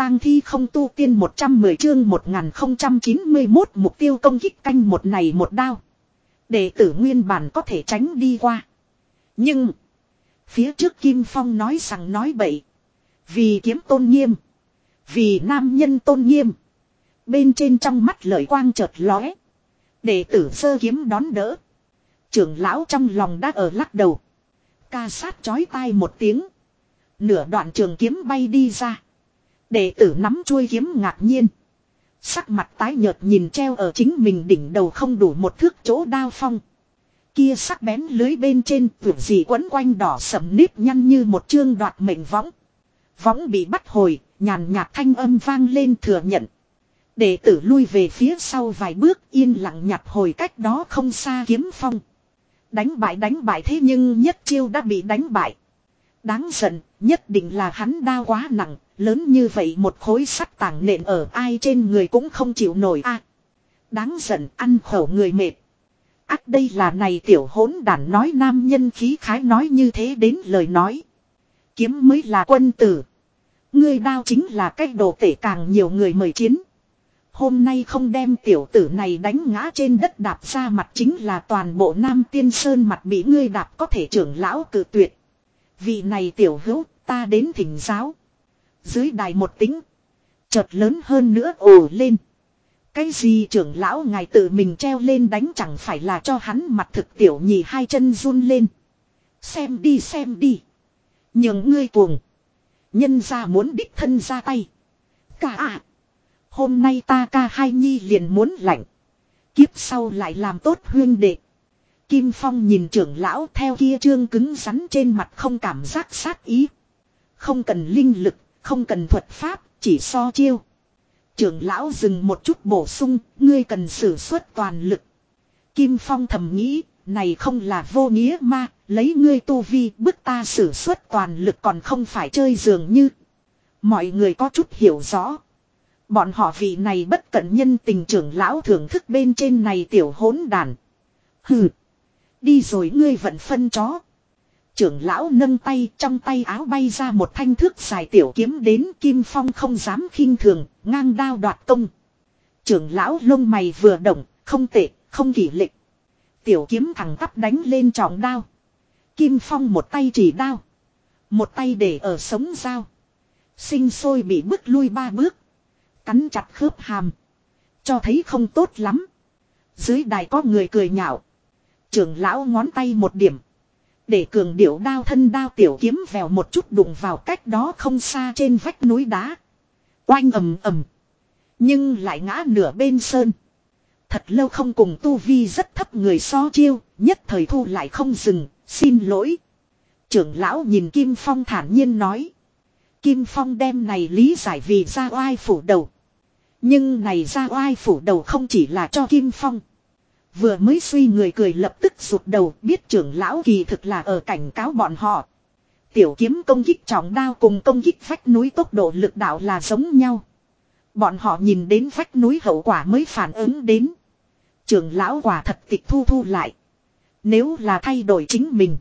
tang thi không tu tiên 110 chương 1091 mục tiêu công kích canh một này một đao. Đệ tử nguyên bản có thể tránh đi qua. Nhưng phía trước Kim Phong nói rằng nói bậy. Vì kiếm tôn nghiêm. Vì nam nhân tôn nghiêm. Bên trên trong mắt lời quang chợt lóe. Đệ tử sơ kiếm đón đỡ. Trưởng lão trong lòng đã ở lắc đầu. Ca sát chói tai một tiếng. Nửa đoạn trường kiếm bay đi ra. Đệ tử nắm chuôi kiếm ngạc nhiên. Sắc mặt tái nhợt nhìn treo ở chính mình đỉnh đầu không đủ một thước chỗ đao phong. Kia sắc bén lưới bên trên vượt gì quấn quanh đỏ sẫm nếp nhăn như một chương đoạt mệnh võng. Võng bị bắt hồi, nhàn nhạt thanh âm vang lên thừa nhận. Đệ tử lui về phía sau vài bước yên lặng nhặt hồi cách đó không xa kiếm phong. Đánh bại thế nhưng nhất chiêu đã bị đánh bại. Đáng giận, nhất định là hắn đao quá nặng, lớn như vậy một khối sắt tảng nện ở ai trên người cũng không chịu nổi a. Đáng giận, ăn khẩu người mệt. Ác đây là này tiểu hỗn đản nói nam nhân khí khái nói như thế đến lời nói. Kiếm mới là quân tử. Ngươi đao chính là cách đồ tể càng nhiều người mời chiến. Hôm nay không đem tiểu tử này đánh ngã trên đất đạp ra mặt chính là toàn bộ Nam Tiên Sơn mặt bị ngươi đạp có thể trưởng lão cự tuyệt. Vị này tiểu hữu ta đến thỉnh giáo. Dưới đài một tính. Chợt lớn hơn nữa ồ lên. Cái gì trưởng lão ngài tự mình treo lên đánh chẳng phải là cho hắn mặt thực tiểu nhì hai chân run lên. Xem đi. Nhưng ngươi cuồng. Nhân ra muốn đích thân ra tay. Cả hôm nay ta ca hai nhi liền muốn lạnh. Kiếp sau lại làm tốt huyên đệ. Kim Phong nhìn trưởng lão theo kia trương cứng rắn trên mặt không cảm giác sát ý. Không cần linh lực, không cần thuật pháp, chỉ so chiêu. Trưởng lão dừng một chút bổ sung, ngươi cần sử xuất toàn lực. Kim Phong thầm nghĩ, này không là vô nghĩa ma, lấy ngươi tu vi bức ta sử xuất toàn lực còn không phải chơi dường như. Mọi người có chút hiểu rõ. Bọn họ vị này bất cẩn nhân tình trưởng lão thưởng thức bên trên này tiểu hỗn đàn. Hừ. Đi rồi ngươi vẫn phân chó. Trưởng lão nâng tay trong tay áo bay ra một thanh thước dài tiểu kiếm đến Kim Phong không dám khinh thường, ngang đao đoạt công. Trưởng lão lông mày vừa động, không tệ, không kỷ lịch. Tiểu kiếm thẳng tắp đánh lên trọng đao. Kim Phong một tay chỉ đao. Một tay để ở sống dao. Sinh sôi bị bước lui 3 bước. Cắn chặt khớp hàm. Cho thấy không tốt lắm. Dưới đài có người cười nhạo. Trưởng lão ngón tay một điểm. Để cường điệu đao thân đao tiểu kiếm vèo một chút đụng vào cách đó không xa trên vách núi đá. Oanh ầm ầm. Nhưng lại ngã nửa bên sơn. Thật lâu không cùng tu vi rất thấp người so chiêu. Nhất thời thu lại không dừng. Xin lỗi. Trưởng lão nhìn Kim Phong thản nhiên nói. Kim Phong đem này lý giải vì ra oai phủ đầu. Nhưng này ra oai phủ đầu không chỉ là cho Kim Phong. Vừa mới suy người cười lập tức rụt đầu biết trưởng lão kỳ thực là ở cảnh cáo bọn họ. Tiểu kiếm công kích trọng đao cùng công kích vách núi tốc độ lực đạo là giống nhau. Bọn họ nhìn đến vách núi hậu quả mới phản ứng đến. Trưởng lão quả thật tịch thu lại. Nếu là thay đổi chính mình.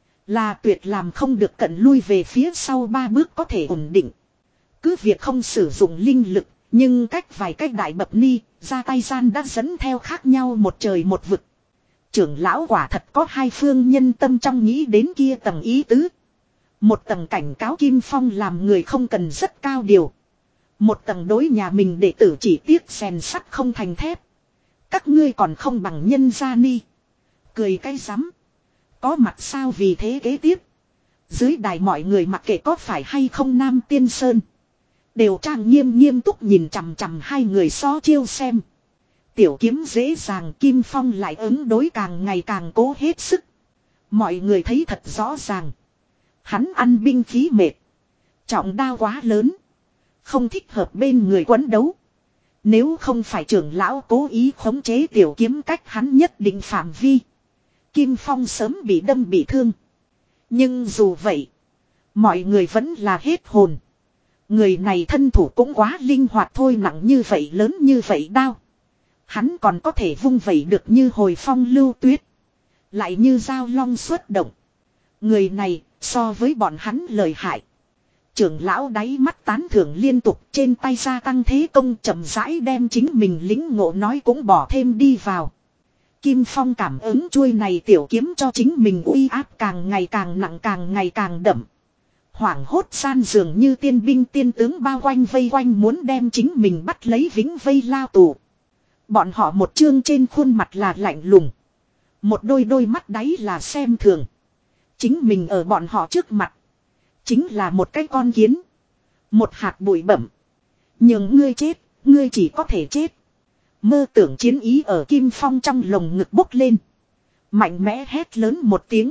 Là tuyệt làm không được cận lui về phía sau 3 bước có thể ổn định. Cứ việc không sử dụng linh lực. Nhưng cách vài cách đại bập ni, ra tay gian đã dẫn theo khác nhau một trời một vực. Trưởng lão quả thật có hai phương nhân tâm trong nghĩ đến kia tầng ý tứ. Một tầng cảnh cáo Kim Phong làm người không cần rất cao điều. Một tầng đối nhà mình đệ tử chỉ tiếc rèn sắt không thành thép. Các ngươi còn không bằng nhân gia ni. Cười cái rắm. Có mặt sao vì thế kế tiếp. Dưới đài mọi người mặc kệ có phải hay không Nam Tiên Sơn. Đều trang nghiêm túc nhìn chằm chằm hai người so chiêu xem. Tiểu kiếm dễ dàng Kim Phong lại ứng đối càng ngày càng cố hết sức. Mọi người thấy thật rõ ràng. Hắn ăn binh khí mệt. Trọng đao quá lớn. Không thích hợp bên người quấn đấu. Nếu không phải trưởng lão cố ý khống chế tiểu kiếm cách hắn nhất định phạm vi. Kim Phong sớm bị đâm bị thương. Nhưng dù vậy. Mọi người vẫn là hết hồn. Người này thân thủ cũng quá linh hoạt thôi nặng như vậy lớn như vậy đao. Hắn còn có thể vung vẩy được như hồi phong lưu tuyết. Lại như dao long xuất động. Người này so với bọn hắn lợi hại. Trưởng lão đáy mắt tán thưởng liên tục, trên tay gia tăng thế công, chậm rãi đem chính mình lĩnh ngộ nói cũng bỏ thêm đi vào. Kim Phong cảm ứng chuôi này tiểu kiếm cho chính mình uy áp càng ngày càng nặng, càng ngày càng đậm. Hoảng hốt san dường như tiên binh tiên tướng bao quanh vây quanh, muốn đem chính mình bắt lấy vĩnh vây lao tù. Bọn họ một chương trên khuôn mặt là lạnh lùng, một đôi mắt đáy là xem thường. Chính mình ở bọn họ trước mặt chính là một cái con kiến, một hạt bụi bẩm. Nhưng ngươi chết, ngươi chỉ có thể chết. Mơ tưởng chiến ý ở Kim Phong trong lồng ngực bốc lên, mạnh mẽ hét lớn một tiếng.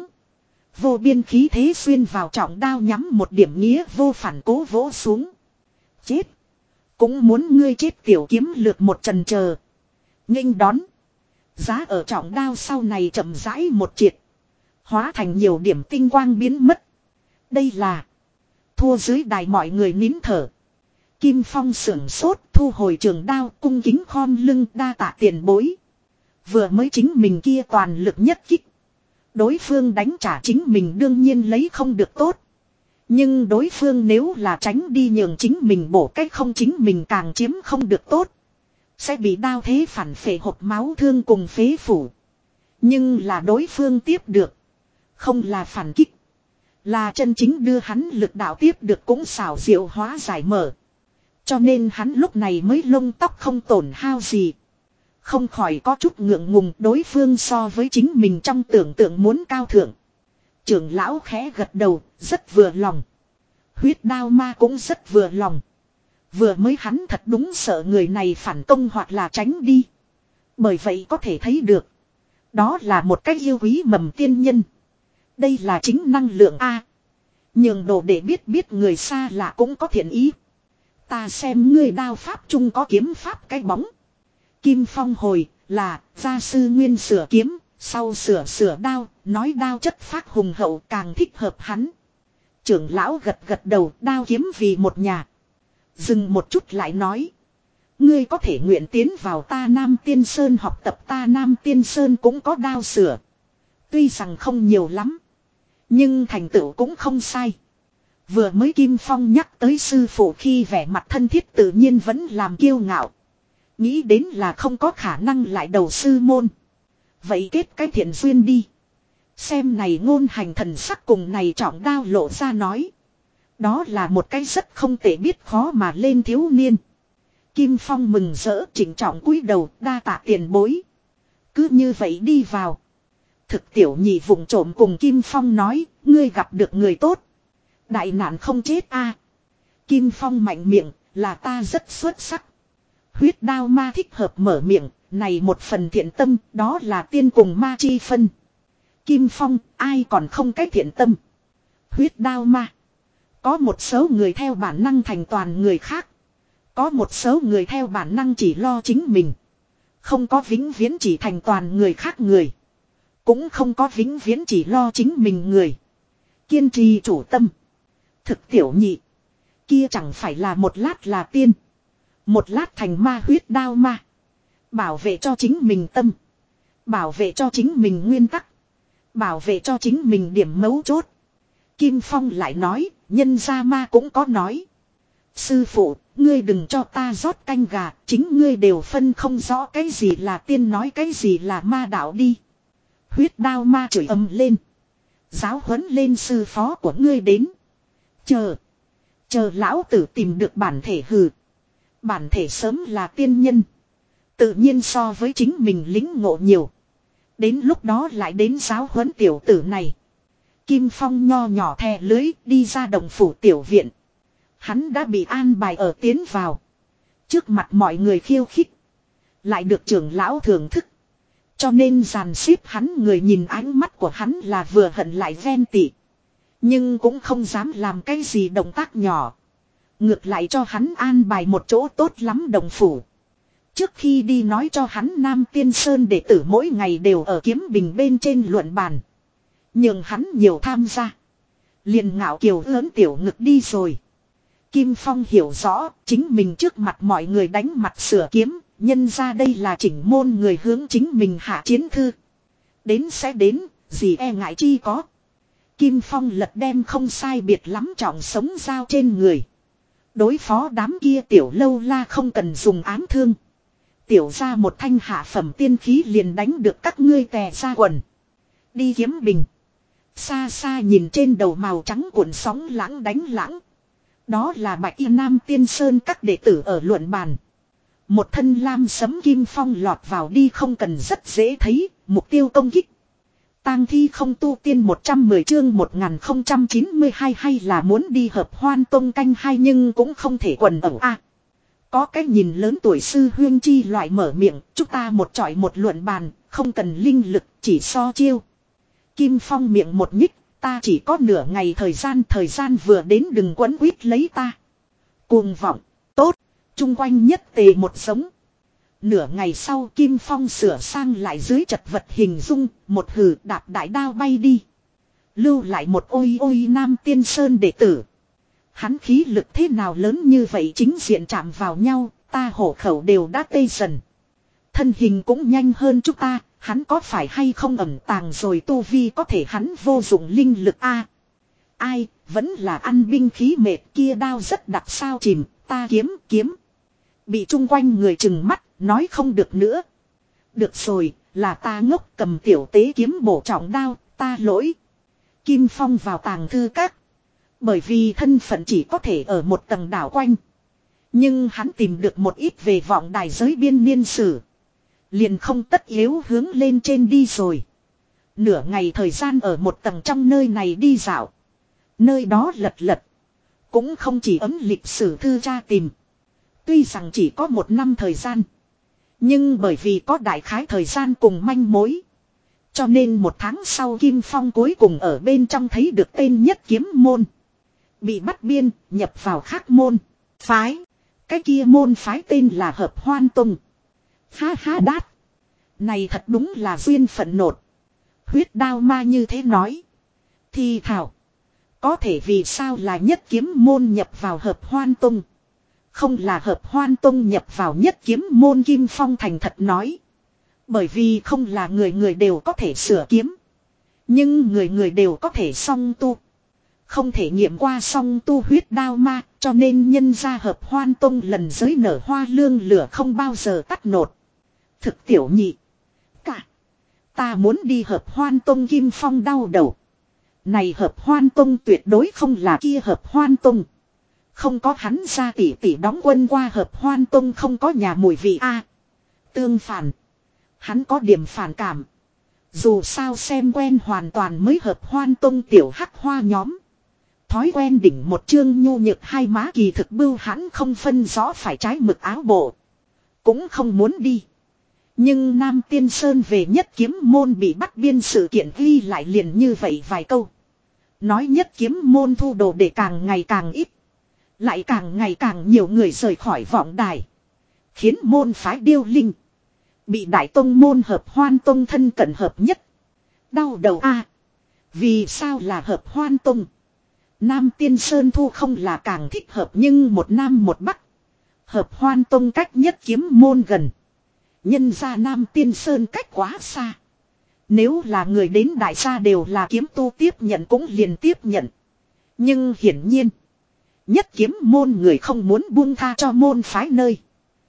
Vô biên khí thế xuyên vào trọng đao, nhắm một điểm nghĩa vô phản cố vỗ xuống. Chết, cũng muốn ngươi chết. Tiểu kiếm lược một trần chờ, nghênh đón. Giá ở trọng đao sau này chậm rãi một triệt, hóa thành nhiều điểm tinh quang biến mất. Đây là thua. Dưới đài mọi người nín thở. Kim Phong sưởng sốt, thu hồi trường đao, cung kính khom lưng đa tạ tiền bối. Vừa mới chính mình kia toàn lực nhất kích, đối phương đánh trả chính mình đương nhiên lấy không được tốt. Nhưng đối phương nếu là tránh đi nhường chính mình bổ cách không, chính mình càng chiếm không được tốt. Sẽ bị đao thế phản phệ hộc máu thương cùng phế phủ. Nhưng là đối phương tiếp được, không là phản kích, là chân chính đưa hắn lực đạo tiếp được, cũng xảo diệu hóa giải mở. Cho nên hắn lúc này mới lông tóc không tổn hao gì. Không khỏi có chút ngượng ngùng, đối phương so với chính mình trong tưởng tượng muốn cao thượng. Trưởng lão khẽ gật đầu, rất vừa lòng. Huyết đao ma cũng rất vừa lòng. Vừa mới hắn thật đúng sợ người này phản công hoặc là tránh đi. Bởi vậy có thể thấy được, đó là một cách yêu quý mầm tiên nhân. Đây là chính năng lượng A. Nhường đồ để biết người xa lạ cũng có thiện ý. Ta xem ngươi đao pháp chung có kiếm pháp cái bóng. Kim Phong hồi là gia sư nguyên sửa kiếm, sau sửa đao, nói đao chất phác hùng hậu càng thích hợp hắn. Trưởng lão gật đầu, đao kiếm vì một nhà. Dừng một chút lại nói, ngươi có thể nguyện tiến vào ta Nam Tiên Sơn học tập. Ta Nam Tiên Sơn cũng có đao sửa, tuy rằng không nhiều lắm, nhưng thành tựu cũng không sai. Vừa mới Kim Phong nhắc tới sư phụ khi vẻ mặt thân thiết tự nhiên vẫn làm kiêu ngạo. Nghĩ đến là không có khả năng lại đầu sư môn. Vậy kết cái thiện duyên đi. Xem này ngôn hành thần sắc cùng này trọng đao lộ ra nói, đó là một cái rất không tệ biết khó mà lên thiếu niên. Kim Phong mừng rỡ chỉnh trọng cúi đầu, đa tạ tiền bối. Cứ như vậy đi vào. Thực tiểu nhị vụng trộm cùng Kim Phong nói, ngươi gặp được người tốt, đại nạn không chết a. Kim Phong mạnh miệng, là ta rất xuất sắc. Huyết đao ma thích hợp mở miệng, này một phần thiện tâm, đó là tiên cùng ma chi phân. Kim Phong, ai còn không cái thiện tâm. Huyết đao ma, có một số người theo bản năng thành toàn người khác, có một số người theo bản năng chỉ lo chính mình. Không có vĩnh viễn chỉ thành toàn người khác người, cũng không có vĩnh viễn chỉ lo chính mình người. Kiên trì chủ tâm. Thực tiểu nhị, kia chẳng phải là một lát là tiên, một lát thành ma. Huyết đao ma, bảo vệ cho chính mình tâm, bảo vệ cho chính mình nguyên tắc, bảo vệ cho chính mình điểm mấu chốt. Kim Phong lại nói, nhân gia ma cũng có nói. Sư phụ, ngươi đừng cho ta rót canh gà, chính ngươi đều phân không rõ cái gì là tiên nói cái gì là ma đạo đi. Huyết đao ma chửi ầm lên, giáo huấn lên sư phó của ngươi đến. Chờ lão tử tìm được bản thể. Hừ, bản thể sớm là tiên nhân, tự nhiên so với chính mình lính ngộ nhiều. Đến lúc đó lại đến giáo huấn tiểu tử này. Kim Phong nho nhỏ thè lưới đi ra đồng phủ tiểu viện. Hắn đã bị an bài ở tiến vào, trước mặt mọi người khiêu khích, lại được trưởng lão thưởng thức. Cho nên dàn xếp hắn người nhìn ánh mắt của hắn là vừa hận lại ghen tị. Nhưng cũng không dám làm cái gì động tác nhỏ. Ngược lại cho hắn an bài một chỗ tốt lắm đồng phủ. Trước khi đi nói cho hắn Nam Tiên Sơn đệ tử mỗi ngày đều ở kiếm bình bên trên luận bàn. Nhưng hắn nhiều tham gia, liền ngạo kiều lớn tiểu ngực đi rồi. Kim Phong hiểu rõ, chính mình trước mặt mọi người đánh mặt sửa kiếm, nhân ra đây là chỉnh môn người hướng chính mình hạ chiến thư. Đến sẽ đến, gì e ngại chi có. Kim Phong lật đem không sai biệt lắm trọng sống dao trên người. Đối phó đám kia tiểu lâu la không cần dùng ám thương. Tiểu ra một thanh hạ phẩm tiên khí liền đánh được các ngươi tè ra quần. Đi kiếm bình. Xa xa nhìn trên đầu màu trắng cuộn sóng lãng đánh lãng. Đó là Bạch Y Nam Tiên Sơn các đệ tử ở luận bàn. Một thân lam sấm Kim Phong lọt vào đi không cần rất dễ thấy, mục tiêu công kích. Tang thi không tu tiên 110 chương 1092 hay là muốn đi hợp hoan tông canh hai nhưng cũng không thể quần ẩu a. Có cái nhìn lớn tuổi sư huyên chi loại mở miệng, chúng ta một chọi một luận bàn, không cần linh lực, chỉ so chiêu. Kim Phong miệng một nhích, ta chỉ có nửa ngày thời gian vừa đến đừng quấn quýt lấy ta. Cuồng vọng, tốt, chung quanh nhất tề một sống. Nửa ngày sau Kim Phong sửa sang lại dưới chật vật hình dung, một hừ đạp đại đao bay đi. Lưu lại một ôi ôi Nam Tiên Sơn đệ tử. Hắn khí lực thế nào lớn như vậy chính diện chạm vào nhau, ta hổ khẩu đều đã tê dần. Thân hình cũng nhanh hơn chúng ta, hắn có phải hay không ẩn tàng rồi tu vi có thể hắn vô dụng linh lực a. Ai, vẫn là ăn binh khí mệt kia đao rất đặc sao chìm, ta kiếm. Bị chung quanh người chừng mắt, nói không được nữa. Được rồi, là ta ngốc cầm tiểu tế kiếm bổ trọng đao, ta lỗi. Kim Phong vào tàng thư các. Bởi vì thân phận chỉ có thể ở một tầng đảo quanh. Nhưng hắn tìm được một ít về vọng đài giới biên niên sử. Liền không tất yếu hướng lên trên đi rồi. Nửa ngày thời gian ở một tầng trong nơi này đi dạo. Nơi đó lật. Cũng không chỉ ấm lịch sử thư tra tìm. Tuy rằng chỉ có 1 năm thời gian. Nhưng bởi vì có đại khái thời gian cùng manh mối. Cho nên 1 tháng sau Kim Phong cuối cùng ở bên trong thấy được tên nhất kiếm môn. Bị bắt biên, nhập vào khác môn. Phái. Cái kia môn phái tên là Hợp Hoan Tông. Ha ha đát. Này thật đúng là duyên phận nột. Huyết đao ma như thế nói. Thì thảo. Có thể vì sao là nhất kiếm môn nhập vào Hợp Hoan Tông. Không là Hợp Hoan Tông nhập vào nhất kiếm môn Kim Phong thành thật nói. Bởi vì không là người người đều có thể sửa kiếm. Nhưng người người đều có thể song tu. Không thể nghiệm qua song tu huyết đao ma, cho nên nhân ra Hợp Hoan Tông lần giới nở hoa lương lửa không bao giờ tắt nột. Thực tiểu nhị. Cả. Ta muốn đi Hợp Hoan Tông Kim Phong đau đầu. Này Hợp Hoan Tông tuyệt đối không là kia Hợp Hoan Tông. Không có hắn ra tỷ đóng quân qua Hợp Hoan Tông không có nhà mùi vị a. Tương phản. Hắn có điểm phản cảm. Dù sao xem quen hoàn toàn mới Hợp Hoan Tông tiểu hắc hoa nhóm. Thói quen đỉnh một chương nhu nhược hai má kỳ thực bưu hắn không phân rõ phải trái mực áo bộ. Cũng không muốn đi. Nhưng Nam Tiên Sơn về nhất kiếm môn bị bắt biên sự kiện ghi lại liền như vậy vài câu. Nói nhất kiếm môn thu đồ để càng ngày càng ít. Lại càng ngày càng nhiều người rời khỏi vọng đài. Khiến môn phái điêu linh. Bị đại tông môn Hợp Hoan Tông thân cận hợp nhất. Đau đầu a. Vì sao là Hợp Hoan Tông? Nam Tiên Sơn thu không là càng thích hợp nhưng một Nam một Bắc. Hợp Hoan Tông cách nhất kiếm môn gần. Nhân ra Nam Tiên Sơn cách quá xa. Nếu là người đến đại gia đều là kiếm tu tiếp nhận cũng liền tiếp nhận. Nhưng hiển nhiên. Nhất kiếm môn người không muốn buông tha cho môn phái nơi.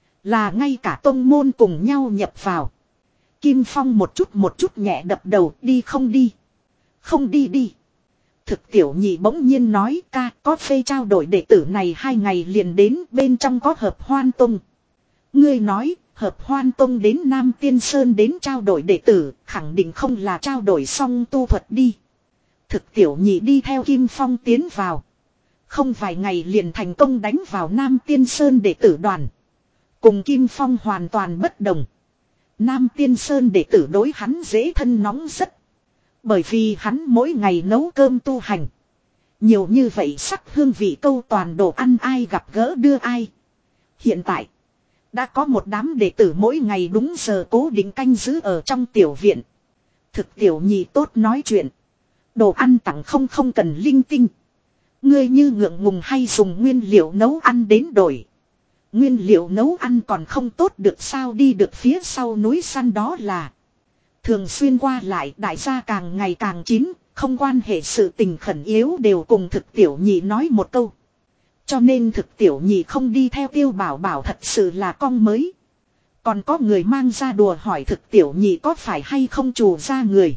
Là ngay cả tông môn cùng nhau nhập vào. Kim Phong một chút nhẹ đập đầu đi không đi. Không đi đi. Thực tiểu nhị bỗng nhiên nói ca có phê trao đổi đệ tử này 2 ngày liền đến bên trong có Hợp Hoan Tông. Ngươi nói Hợp Hoan Tông đến Nam Tiên Sơn đến trao đổi đệ tử khẳng định không là trao đổi xong tu thuật đi. Thực tiểu nhị đi theo Kim Phong tiến vào. Không vài ngày liền thành công đánh vào Nam Tiên Sơn đệ tử đoàn. Cùng Kim Phong hoàn toàn bất đồng. Nam Tiên Sơn đệ tử đối hắn dễ thân nóng rất. Bởi vì hắn mỗi ngày nấu cơm tu hành. Nhiều như vậy sắc hương vị câu toàn đồ ăn ai gặp gỡ đưa ai. Hiện tại. Đã có một đám đệ tử mỗi ngày đúng giờ cố định canh giữ ở trong tiểu viện. Thực tiểu nhị tốt nói chuyện. Đồ ăn tặng không cần linh tinh. Ngươi như ngượng ngùng hay dùng nguyên liệu nấu ăn đến đổi. Nguyên liệu nấu ăn còn không tốt được sao đi được phía sau núi săn đó là. Thường xuyên qua lại đại gia càng ngày càng chín, Không quan hệ sự tình khẩn yếu đều cùng thực tiểu nhị nói một câu. Cho nên thực tiểu nhị không đi theo Tiêu Bảo Bảo thật sự là con mới. Còn có người mang ra đùa hỏi thực tiểu nhị có phải hay không trù ra người.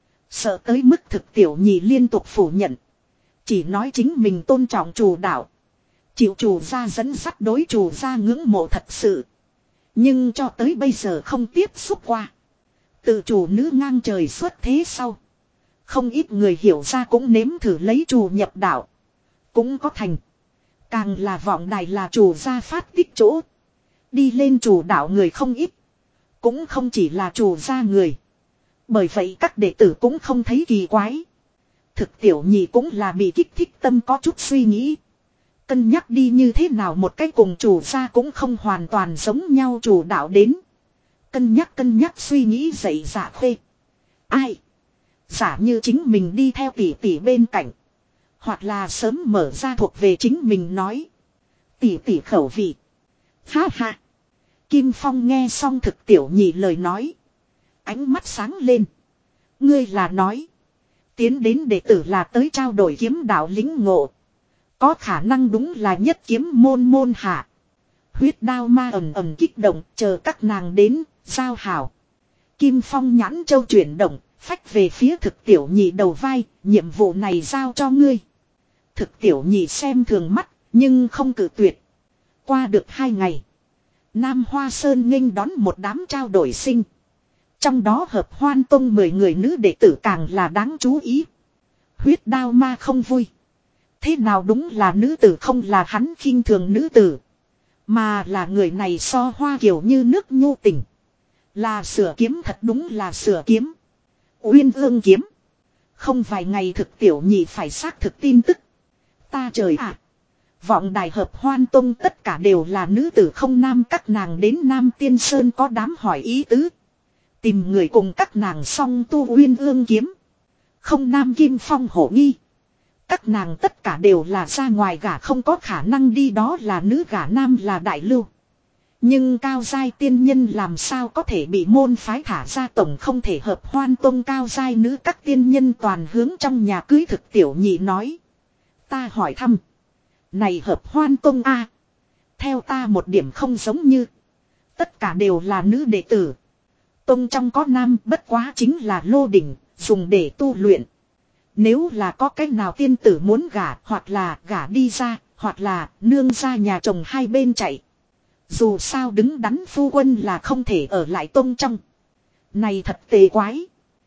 Sợ tới mức thực tiểu nhị liên tục phủ nhận. Chỉ nói chính mình tôn trọng trù đạo. Chịu trù ra dẫn dắt đối trù ra ngưỡng mộ thật sự. Nhưng cho tới bây giờ không tiếp xúc qua. Tự chủ nữ ngang trời xuất thế sau. Không ít người hiểu ra cũng nếm thử lấy trù nhập đạo. Cũng có thành. Càng là vọng đài là trù ra phát tích chỗ. Đi lên trù đạo người không ít. Cũng không chỉ là trù ra người. Bởi vậy các đệ tử cũng không thấy kỳ quái. Thực tiểu nhị cũng là bị kích thích tâm có chút suy nghĩ. Cân nhắc đi như thế nào một cái cùng chủ ra cũng không hoàn toàn giống nhau chủ đạo đến. Cân nhắc suy nghĩ dậy dạ khê. Ai? Giả như chính mình đi theo tỷ tỷ bên cạnh. Hoặc là sớm mở ra thuộc về chính mình nói. Tỷ tỷ khẩu vị. Ha ha. Kim Phong nghe xong thực tiểu nhị lời nói. Ánh mắt sáng lên. Ngươi là nói. Tiến đến đệ tử là tới trao đổi kiếm đạo lính ngộ. Có khả năng đúng là nhất kiếm môn hạ. Huyết đao ma ầm ầm kích động chờ các nàng đến, giao hảo. Kim Phong nhãn châu chuyển động, phách về phía thực tiểu nhị đầu vai, nhiệm vụ này giao cho ngươi. Thực tiểu nhị xem thường mắt, nhưng không cự tuyệt. Qua được 2 ngày. Nam Hoa Sơn nghênh đón một đám trao đổi sinh. Trong đó hợp Hoan Tông 10 người nữ đệ tử càng là đáng chú ý. Huyết đao ma không vui. Thế nào đúng là nữ tử không là hắn khinh thường nữ tử. Mà là người này so hoa kiều như nước nhu tình. Là sửa kiếm thật đúng là sửa kiếm. Uyên ương kiếm. Không vài ngày thực tiểu nhị phải xác thực tin tức. Ta trời ạ. Vọng đài hợp Hoan Tông tất cả đều là nữ tử không nam các nàng đến Nam Tiên Sơn có đám hỏi ý tứ. Tìm người cùng các nàng song tu Uyên ương kiếm. Không nam Kim Phong hổ nghi. Các nàng tất cả đều là ra ngoài gả không có khả năng đi đó là nữ gả nam là đại lưu. Nhưng cao giai tiên nhân làm sao có thể bị môn phái thả ra tổng không thể hợp Hoan Tông cao giai nữ các tiên nhân toàn hướng trong nhà cưới thực tiểu nhị nói. Ta hỏi thăm. Này hợp Hoan Tông a, theo ta một điểm không giống như. Tất cả đều là nữ đệ tử. Tông trong có nam bất quá chính là lô đỉnh, dùng để tu luyện. Nếu là có cách nào tiên tử muốn gả hoặc là gả đi ra, hoặc là nương ra nhà chồng hai bên chạy. Dù sao đứng đắn phu quân là không thể ở lại tông trong. Này thật tệ quái.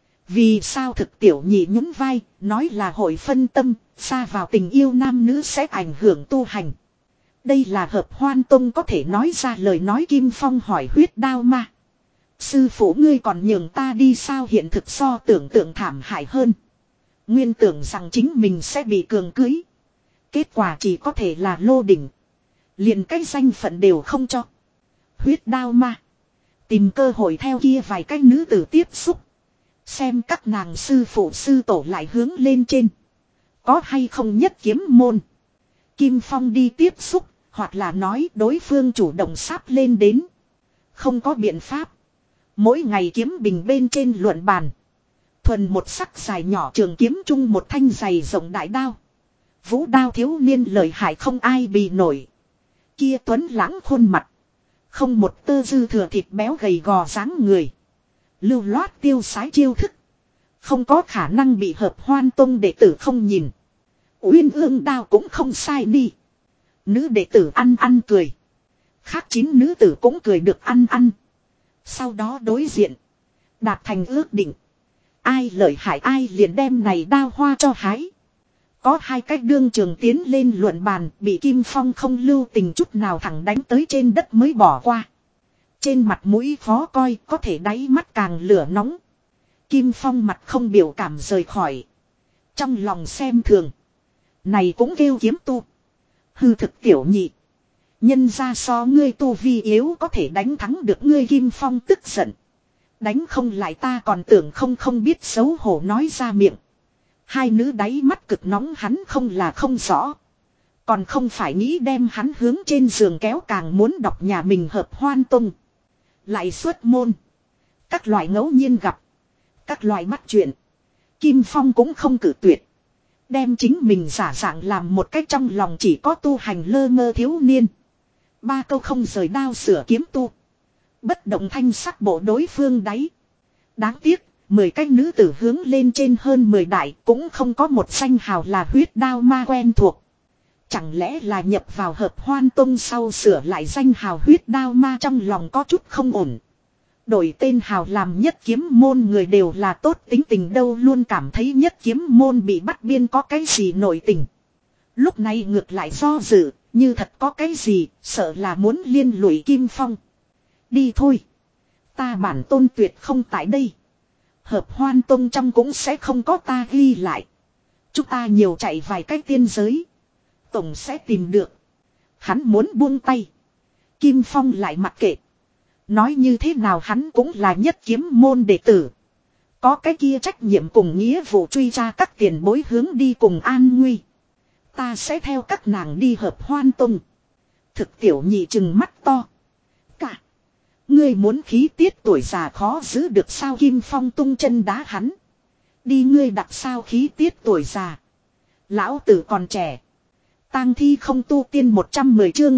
Vì sao thực tiểu nhị nhún vai, nói là hội phân tâm, xa vào tình yêu nam nữ sẽ ảnh hưởng tu hành. Đây là hợp Hoan Tông có thể nói ra lời nói. Kim Phong hỏi huyết đao ma. Sư phụ ngươi còn nhường ta đi sao hiện thực so tưởng tượng thảm hại hơn. Nguyên tưởng rằng chính mình sẽ bị cường cưới. Kết quả chỉ có thể là lô đỉnh. Liền cái danh phận đều không cho. Huyết đao ma. Tìm cơ hội theo kia vài cái nữ tử tiếp xúc. Xem các nàng sư phụ sư tổ lại hướng lên trên. Có hay không nhất kiếm môn. Kim Phong đi tiếp xúc. Hoặc là nói đối phương chủ động sáp lên đến. Không có biện pháp. Mỗi ngày kiếm bình bên trên luận bàn. Thuần một sắc dài nhỏ trường kiếm chung một thanh dày rộng đại đao. Vũ đao thiếu niên lợi hại không ai bì nổi. Kia tuấn lãng khuôn mặt. Không một tơ dư thừa thịt béo gầy gò dáng người. Lưu loát tiêu sái chiêu thức. Không có khả năng bị hợp Hoan Tông đệ tử không nhìn. Uyên ương đao cũng không sai đi. Nữ đệ tử ăn cười. Khác 9 nữ tử cũng cười được ăn. Sau đó đối diện. Đạt thành ước định. Ai lợi hại ai liền đem này đao hoa cho hái. Có 2 cách đương trường tiến lên luận bàn bị Kim Phong không lưu tình chút nào thẳng đánh tới trên đất mới bỏ qua. Trên mặt mũi khó coi có thể đáy mắt càng lửa nóng. Kim Phong mặt không biểu cảm rời khỏi. Trong lòng xem thường. Này cũng kêu kiếm tu. Hư thực tiểu nhị. Nhân ra so ngươi tu vi yếu có thể đánh thắng được ngươi. Kim Phong tức giận. Đánh không lại ta còn tưởng không biết xấu hổ nói ra miệng. 2 nữ đáy mắt cực nóng hắn không là không rõ. Còn không phải nghĩ đem hắn hướng trên giường kéo càng muốn đọc nhà mình hợp Hoan Tông. Lại xuất môn. Các loại ngẫu nhiên gặp. Các loại bắt chuyện. Kim Phong cũng không cử tuyệt. Đem chính mình giả dạng làm một cách trong lòng chỉ có tu hành lơ ngơ thiếu niên. Ba câu không rời đao sửa kiếm tu. Bất động thanh sắc bộ đối phương đáy. Đáng tiếc, 10 cái nữ tử hướng lên trên hơn 10 đại cũng không có một danh hào là huyết đao ma quen thuộc. Chẳng lẽ là nhập vào hợp hoan tông sau sửa lại danh hào huyết đao ma trong lòng có chút không ổn. Đổi tên hào làm nhất kiếm môn người đều là tốt tính tình đâu luôn cảm thấy nhất kiếm môn bị bắt biên có cái gì nổi tình. Lúc này ngược lại do dự, như thật có cái gì, sợ là muốn liên lụy Kim Phong. Đi thôi. Ta bản tôn tuyệt không tại đây. Hợp hoan tông trong cũng sẽ không có ta ghi lại. Chúng ta nhiều chạy vài cái tiên giới. Tổng sẽ tìm được. Hắn muốn buông tay. Kim Phong lại mặc kệ. Nói như thế nào hắn cũng là nhất kiếm môn đệ tử. Có cái kia trách nhiệm cùng nghĩa vụ truy ra các tiền bối hướng đi cùng an nguy. Ta sẽ theo các nàng đi hợp hoan tông. Thực tiểu nhị trừng mắt to. Cả. Ngươi muốn khí tiết tuổi già khó giữ được sao Kim Phong tung chân đá hắn. Đi ngươi đặt sao khí tiết tuổi già. Lão tử còn trẻ. Tang thi không tu tiên 110 chương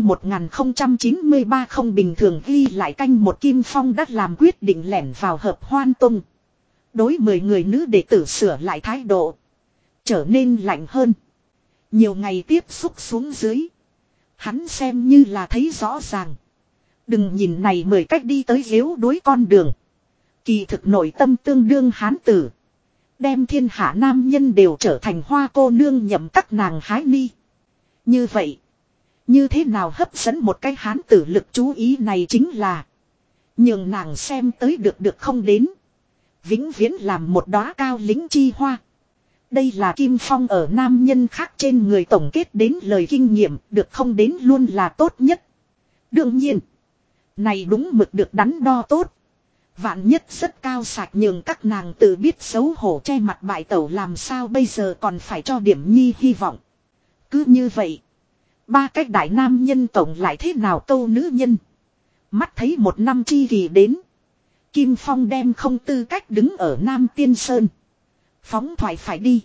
1093 không bình thường ghi lại canh một Kim Phong đã làm quyết định lẻn vào hợp hoan tông. Đối 10 người nữ đệ tử sửa lại thái độ. Trở nên lạnh hơn. Nhiều ngày tiếp xúc xuống dưới. Hắn xem như là thấy rõ ràng. Đừng nhìn này 10 cách đi tới yếu đối con đường. Kỳ thực nội tâm tương đương hán tử. Đem thiên hạ nam nhân đều trở thành hoa cô nương nhậm các nàng hái ni. Như vậy. Như thế nào hấp dẫn một cái hán tử lực chú ý này chính là. Nhường nàng xem tới được không đến. Vĩnh viễn làm một đóa cao lính chi hoa. Đây là Kim Phong ở nam nhân khác trên người tổng kết đến lời kinh nghiệm được không đến luôn là tốt nhất. Đương nhiên. Này đúng mực được đắn đo tốt. Vạn nhất rất cao sạch nhường các nàng tự biết xấu hổ che mặt bại tẩu làm sao bây giờ còn phải cho điểm nhi hy vọng. Cứ như vậy. Ba cách đại nam nhân tổng lại thế nào câu nữ nhân. Mắt thấy một năm chi kỳ đến. Kim Phong đem không tư cách đứng ở Nam Tiên Sơn. Phóng thoại phải đi.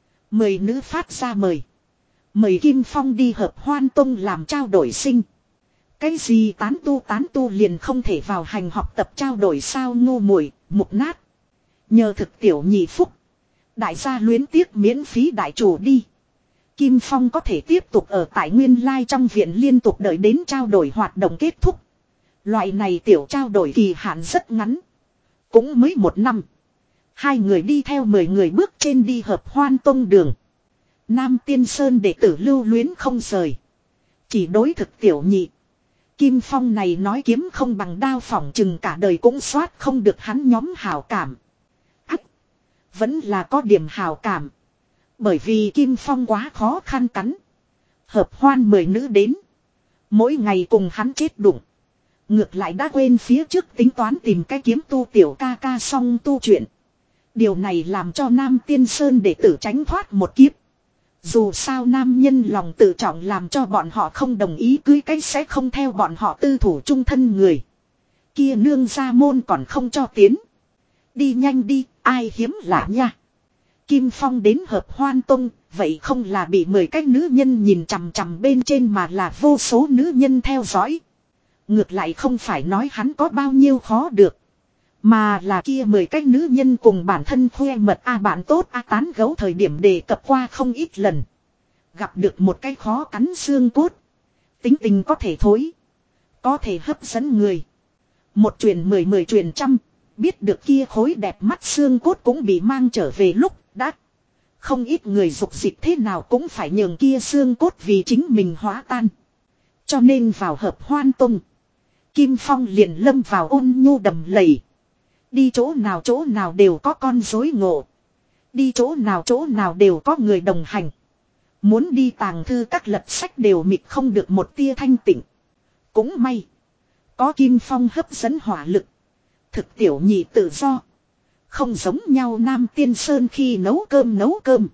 10 nữ phát ra mời. Mời Kim Phong đi hợp hoan tông làm trao đổi sinh. Cái gì tán tu liền không thể vào hành học tập trao đổi sao ngu muội mục nát. Nhờ thực tiểu nhị phúc. Đại gia luyến tiếc miễn phí đại chủ đi. Kim Phong có thể tiếp tục ở tại nguyên lai trong viện liên tục đợi đến trao đổi hoạt động kết thúc. Loại này tiểu trao đổi kỳ hạn rất ngắn. Cũng mới 1 năm. Hai người đi theo 10 người bước trên đi hợp hoan tông đường. Nam Tiên Sơn đệ tử lưu luyến không rời. Chỉ đối thực tiểu nhị. Kim Phong này nói kiếm không bằng đao phỏng chừng cả đời cũng soát không được hắn nhóm hào cảm. Ách! Vẫn là có điểm hào cảm. Bởi vì Kim Phong quá khó khăn cắn. Hợp hoan 10 nữ đến. Mỗi ngày cùng hắn chết đụng. Ngược lại đã quên phía trước tính toán tìm cái kiếm tu tiểu ca ca xong tu chuyện. Điều này làm cho Nam Tiên Sơn đệ tử tránh thoát một kiếp. Dù sao nam nhân lòng tự trọng làm cho bọn họ không đồng ý cưới cái sẽ không theo bọn họ tư thủ chung thân người. Kia nương gia môn còn không cho tiến. Đi nhanh đi, ai hiếm lạ nha. Kim Phong đến hợp hoan tông, vậy không là bị 10 cái nữ nhân nhìn chằm chằm bên trên mà là vô số nữ nhân theo dõi. Ngược lại không phải nói hắn có bao nhiêu khó được. Mà là kia 10 cái nữ nhân cùng bản thân khoe mật bạn tốt tán gấu thời điểm đề cập qua không ít lần. Gặp được một cái khó cắn xương cốt. Tính tình có thể thối. Có thể hấp dẫn người. Một truyền 10 truyền trăm. Biết được kia khối đẹp mắt xương cốt cũng bị mang trở về lúc đã. Không ít người dục dịch thế nào cũng phải nhường kia xương cốt vì chính mình hóa tan. Cho nên vào hợp hoan tông. Kim Phong liền lâm vào ôn nhu đầm lầy. Đi chỗ nào đều có con rối ngộ. Đi chỗ nào đều có người đồng hành. Muốn đi tàng thư các lật sách đều mịt không được một tia thanh tịnh. Cũng may. Có Kim Phong hấp dẫn hỏa lực. Thực tiểu nhị tự do. Không giống nhau Nam Tiên Sơn khi nấu cơm.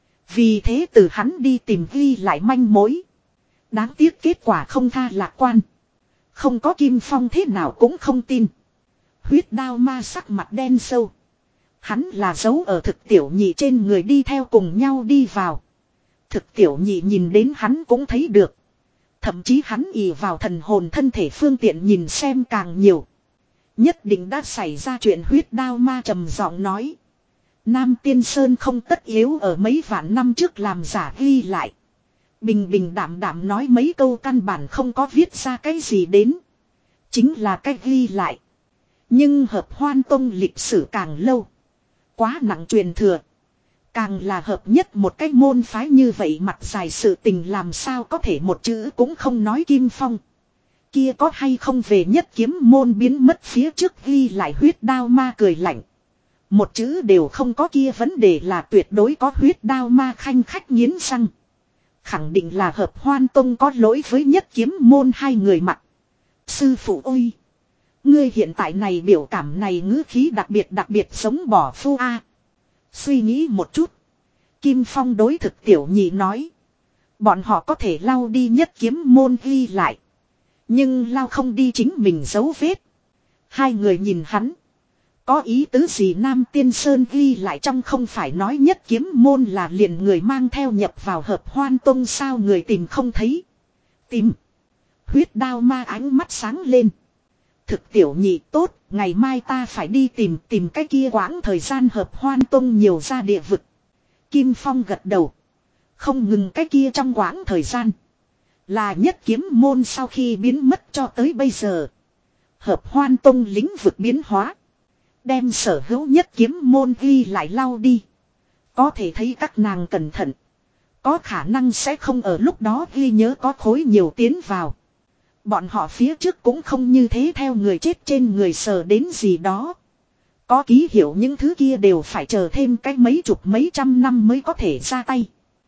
Vì thế từ hắn đi tìm ghi lại manh mối. Đáng tiếc kết quả không tha lạc quan. Không có Kim Phong thế nào cũng không tin. Huyết đao ma sắc mặt đen sâu. Hắn là giấu ở thực tiểu nhị trên người đi theo cùng nhau đi vào. Thực tiểu nhị nhìn đến hắn cũng thấy được. Thậm chí hắn ỷ vào thần hồn thân thể phương tiện nhìn xem càng nhiều. Nhất định đã xảy ra chuyện. Huyết đao ma trầm giọng nói. Nam Tiên Sơn không tất yếu ở mấy vạn năm trước làm giả ghi lại. Bình bình đạm đạm nói mấy câu căn bản không có viết ra cái gì đến. Chính là cái ghi lại. Nhưng Hợp Hoan Tông lịch sử càng lâu. Quá nặng truyền thừa. Càng là hợp nhất một cái môn phái như vậy, mặt dài sự tình làm sao có thể một chữ cũng không nói. Kim Phong kia có hay không về nhất kiếm môn biến mất phía trước ghi lại. Huyết đao ma cười lạnh. Một chữ đều không có, kia vấn đề là tuyệt đối có. Huyết đao ma khanh khách nghiến răng. Khẳng định là Hợp Hoan Tông có lỗi với nhất kiếm môn hai người mặt. Sư phụ ơi! Ngươi hiện tại này biểu cảm này ngữ khí đặc biệt giống bỏ phu a. Suy nghĩ một chút. Kim Phong đối thực tiểu nhị nói. Bọn họ có thể lau đi nhất kiếm môn ghi lại. Nhưng lau không đi chính mình dấu vết. Hai người nhìn hắn. Có ý tứ gì? Nam Tiên Sơn ghi lại trong không phải nói nhất kiếm môn là liền người mang theo nhập vào Hợp Hoan Tông sao? Người tìm không thấy. Tìm. Huyết đao ma ánh mắt sáng lên. Thực tiểu nhị tốt, ngày mai ta phải đi tìm cái kia quãng thời gian Hợp Hoan Tông nhiều ra địa vực. Kim Phong gật đầu. Không ngừng cái kia trong quãng thời gian. Là nhất kiếm môn sau khi biến mất cho tới bây giờ. Hợp Hoan Tông lĩnh vực biến hóa. Đem sở hữu nhất kiếm môn ghi lại lau đi. Có thể thấy các nàng cẩn thận. Có khả năng sẽ không ở lúc đó ghi nhớ có khối nhiều tiến vào. Bọn họ phía trước cũng không như thế theo người chết trên người sờ đến gì đó. Có ký hiệu những thứ kia đều phải chờ thêm cái mấy chục mấy trăm năm mới có thể ra tay.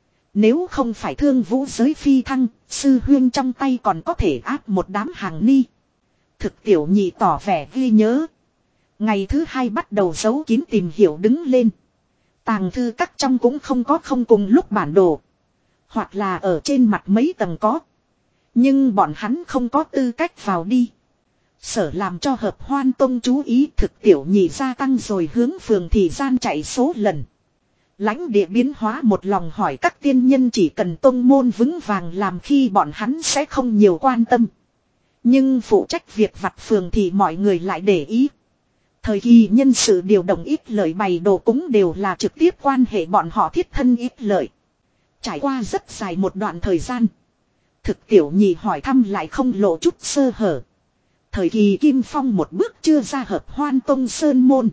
Nếu không phải Thương Vũ giới phi thăng, sư huyên trong tay còn có thể áp một đám hàng ni. Thực tiểu nhị tỏ vẻ ghi nhớ. Ngày thứ hai bắt đầu giấu kín tìm hiểu đứng lên. Tàng thư các trong cũng không có không cùng lúc bản đồ. Hoặc là ở trên mặt mấy tầng có. Nhưng bọn hắn không có tư cách vào đi. Sở làm cho Hợp Hoan Tông chú ý, thực tiểu nhị gia tăng rồi hướng phường thị gian chạy số lần. Lãnh địa biến hóa một lòng hỏi các tiên nhân chỉ cần tông môn vững vàng làm khi bọn hắn sẽ không nhiều quan tâm. Nhưng phụ trách việc vặt phường thì mọi người lại để ý. Thời kỳ nhân sự điều động ít lợi bày đồ cúng đều là trực tiếp quan hệ bọn họ thiết thân ít lợi. Trải qua rất dài một đoạn thời gian. Thực tiểu nhị hỏi thăm lại không lộ chút sơ hở. Thời kỳ Kim Phong một bước chưa ra Hợp Hoan Tông sơn môn.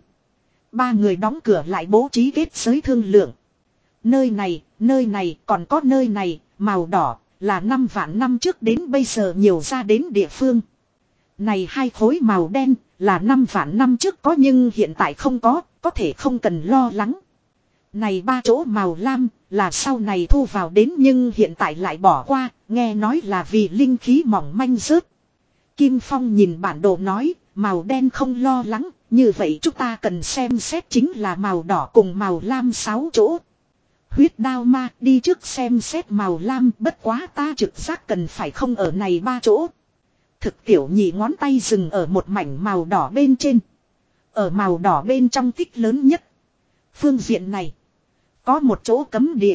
Ba người đóng cửa lại bố trí kết giới thương lượng. Nơi này, còn có nơi này, màu đỏ, là 5 vạn năm trước đến bây giờ nhiều ra đến địa phương. Này hai khối màu đen, là 5 vạn năm trước có nhưng hiện tại không có thể không cần lo lắng. Này ba chỗ màu lam, là sau này thu vào đến nhưng hiện tại lại bỏ qua, nghe nói là vì linh khí mỏng manh rớt. Kim Phong nhìn bản đồ nói, màu đen không lo lắng, như vậy chúng ta cần xem xét chính là màu đỏ cùng màu lam 6 chỗ. Huyết đao ma đi trước xem xét màu lam, bất quá ta trực giác cần phải không ở này ba chỗ. Thực tiểu nhị ngón tay dừng ở một mảnh màu đỏ bên trên. Ở màu đỏ bên trong tích lớn nhất. Phương diện này. Có một chỗ cấm địa.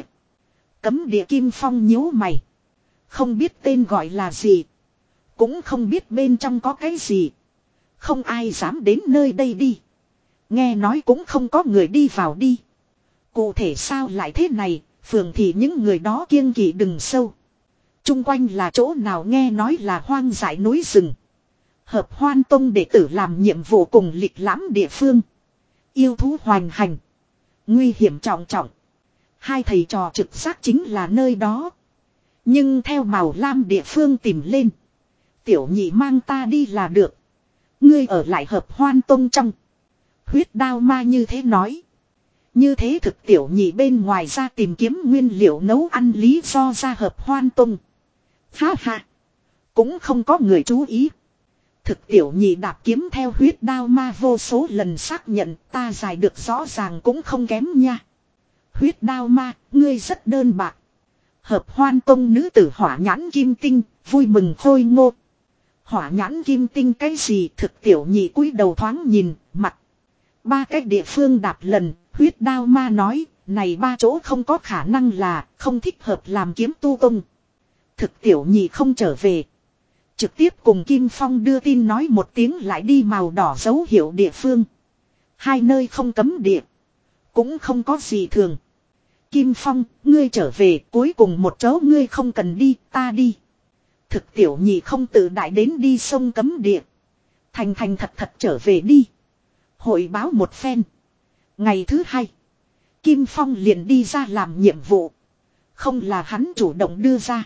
Cấm địa Kim Phong nhíu mày. Không biết tên gọi là gì. Cũng không biết bên trong có cái gì. Không ai dám đến nơi đây đi. Nghe nói cũng không có người đi vào đi. Cụ thể sao lại thế này, phường thì những người đó kiêng kỵ đừng sâu. Trung quanh là chỗ nào nghe nói là hoang dại núi rừng. Hợp Hoan Tông đệ tử làm nhiệm vụ cùng lịch lãm địa phương. Yêu thú hoành hành. Nguy hiểm trọng trọng. Hai thầy trò trực giác chính là nơi đó. Nhưng theo màu lam địa phương tìm lên. Tiểu nhị mang ta đi là được. Ngươi ở lại Hợp Hoan Tông trong. Huyết đao ma như thế nói. Như thế thực tiểu nhị bên ngoài ra tìm kiếm nguyên liệu nấu ăn lý do ra Hợp Hoan Tông. Ha ha. Cũng không có người chú ý. Thực tiểu nhị đạp kiếm theo huyết đao ma vô số lần xác nhận ta giải được rõ ràng cũng không kém nha. Huyết đao ma, ngươi rất đơn bạc. Hợp Hoan Tông nữ tử hỏa nhãn kim tinh, vui mừng khôi ngô. Hỏa nhãn kim tinh cái gì? Thực tiểu nhị cúi đầu thoáng nhìn, mặt 3 cái địa phương đạp lần, huyết đao ma nói, này 3 chỗ không có khả năng là không thích hợp làm kiếm tu công. Thực tiểu nhị không trở về. Trực tiếp cùng Kim Phong đưa tin nói một tiếng lại đi màu đỏ dấu hiệu địa phương. 2 nơi không cấm địa. Cũng không có gì thường. Kim Phong, ngươi trở về, cuối cùng một chỗ ngươi không cần đi, ta đi. Thực tiểu nhị không tự đại đến đi sông cấm địa. Thành thành thật thật trở về đi. Hội báo một phen. Ngày thứ 2. Kim Phong liền đi ra làm nhiệm vụ. Không là hắn chủ động đưa ra.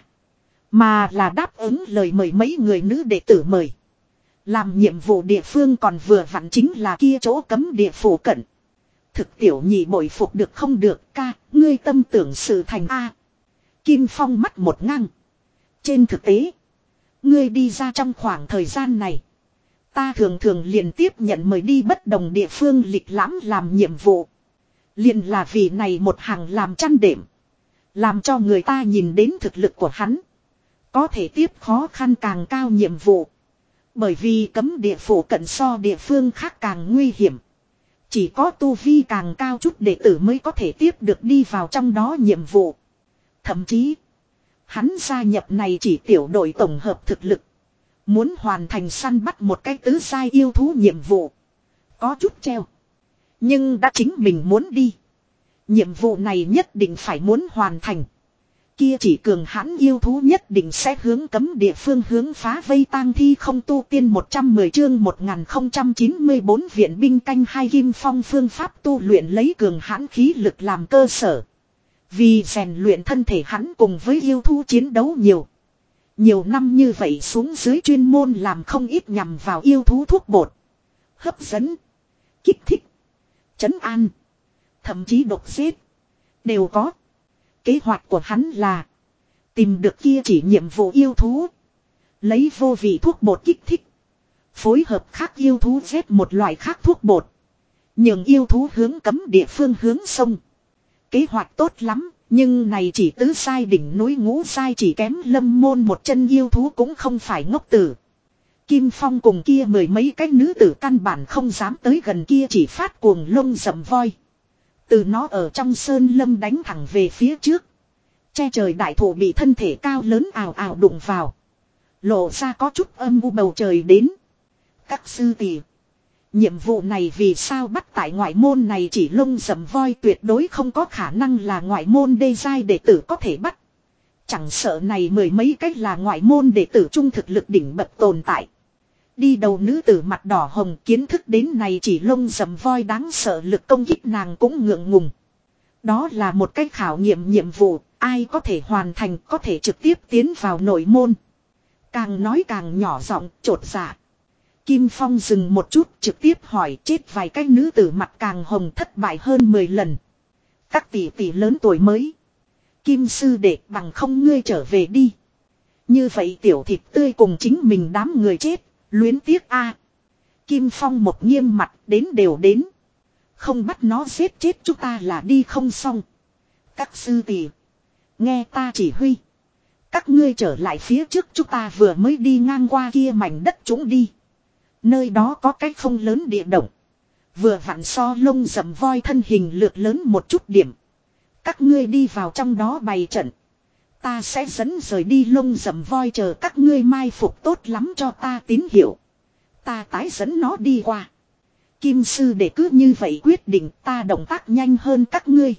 Mà là đáp ứng lời mời mấy người nữ đệ tử mời. Làm nhiệm vụ địa phương còn vừa vặn chính là kia chỗ cấm địa phủ cận. Thực tiểu nhị bội phục được không được ca, ngươi tâm tưởng sự thành A. Kim Phong mắt một ngang. Trên thực tế, ngươi đi ra trong khoảng thời gian này. Ta thường thường liền tiếp nhận mời đi bất đồng địa phương lịch lãm làm nhiệm vụ. Liền là vì này một hàng làm chăn đệm. Làm cho người ta nhìn đến thực lực của hắn. Có thể tiếp khó khăn càng cao nhiệm vụ. Bởi vì cấm địa phủ cận so địa phương khác càng nguy hiểm. Chỉ có tu vi càng cao chút đệ tử mới có thể tiếp được đi vào trong đó nhiệm vụ. Thậm chí, hắn gia nhập này chỉ tiểu đội tổng hợp thực lực. Muốn hoàn thành săn bắt một cái tứ giai yêu thú nhiệm vụ. Có chút treo. Nhưng đã chính mình muốn đi. Nhiệm vụ này nhất định phải muốn hoàn thành. Kia chỉ cường hãn yêu thú nhất định sẽ hướng cấm địa phương hướng phá vây tang thi không tu tiên 110 chương 1094 viện binh canh 2 Kim Phong phương pháp tu luyện lấy cường hãn khí lực làm cơ sở. Vì rèn luyện thân thể hắn cùng với yêu thú chiến đấu nhiều. Nhiều năm như vậy xuống dưới chuyên môn làm không ít nhằm vào yêu thú thuốc bột. Hấp dẫn. Kích thích. Trấn an. Thậm chí độc giết. Đều có. Kế hoạch của hắn là tìm được kia chỉ nhiệm vụ yêu thú. Lấy vô vị thuốc bột kích thích. Phối hợp khác yêu thú giết một loại khác thuốc bột. Nhưng yêu thú hướng cấm địa phương hướng sông. Kế hoạch tốt lắm. Nhưng này chỉ tứ sai đỉnh núi ngũ sai chỉ kém Lâm Môn một chân yêu thú cũng không phải ngốc tử. Kim Phong cùng kia mười mấy cái nữ tử căn bản không dám tới gần kia chỉ phát cuồng lông rậm voi. Từ nó ở trong sơn lâm đánh thẳng về phía trước. Che trời đại thụ bị thân thể cao lớn ào ào đụng vào. Lộ ra có chút âm u bầu trời đến. Các sư tỷ, nhiệm vụ này vì sao bắt tại ngoại môn này chỉ lông rậm voi tuyệt đối không có khả năng là ngoại môn đê giai đệ tử có thể bắt. Chẳng sợ này mười mấy cách là ngoại môn đệ tử trung thực lực đỉnh bậc tồn tại. Đi đầu nữ tử mặt đỏ hồng kiến thức đến này chỉ lông rậm voi đáng sợ lực công kích nàng cũng ngượng ngùng. Đó là một cách khảo nghiệm nhiệm vụ, ai có thể hoàn thành có thể trực tiếp tiến vào nội môn. Càng nói càng nhỏ giọng chột dạ. Kim Phong dừng một chút trực tiếp hỏi chết vài cái nữ tử mặt càng hồng thất bại hơn 10 lần. Các tỷ tỷ lớn tuổi mới. Kim sư đệ bằng không ngươi trở về đi. Như vậy tiểu thịt tươi cùng chính mình đám người chết, luyến tiếc a. Kim Phong một nghiêm mặt đến đều đến. Không bắt nó giết chết chúng ta là đi không xong. Các sư tỷ, nghe ta chỉ huy. Các ngươi trở lại phía trước chúng ta vừa mới đi ngang qua kia mảnh đất chúng đi. Nơi đó có cái không lớn địa động. Vừa vặn so lông rậm voi thân hình lược lớn một chút điểm. Các ngươi đi vào trong đó bày trận. Ta sẽ dẫn rời đi lông rậm voi chờ các ngươi mai phục tốt lắm cho ta tín hiệu. Ta tái dẫn nó đi qua. Kim sư để cứ như vậy quyết định ta động tác nhanh hơn các ngươi.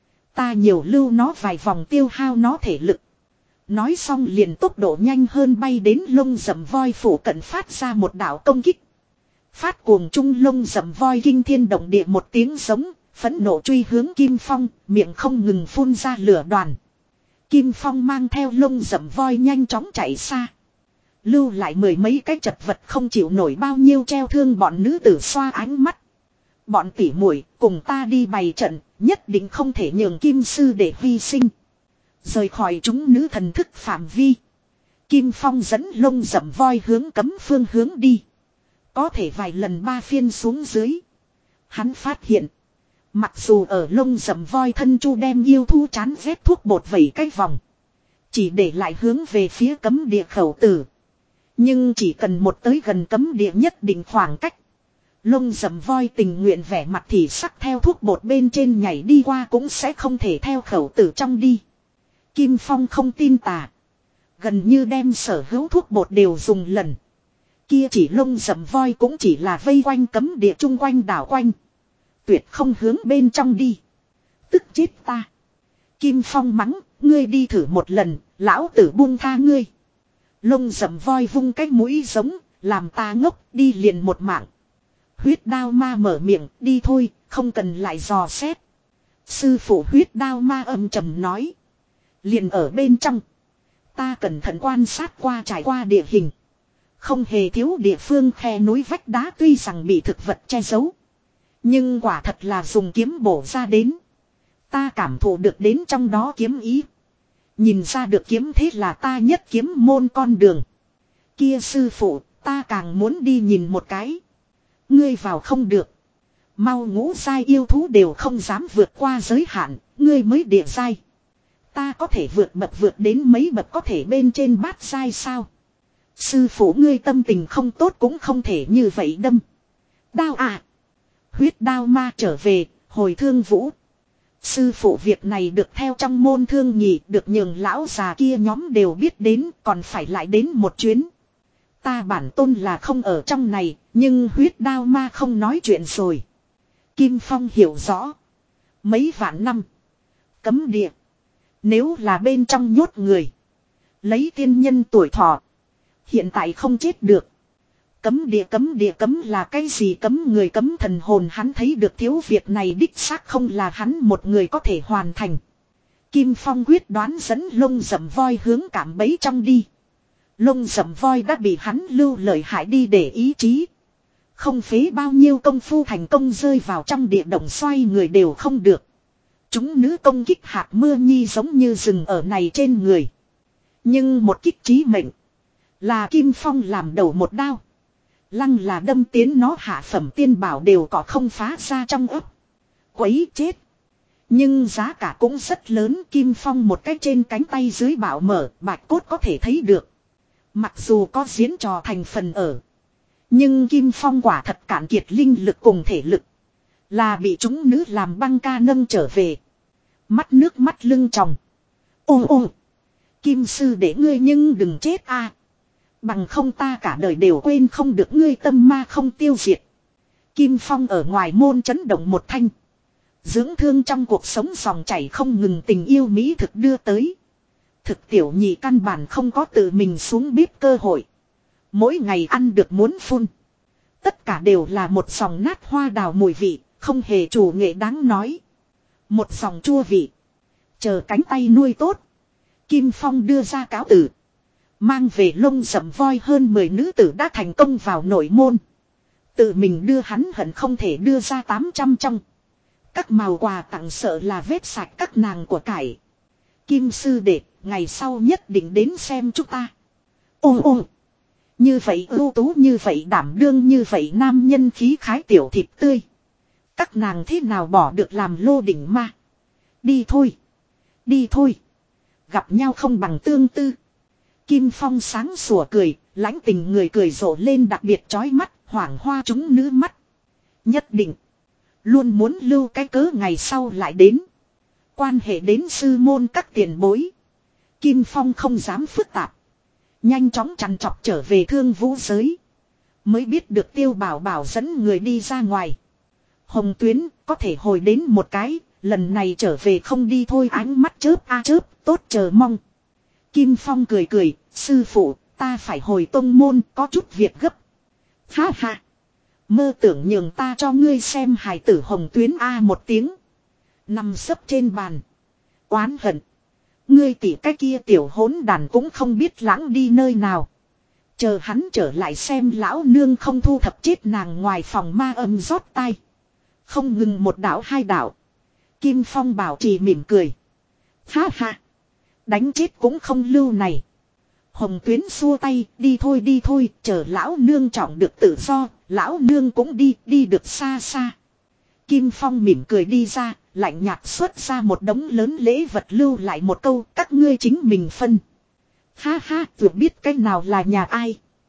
Ta nhiều lưu nó vài vòng tiêu hao nó thể lực. Nói xong liền tốc độ nhanh hơn bay đến lông rậm voi phủ cận phát ra một đạo công kích. Phát cuồng trung lông rậm voi kinh thiên động địa một tiếng giống, phẫn nộ truy hướng Kim Phong, miệng không ngừng phun ra lửa đoàn. Kim Phong mang theo lông rậm voi nhanh chóng chạy xa. Lưu lại mười mấy cái chật vật không chịu nổi bao nhiêu treo thương bọn nữ tử xoa ánh mắt. Bọn tỉ muội cùng ta đi bày trận, nhất định không thể nhường Kim sư để hy sinh. Rời khỏi chúng nữ thần thức phạm vi. Kim Phong dẫn lông rậm voi hướng cấm phương hướng đi. Có thể vài lần ba phiên xuống dưới. Hắn phát hiện. Mặc dù ở lông rậm voi thân chu đem yêu thú chán rét thuốc bột vẩy cái vòng. Chỉ để lại hướng về phía cấm địa khẩu tử. Nhưng chỉ cần một tới gần cấm địa nhất định khoảng cách. Lông rậm voi tình nguyện vẻ mặt thì sắc theo thuốc bột bên trên nhảy đi qua cũng sẽ không thể theo khẩu tử trong đi. Kim Phong không tin tà. Gần như đem sở hữu thuốc bột đều dùng lần. Kia chỉ lông rậm voi cũng chỉ là vây quanh cấm địa chung quanh đảo quanh. Tuyệt không hướng bên trong đi. Tức chết ta. Kim Phong mắng, ngươi đi thử một lần, lão tử buông tha ngươi. Lông rậm voi vung cái mũi giống, làm ta ngốc, đi liền một mạng. Huyết đao ma mở miệng, đi thôi, không cần lại dò xét. Sư phụ huyết đao ma âm trầm nói. Liền ở bên trong. Ta cẩn thận quan sát qua trải qua địa hình. Không hề thiếu địa phương khe núi vách đá tuy rằng bị thực vật che giấu. Nhưng quả thật là dùng kiếm bổ ra đến. Ta cảm thụ được đến trong đó kiếm ý. Nhìn ra được kiếm thế là ta nhất kiếm môn con đường. Kia sư phụ, ta càng muốn đi nhìn một cái. Ngươi vào không được. Mau ngũ giai yêu thú đều không dám vượt qua giới hạn, ngươi mới địa giai. Ta có thể vượt bậc vượt đến mấy bậc có thể bên trên bát giai sao? Sư phụ ngươi tâm tình không tốt cũng không thể như vậy đâm. Đao à! Huyết đao ma trở về, hồi thương vũ. Sư phụ việc này được theo trong môn thương nhị, được nhường lão già kia nhóm đều biết đến, còn phải lại đến một chuyến. Ta bản tôn là không ở trong này, nhưng huyết đao ma không nói chuyện rồi. Kim Phong hiểu rõ. Mấy vạn năm. Cấm địa. Nếu là bên trong nhốt người. Lấy tiên nhân tuổi thọ. Hiện tại không chết được. Cấm địa cấm là cái gì, cấm người cấm thần hồn, hắn thấy được thiếu việc này đích xác không là hắn một người có thể hoàn thành. Kim Phong quyết đoán dẫn lông rậm voi hướng cảm bẫy trong đi. Lông rậm voi đã bị hắn lưu lợi hại đi để ý chí. Không phế bao nhiêu công phu thành công rơi vào trong địa động xoay người đều không được. Chúng nữ công kích hạt mưa nhi giống như rừng ở này trên người. Nhưng một kích chí mệnh. Là Kim Phong làm đầu một đao. Lăng là đâm tiến nó hạ phẩm tiên bảo đều có không phá ra trong ấp. Quấy chết. Nhưng giá cả cũng rất lớn. Kim Phong một cái trên cánh tay dưới bảo mở, bạch cốt có thể thấy được. Mặc dù có diễn trò thành phần ở. Nhưng Kim Phong quả thật cạn kiệt linh lực cùng thể lực. Là bị chúng nữ làm băng ca nâng trở về. Mắt nước mắt lưng tròng. Ô ô. Kim sư để ngươi nhưng đừng chết a. Bằng không ta cả đời đều quên không được ngươi, tâm ma không tiêu diệt. Kim Phong ở ngoài môn chấn động một thanh. Dưỡng thương trong cuộc sống dòng chảy không ngừng tình yêu mỹ thực đưa tới. Thực tiểu nhị căn bản không có tự mình xuống bếp cơ hội. Mỗi ngày ăn được muốn phun. Tất cả đều là một dòng nát hoa đào mùi vị, không hề chủ nghệ đáng nói. Một dòng chua vị. Chờ cánh tay nuôi tốt. Kim Phong đưa ra cáo tử. Mang về lông rậm voi hơn 10 nữ tử đã thành công vào nội môn. Tự mình đưa hắn hận không thể đưa ra 800 trong. Các màu quà tặng sợ là vết sạch các nàng của cải. Kim sư đệ, ngày sau nhất định đến xem chúng ta. Ô ô. Như vậy ưu tú, như vậy đảm đương, như vậy nam nhân khí khái tiểu thịt tươi. Các nàng thế nào bỏ được làm lô đỉnh ma. Đi thôi. Đi thôi. Gặp nhau không bằng tương tư. Kim Phong sáng sủa cười, lãnh tình người cười rộ lên đặc biệt chói mắt, hoảng hoa chúng nữ mắt. Nhất định. Luôn muốn lưu cái cớ ngày sau lại đến. Quan hệ đến sư môn các tiền bối. Kim Phong không dám phức tạp. Nhanh chóng trằn trọc trở về Thương Vũ giới. Mới biết được Tiêu Bảo Bảo dẫn người đi ra ngoài. Hồng Tuyến có thể hồi đến một cái. Lần này trở về không đi thôi, ánh mắt chớp a chớp, tốt chờ mong. Kim Phong cười cười, sư phụ, ta phải hồi tông môn, có chút việc gấp. Ha ha. Mơ tưởng nhường ta cho ngươi xem hài tử Hồng Tuyến a một tiếng. Nằm sấp trên bàn. Oán hận. Ngươi tỷ cái kia tiểu hỗn đàn cũng không biết lãng đi nơi nào. Chờ hắn trở lại xem lão nương không thu thập chết nàng ngoài phòng ma âm rót tai. Không ngừng một đảo hai đảo. Kim Phong bảo trì mỉm cười. Ha ha. Đánh chết cũng không lưu này. Hồng Tuyến xua tay, đi thôi, chờ lão nương trọng được tự do, lão nương cũng đi được xa xa. Kim Phong mỉm cười đi ra, lạnh nhạt xuất ra một đống lớn lễ vật, lưu lại một câu, các ngươi chính mình phân. Ha ha, vừa biết cái nào là nhà ai.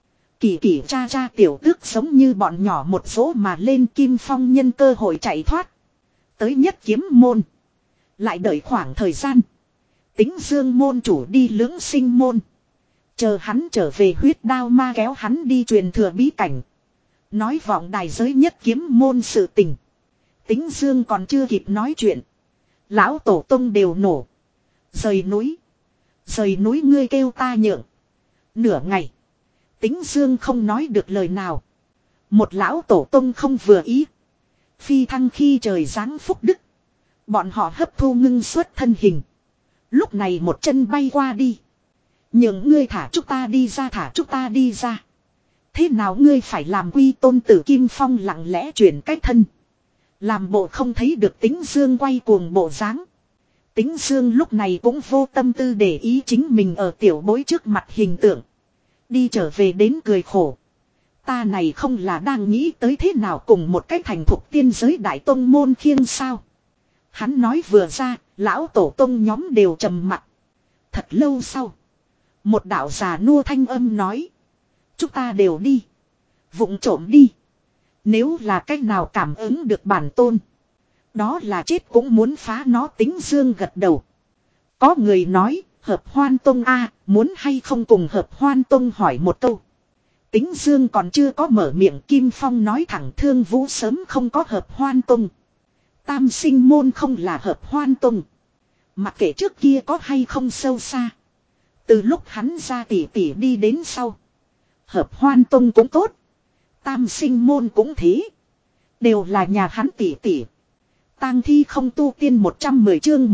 Kỳ kỳ cha cha tiểu tước giống như bọn nhỏ một số mà lên Kim Phong nhân cơ hội chạy thoát. Tới nhất kiếm môn. Lại đợi khoảng thời gian. Tính dương môn chủ đi lưỡng sinh môn. Chờ hắn trở về huyết đao ma kéo hắn đi truyền thừa bí cảnh. Nói vọng đài giới nhất kiếm môn sự tình. Tính dương còn chưa kịp nói chuyện. Lão tổ tông đều nổ. Rời núi. Rời núi ngươi kêu ta nhượng. Nửa ngày. Tính dương không nói được lời nào. Một lão tổ tông không vừa ý. Phi thăng khi trời giáng phúc đức. Bọn họ hấp thu ngưng xuất thân hình. Lúc này một chân bay qua đi. Nhượng ngươi thả chúng ta đi ra, thả chúng ta đi ra. Thế nào ngươi phải làm quy tôn tử Kim Phong lặng lẽ chuyển cách thân. Làm bộ không thấy được Tính Dương quay cuồng bộ dáng. Tính Dương lúc này cũng vô tâm tư để ý chính mình ở tiểu bối trước mặt hình tượng. Đi trở về đến cười khổ. Ta này không là đang nghĩ tới thế nào cùng một cái thành thục tiên giới đại tông môn khiêng sao. Hắn nói vừa ra, lão tổ tông nhóm đều trầm mặc. Thật lâu sau. Một đạo già nua thanh âm nói. Chúng ta đều đi. Vụng trộm đi. Nếu là cách nào cảm ứng được bản tôn. Đó là chết cũng muốn phá nó. Tính Dương gật đầu. Có người nói, Hợp Hoan Tông a, muốn hay không cùng Hợp Hoan Tông hỏi một câu. Tính Dương còn chưa có mở miệng, Kim Phong nói thẳng Thương Vũ sớm không có Hợp Hoan Tông. Tam Sinh môn không là Hợp Hoan Tông. Mặc kệ trước kia có hay không sâu xa. Từ lúc hắn ra tỉ tỉ đi đến sau. Hợp Hoan Tông cũng tốt. Tam Sinh môn cũng thế. Đều là nhà hắn tỉ tỉ. Tang thi không tu tiên 110 chương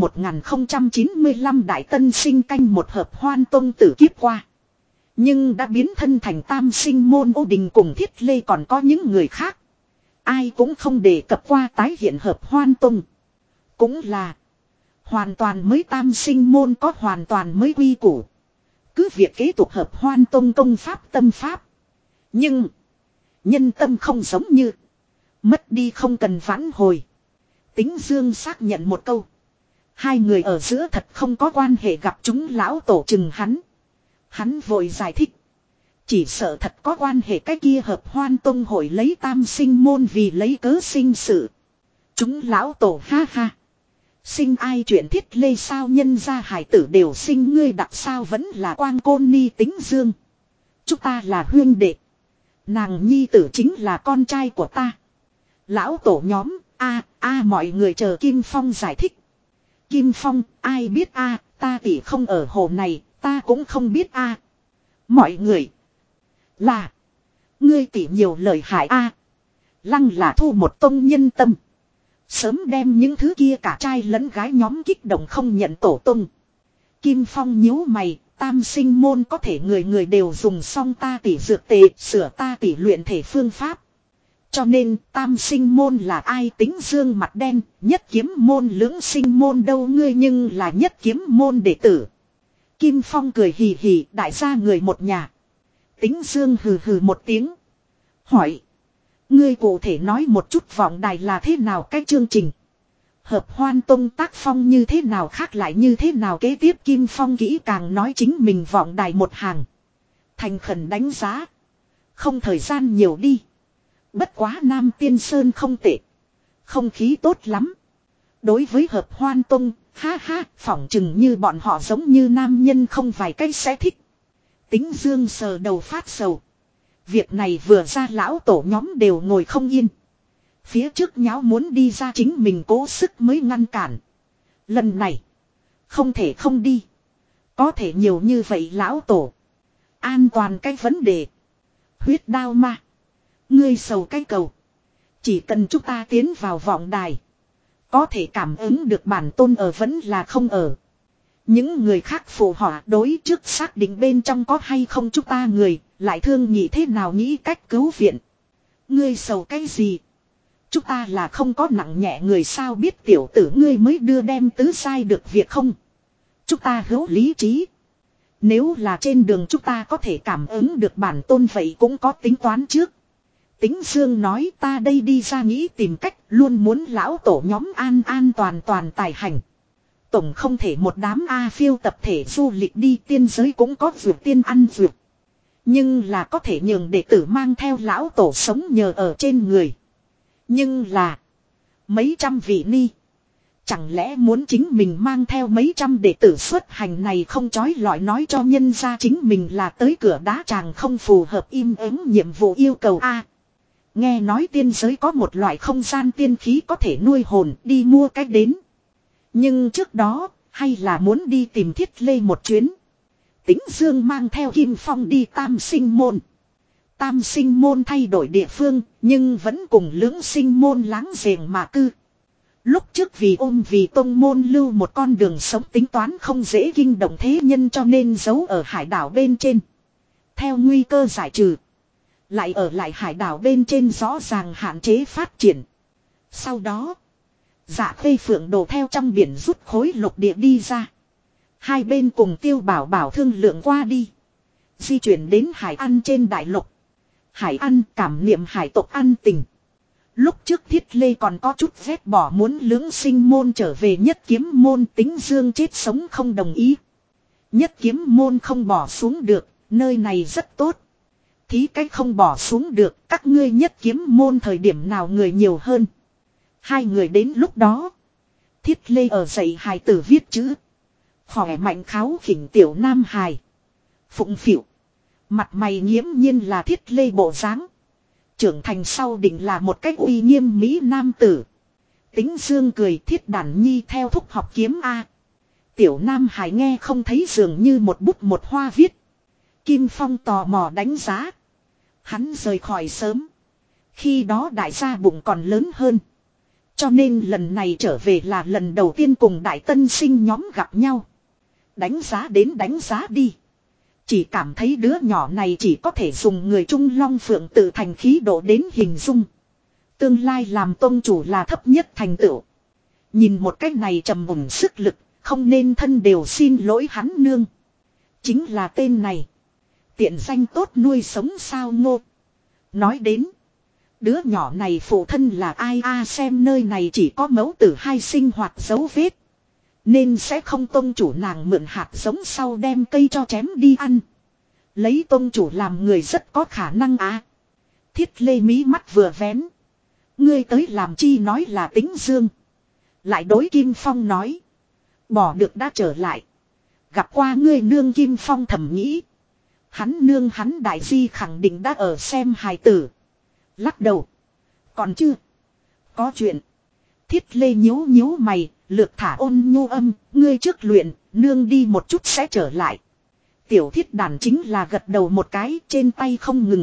1095 đại tân sinh canh một Hợp Hoan Tông tử kiếp qua. Nhưng đã biến thân thành Tam Sinh môn Ô Đình cùng Thiết Lê còn có những người khác. Ai cũng không đề cập qua tái hiện Hợp Hoan Tông. Cũng là hoàn toàn mới Tam Sinh môn có hoàn toàn mới quy củ. Cứ việc kế tục Hợp Hoan Tông công pháp tâm pháp. Nhưng nhân tâm không giống như. Mất đi không cần vãn hồi. Tính Dương xác nhận một câu. Hai người ở giữa thật không có quan hệ, gặp chúng lão tổ chừng hắn. Hắn vội giải thích. Chỉ sợ thật có quan hệ, cái kia Hợp Hoan Tông hội lấy Tam Sinh môn vì lấy cớ sinh sự. Chúng lão tổ ha ha. Sinh ai chuyện Thiết Lê sao, nhân gia hải tử đều sinh, ngươi đặc sao vẫn là Quang Côn Ni. Tính Dương. Chúng ta là huyên đệ. Nàng nhi tử chính là con trai của ta. Lão tổ nhóm, mọi người chờ Kim Phong giải thích. Kim Phong, ai biết ta tỷ không ở hồ này, ta cũng không biết Mọi người. Là. Ngươi tỷ nhiều lời hại Lăng là thu một tông nhân tâm. Sớm đem những thứ kia cả trai lẫn gái nhóm kích động không nhận tổ tông. Kim Phong nhíu mày, Tam Sinh môn có thể người người đều dùng xong ta tỷ dược tề, sửa ta tỷ luyện thể phương pháp. Cho nên Tam Sinh môn là ai? Tính Dương mặt đen, Nhất Kiếm môn lưỡng sinh môn đâu, ngươi nhưng là Nhất Kiếm môn đệ tử. Kim Phong cười hì hì, đại gia người một nhà. Tính Dương hừ hừ một tiếng. Hỏi. Ngươi cụ thể nói một chút vọng đài là thế nào cái chương trình. Hợp Hoan Tông tác phong như thế nào, khác lại như thế nào, kế tiếp Kim Phong kỹ càng nói chính mình vọng đài một hàng. Thành khẩn đánh giá. Không thời gian nhiều đi. Bất quá Nam Tiên Sơn không tệ. Không khí tốt lắm. Đối với Hợp Hoan Tông, ha ha, phỏng chừng như bọn họ giống như nam nhân không vài cái sẽ thích. Tính Dương sờ đầu phát sầu. Việc này vừa ra lão tổ nhóm đều ngồi không yên. Phía trước nháo muốn đi ra, chính mình cố sức mới ngăn cản. Lần này không thể không đi. Có thể nhiều như vậy lão tổ. An toàn cái vấn đề. Huyết đao ma. Ngươi sầu cái cầu. Chỉ cần chúng ta tiến vào vọng đài. Có thể cảm ứng được bản tôn ở vẫn là không ở. Những người khác phụ họa đối trước xác định bên trong có hay không chúng ta người. Lại thương nhị thế nào nghĩ cách cứu viện. Ngươi sầu cái gì? Chúng ta là không có nặng nhẹ người sao, biết tiểu tử ngươi mới đưa đem tứ sai được việc không? Chúng ta hữu lý trí. Nếu là trên đường chúng ta có thể cảm ứng được bản tôn vậy cũng có tính toán trước. Tính Dương nói ta đây đi ra nghĩ tìm cách, luôn muốn lão tổ nhóm an an toàn toàn tài hành. Tổng không thể một đám phiêu tập thể du lịch đi, tiên giới cũng có vượt tiên ăn vượt. Nhưng là có thể nhường đệ tử mang theo lão tổ sống nhờ ở trên người. Nhưng là mấy trăm vị ni. Chẳng lẽ muốn chính mình mang theo mấy trăm đệ tử xuất hành này không chói lọi nói cho nhân ra chính mình là tới cửa đá tràng không phù hợp im ắng nhiệm vụ yêu cầu a. Nghe nói tiên giới có một loại không gian tiên khí có thể nuôi hồn đi mua cách đến. Nhưng trước đó hay là muốn đi tìm Thiết Lê một chuyến. Tĩnh Dương mang theo Kim Phong đi Tam Sinh Môn. Tam Sinh Môn thay đổi địa phương nhưng vẫn cùng Lưỡng Sinh Môn láng giềng mà cư. Lúc trước vì tông môn lưu một con đường sống tính toán không dễ kinh động thế nhân cho nên giấu ở hải đảo bên trên. Theo nguy cơ giải trừ. Lại ở lại hải đảo bên trên rõ ràng hạn chế phát triển. Sau đó. Dạ Khê Phượng Đồ theo trong biển rút khối lục địa đi ra. Hai bên cùng Tiêu Bảo Bảo thương lượng qua đi. Di chuyển đến Hải An trên đại lục. Hải An cảm niệm hải tộc ăn tình. Lúc trước Thiết Lê còn có chút ghét bỏ muốn Lưỡng Sinh Môn trở về Nhất Kiếm Môn, Tính Dương chết sống không đồng ý. Nhất Kiếm Môn không bỏ xuống được, nơi này rất tốt. Thí cách không bỏ xuống được, các ngươi Nhất Kiếm Môn thời điểm nào người nhiều hơn. Hai người đến lúc đó. Thiết Lê ở dạy hài tử viết chữ. Khỏe mạnh kháo khỉnh tiểu nam hài. Phụng phịu. Mặt mày nghiễm nhiên là Thiết Lê bộ dáng. Trưởng thành sau định là một cách uy nghiêm mỹ nam tử. Tính Dương cười Thiết Đản Nhi theo thúc học kiếm A. Tiểu nam hài nghe không thấy dường như một bút một hoa viết. Kim Phong tò mò đánh giá. Hắn rời khỏi sớm. Khi đó đại gia bụng còn lớn hơn. Cho nên lần này trở về là lần đầu tiên cùng đại tân sinh nhóm gặp nhau. Đánh giá đến đánh giá đi. Chỉ cảm thấy đứa nhỏ này chỉ có thể dùng người Trung Long Phượng tự thành khí độ đến hình dung. Tương lai làm tôn chủ là thấp nhất thành tựu. Nhìn một cách này trầm mùng sức lực, không nên thân đều xin lỗi hắn nương. Chính là tên này. Tiện danh tốt nuôi sống sao Ngô. Nói đến. Đứa nhỏ này phụ thân là ai a xem nơi này chỉ có mẫu tử hai sinh hoạt dấu vết. Nên sẽ không tôn chủ nàng mượn hạt giống sau đem cây cho chém đi ăn. Lấy tôn chủ làm người rất có khả năng á. Thiết Lê mí mắt vừa vén. Ngươi tới làm chi nói là Tính Dương. Lại đối Kim Phong nói. Bỏ được đã trở lại. Gặp qua ngươi nương Kim Phong thầm nghĩ. Hắn nương hắn đại di khẳng định đã ở xem hài tử. Lắc đầu. Còn chưa. Có chuyện. Thiết Lê nhíu nhíu mày. Lược thả ôn nhu âm. Ngươi trước luyện. Nương đi một chút sẽ trở lại. Tiểu Thiết Đản chính là gật đầu một cái. Trên tay không ngừng.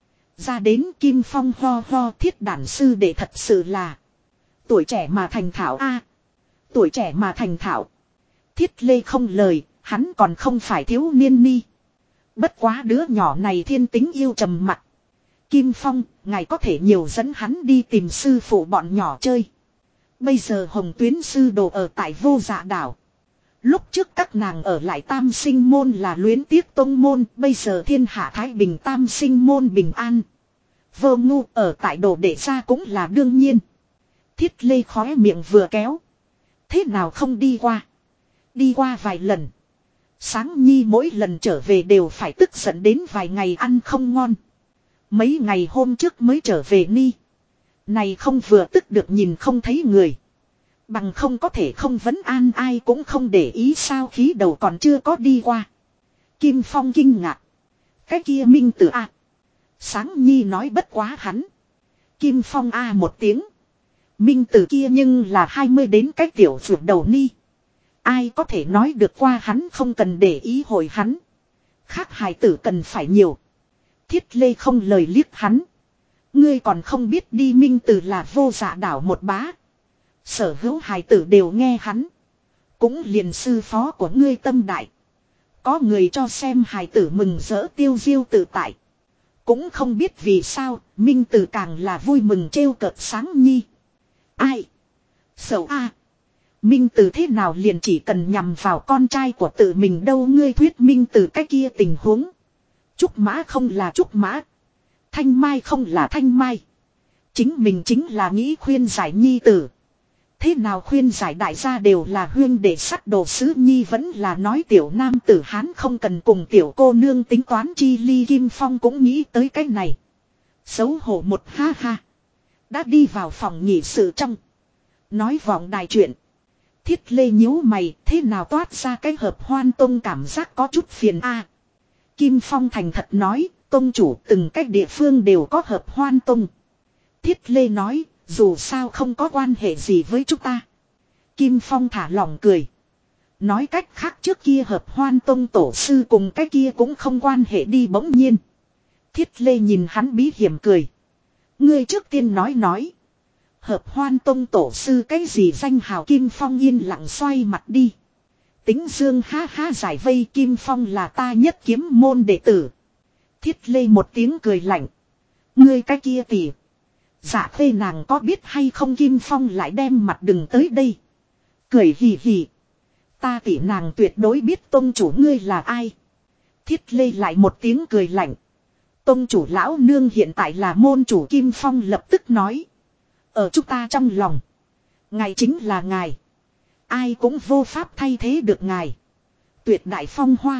Ra đến Kim Phong ho ho. Thiết Đản sư để thật sự là. Tuổi trẻ mà thành thạo a. Tuổi trẻ mà thành thạo. Thiết Lê không lời. Hắn còn không phải thiếu niên ni. Bất quá đứa nhỏ này thiên tính yêu trầm mặc. Kim Phong, ngài có thể nhiều dẫn hắn đi tìm sư phụ bọn nhỏ chơi. Bây giờ Hồng Tuyến sư đồ ở tại Vô Dạ đảo. Lúc trước các nàng ở lại Tam Sinh Môn là luyến tiếc tông môn, bây giờ thiên hạ thái bình Tam Sinh Môn bình an. Vô Ngu ở tại Đồ Đệ Gia cũng là đương nhiên. Thiết Lê khóe miệng vừa kéo. Thế nào không đi qua? Đi qua vài lần. Sáng Nhi mỗi lần trở về đều phải tức giận đến vài ngày ăn không ngon. Mấy ngày hôm trước mới trở về ni. Này không vừa tức được nhìn không thấy người. Bằng không có thể không vấn an ai cũng không để ý sao khí đầu còn chưa có đi qua. Kim Phong kinh ngạc. Cái kia Minh Tử a. Sáng Nhi nói bất quá hắn. Kim Phong a một tiếng. Minh Tử kia nhưng là 20 đến cái tiểu ruột đầu ni. Ai có thể nói được qua hắn không cần để ý hồi hắn. Khác hài tử cần phải nhiều. Thiết Lê không lời liếc hắn. Ngươi còn không biết đi Minh Tử là Vô Dạ đảo một bá. Sở hữu hài tử đều nghe hắn. Cũng liền sư phó của ngươi tâm đại. Có người cho xem hài tử mừng rỡ tiêu diêu tự tại. Cũng không biết vì sao Minh Tử càng là vui mừng trêu cợt Sáng Nhi. Ai? Sầu a. Minh Tử thế nào liền chỉ cần nhằm vào con trai của tự mình đâu ngươi thuyết Minh Tử cái kia tình huống. Trúc Mã không là Trúc Mã. Thanh Mai không là Thanh Mai. Chính mình chính là nghĩ khuyên giải Nhi tử. Thế nào khuyên giải đại gia đều là huyên để sắt đồ sứ nhi vẫn là nói tiểu nam tử Hán không cần cùng tiểu cô nương tính toán chi ly. Kim Phong cũng nghĩ tới cái này. Xấu hổ một ha ha. Đã đi vào phòng nhị sự trong. Nói vọng đài chuyện. Thiết Lê nhíu mày, thế nào toát ra cái hợp hoan tông cảm giác có chút phiền a. Kim Phong thành thật nói, tông chủ từng cách địa phương đều có hợp hoan tông. Thiết Lê nói, dù sao không có quan hệ gì với chúng ta. Kim Phong thả lỏng cười. Nói cách khác trước kia hợp hoan tông tổ sư cùng cái kia cũng không quan hệ đi. Bỗng nhiên Thiết Lê nhìn hắn bí hiểm cười. Ngươi trước tiên nói. Hợp hoan tông tổ sư cái gì danh hào? Kim Phong yên lặng xoay mặt đi. Tính Dương ha ha giải vây. Kim Phong là ta nhất kiếm môn đệ tử. Thiết Lê một tiếng cười lạnh. Ngươi cái kia tỉ. Dạ khê nàng có biết hay không? Kim Phong lại đem mặt đừng tới đây. Cười hì hì. Ta tỉ nàng tuyệt đối biết tông chủ ngươi là ai. Thiết Lê lại một tiếng cười lạnh. Tông chủ lão nương hiện tại là môn chủ. Kim Phong lập tức nói. Ở chúng ta trong lòng. Ngài chính là ngài. Ai cũng vô pháp thay thế được ngài. Tuyệt đại phong hoa.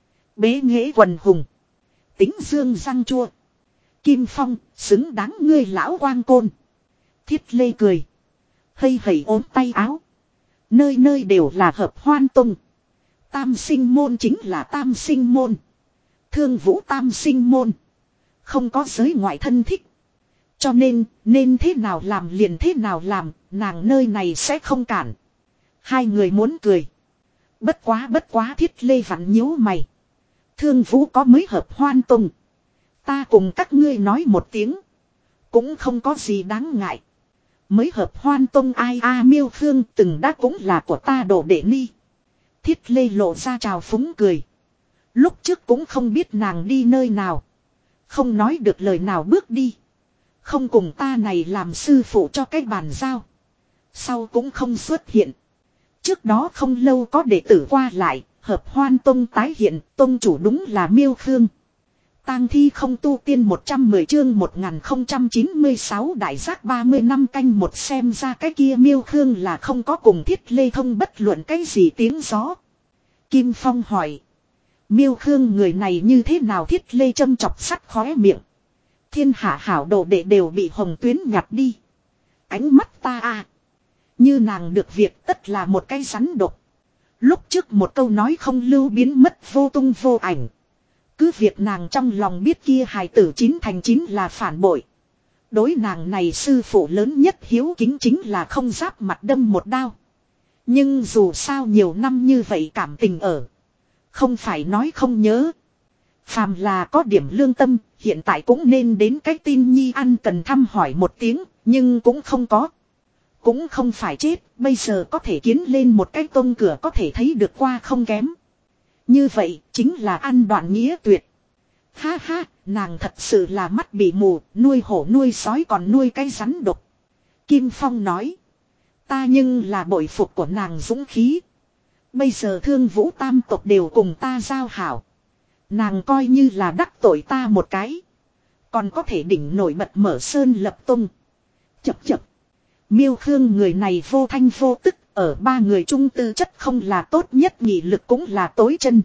Bế nghệ quần hùng. Tính Dương răng chua. Kim Phong xứng đáng ngươi lão quang côn. Thiết Lê cười. Hây hây ốm tay áo. Nơi nơi đều là hợp hoan tông. Tam sinh môn chính là tam sinh môn. Thương vũ tam sinh môn. Không có giới ngoại thân thích. Cho nên thế nào làm liền thế nào làm. Nàng nơi này sẽ không cản. Hai người muốn cười. Bất quá Thiết Lê vặn nhíu mày. Thương vũ có mới hợp hoan tông. Ta cùng các ngươi nói một tiếng. Cũng không có gì đáng ngại. Mới hợp hoan tông ai a Miêu Phương từng đã cũng là của ta đồ đệ ni. Thiết Lê lộ ra trào phúng cười. Lúc trước cũng không biết nàng đi nơi nào. Không nói được lời nào bước đi. Không cùng ta này làm sư phụ cho cái bàn giao. Sau cũng không xuất hiện. Trước đó không lâu có đệ tử qua lại. Hợp hoan tông tái hiện. Tông chủ đúng là Miêu Phương. Tang thi không tu tiên 110 chương 1096 đại giác 30 năm canh một. Xem ra cái kia Miêu Khương là không có cùng Thiết Lê thông bất luận cái gì tiếng gió. Kim Phong hỏi. Miêu Khương người này như thế nào? Thiết Lê châm chọc sắt khóe miệng. Thiên hạ hảo đồ đệ đều bị hồng tuyến nhặt đi. Ánh mắt ta à. Như nàng được việc tất là một cái rắn độc. Lúc trước một câu nói không lưu biến mất vô tung vô ảnh. Cứ việc nàng trong lòng biết kia hài tử 9/9 là phản bội. Đối nàng này sư phụ lớn nhất hiếu kính chính là không giáp mặt đâm một đao. Nhưng dù sao nhiều năm như vậy cảm tình ở. Không phải nói không nhớ. Phàm là có điểm lương tâm, hiện tại cũng nên đến cái tin nhi ăn cần thăm hỏi một tiếng, nhưng cũng không có. Cũng không phải chết, bây giờ có thể kiến lên một cái tông cửa có thể thấy được qua không kém. Như vậy, chính là ăn đoạn nghĩa tuyệt. Ha ha, nàng thật sự là mắt bị mù, nuôi hổ nuôi sói còn nuôi cái rắn độc. Kim Phong nói. Ta nhưng là bội phục của nàng dũng khí. Bây giờ Thương Vũ tam tộc đều cùng ta giao hảo. Nàng coi như là đắc tội ta một cái. Còn có thể đỉnh nổi bật mở sơn lập tung. Chập chập. Miêu Khương người này vô thanh vô tức. Ở ba người trung tư chất không là tốt nhất, nghị lực cũng là tối chân.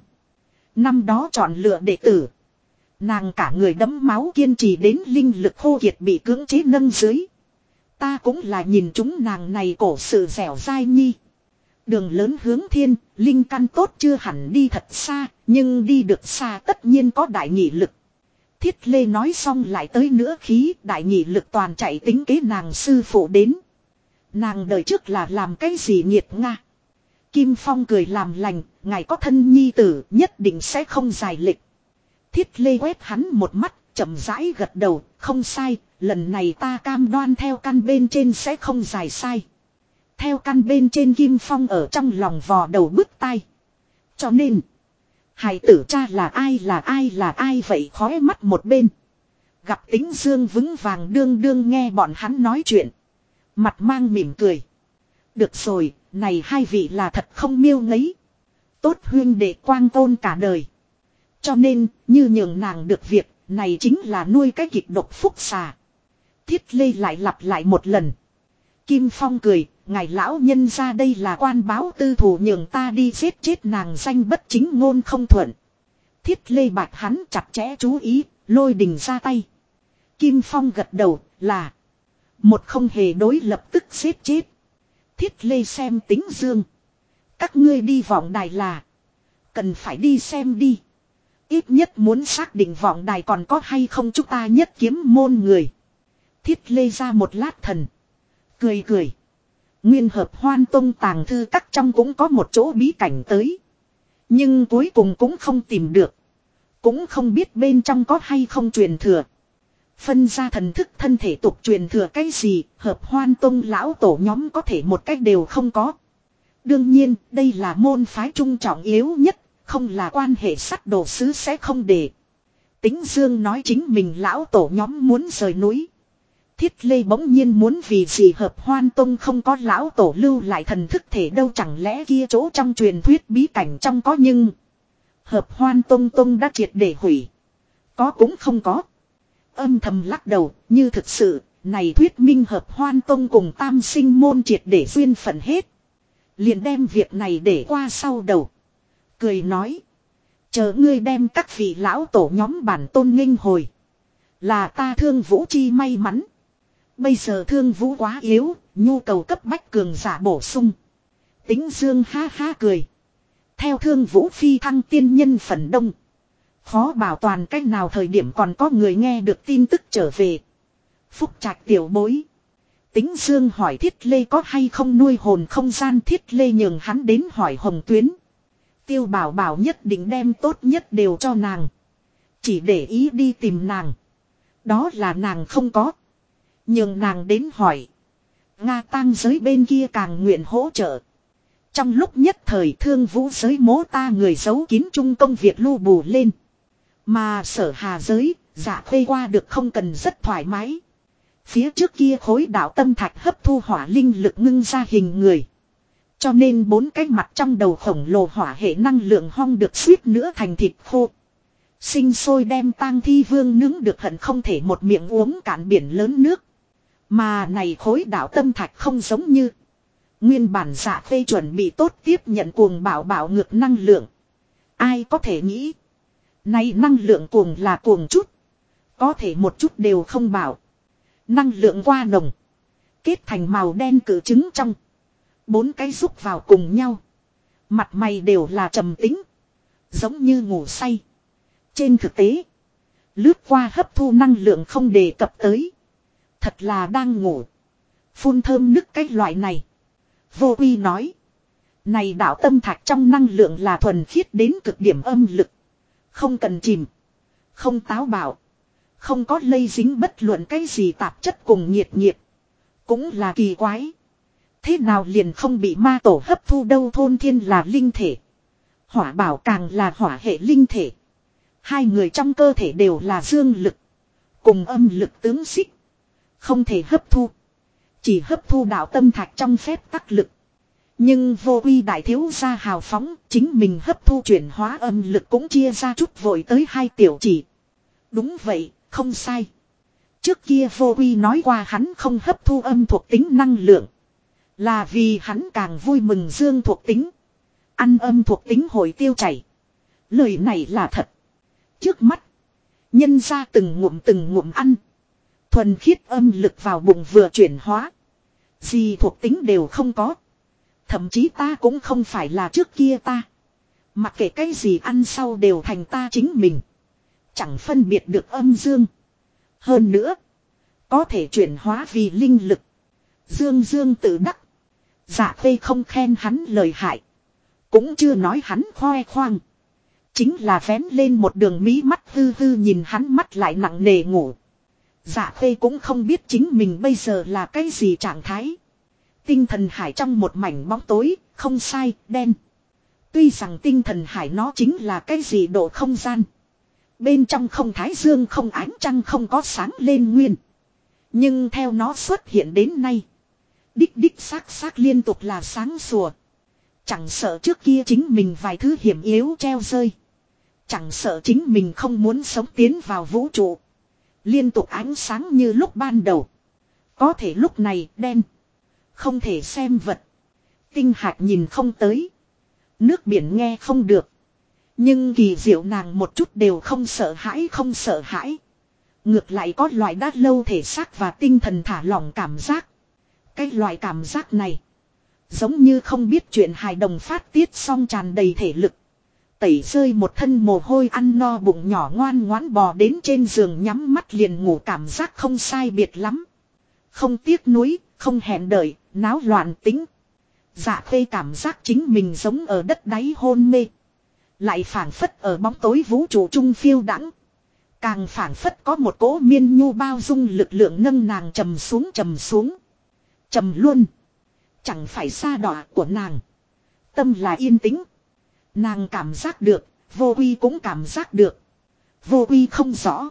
Năm đó chọn lựa đệ tử. Nàng cả người đẫm máu kiên trì đến linh lực khô kiệt bị cưỡng chế nâng dưới. Ta cũng là nhìn chúng nàng này cổ sự dẻo dai nhi. Đường lớn hướng thiên, linh căn tốt chưa hẳn đi thật xa, nhưng đi được xa tất nhiên có đại nghị lực. Thiết Lê nói xong lại tới nữa khí, đại nghị lực toàn chạy tính kế nàng sư phụ đến. Nàng đời trước là làm cái gì nghiệt nga. Kim Phong cười làm lành, ngài có thân nhi tử nhất định sẽ không dài lịch. Thiết Lê quét hắn một mắt, chậm rãi gật đầu, không sai, lần này ta cam đoan theo căn bên trên sẽ không dài sai. Theo căn bên trên Kim Phong ở trong lòng vò đầu bứt tai. Cho nên, hài tử cha là ai vậy khóe mắt một bên. Gặp Tính Dương vững vàng đương đương nghe bọn hắn nói chuyện. Mặt mang mỉm cười. Được rồi, này hai vị là thật không miêu ngấy. Tốt huyên đệ quang tôn cả đời. Cho nên, như nhường nàng được việc, này chính là nuôi cái kịch độc phúc xà. Thiết Lê lại lặp lại một lần. Kim Phong cười, ngài lão nhân ra đây là quan báo tư thủ nhường ta đi giết chết nàng danh bất chính ngôn không thuận. Thiết Lê Bạch hắn chặt chẽ chú ý, Lôi Đình ra tay. Kim Phong gật đầu là một không hề đối lập tức giết chết. Thiết Lê xem tính dương. Các ngươi đi vọng đài là cần phải đi xem đi. Ít nhất muốn xác định vọng đài còn có hay không chúng ta nhất kiếm môn người. Thiết Lê ra một lát thần. Cười cười. Nguyên hợp Hoan Tông tàng thư các trong cũng có một chỗ bí cảnh tới. Nhưng cuối cùng cũng không tìm được. Cũng không biết bên trong có hay không truyền thừa. Phân ra thần thức thân thể tục truyền thừa cái gì, hợp Hoan Tông lão tổ nhóm có thể một cách đều không có. Đương nhiên, đây là môn phái trung trọng yếu nhất, không là quan hệ sắt đồ sứ sẽ không để. Tính Dương nói chính mình lão tổ nhóm muốn rời núi. Thiết Lê bỗng nhiên muốn vì gì hợp Hoan Tông không có lão tổ lưu lại thần thức thể đâu, chẳng lẽ kia chỗ trong truyền thuyết bí cảnh trong có, nhưng hợp Hoan Tông đã triệt để hủy. Có cũng không có. Âm thầm lắc đầu, như thực sự, này thuyết minh hợp Hoan Tông cùng Tam Sinh môn triệt để duyên phận hết. Liền đem việc này để qua sau đầu. Cười nói. Chờ ngươi đem các vị lão tổ nhóm bản tôn nghênh hồi. Là ta Thương Vũ chi may mắn. Bây giờ Thương Vũ quá yếu, nhu cầu cấp bách cường giả bổ sung. Tính Dương ha ha cười. Theo Thương Vũ phi thăng tiên nhân phần đông. Khó bảo toàn cách nào thời điểm còn có người nghe được tin tức trở về. Phúc Trạch tiểu bối. Tính Dương hỏi Thiết Lê có hay không nuôi hồn không gian. Thiết Lê nhường hắn đến hỏi Hồng Tuyến. Tiêu Bảo Bảo nhất định đem tốt nhất đều cho nàng. Chỉ để ý đi tìm nàng. Đó là nàng không có. Nhường nàng đến hỏi. Nga tang giới bên kia càng nguyện hỗ trợ. Trong lúc nhất thời Thương Vũ giới mố ta người giấu kín chung công việc lưu bù lên. Mà Sở Hà giới, Dạ Khê qua được không cần rất thoải mái. Phía trước kia khối đạo tâm thạch hấp thu hỏa linh lực ngưng ra hình người. Cho nên 4 cái mặt trong đầu khổng lồ hỏa hệ năng lượng hong được suýt nữa thành thịt khô. Sinh sôi đem tang thi vương nướng được hận không thể một miệng uống cạn biển lớn nước. Mà này khối đạo tâm thạch không giống như nguyên bản Dạ Khê chuẩn bị tốt tiếp nhận cuồng bảo bảo ngược năng lượng. Ai có thể nghĩ này năng lượng cuồng là cuồng chút. Có thể một chút đều không bảo. Năng lượng qua nồng. Kết thành màu đen cử trứng trong. 4 cái rúc vào cùng nhau. Mặt mày đều là trầm tính. Giống như ngủ say. Trên thực tế. Lướt qua hấp thu năng lượng không đề cập tới. Thật là đang ngủ. Phun thơm nức cái loại này. Vô Uy nói. Này đạo tâm thạch trong năng lượng là thuần khiết đến cực điểm âm lực. Không cần chìm. Không táo bạo. Không có lây dính bất luận cái gì tạp chất cùng nhiệt nhiệt. Cũng là kỳ quái. Thế nào liền không bị ma tổ hấp thu đâu. Thôn Thiên là linh thể. Hỏa Bảo càng là hỏa hệ linh thể. Hai người trong cơ thể đều là dương lực. Cùng âm lực tướng xích. Không thể hấp thu. Chỉ hấp thu đạo tâm thạch trong phép tắc lực. Nhưng Vô Uy đại thiếu gia hào phóng. Chính mình hấp thu chuyển hóa âm lực cũng chia ra chút vội tới 2 tiểu chỉ. Đúng vậy, không sai. Trước kia Vô Uy nói qua hắn không hấp thu âm thuộc tính năng lượng. Là vì hắn càng vui mừng dương thuộc tính. Ăn âm thuộc tính hồi tiêu chảy. Lời này là thật. Trước mắt. Nhân ra từng ngụm ăn. Thuần khiết âm lực vào bụng vừa chuyển hóa. Gì thuộc tính đều không có. Thậm chí ta cũng không phải là trước kia ta. Mặc kệ cái gì ăn sau đều thành ta chính mình. Chẳng phân biệt được âm dương. Hơn nữa. Có thể chuyển hóa vì linh lực. Dương Dương tự đắc. Dạ Khê không khen hắn lời hại. Cũng chưa nói hắn khoe khoang. Chính là vén lên một đường mí mắt hư hư nhìn hắn mắt lại nặng nề ngủ. Dạ Khê cũng không biết chính mình bây giờ là cái gì trạng thái. Tinh thần hải trong một mảnh bóng tối, không sai, đen. Tuy rằng tinh thần hải nó chính là cái gì độ không gian. Bên trong không thái dương không ánh trăng không có sáng lên nguyên. Nhưng theo nó xuất hiện đến nay. Đích xác liên tục là sáng sủa. Chẳng sợ trước kia chính mình vài thứ hiểm yếu treo rơi. Chẳng sợ chính mình không muốn sống tiến vào vũ trụ. Liên tục ánh sáng như lúc ban đầu. Có thể lúc này đen. Không thể xem vật. Tinh hạch nhìn không tới. Nước biển nghe không được. Nhưng kỳ diệu nàng một chút đều không sợ hãi, không sợ hãi. Ngược lại có loại đã lâu thể xác và tinh thần thả lỏng cảm giác. Cái loại cảm giác này. Giống như không biết chuyện hài đồng phát tiết xong tràn đầy thể lực. Tẩy rơi một thân mồ hôi, ăn no bụng nhỏ ngoan ngoãn bò đến trên giường nhắm mắt liền ngủ, cảm giác không sai biệt lắm. Không tiếc nuối, không hẹn đợi, náo loạn tính. Dạ Khê cảm giác chính mình giống ở đất đáy hôn mê. Lại phảng phất ở bóng tối vũ trụ trung phiêu đãng. Càng phảng phất có một cỗ miên nhu bao dung lực lượng nâng nàng trầm xuống trầm xuống. Trầm luôn. Chẳng phải xa đọa của nàng. Tâm là yên tĩnh. Nàng cảm giác được, vô quy cũng cảm giác được. Vô quy không rõ.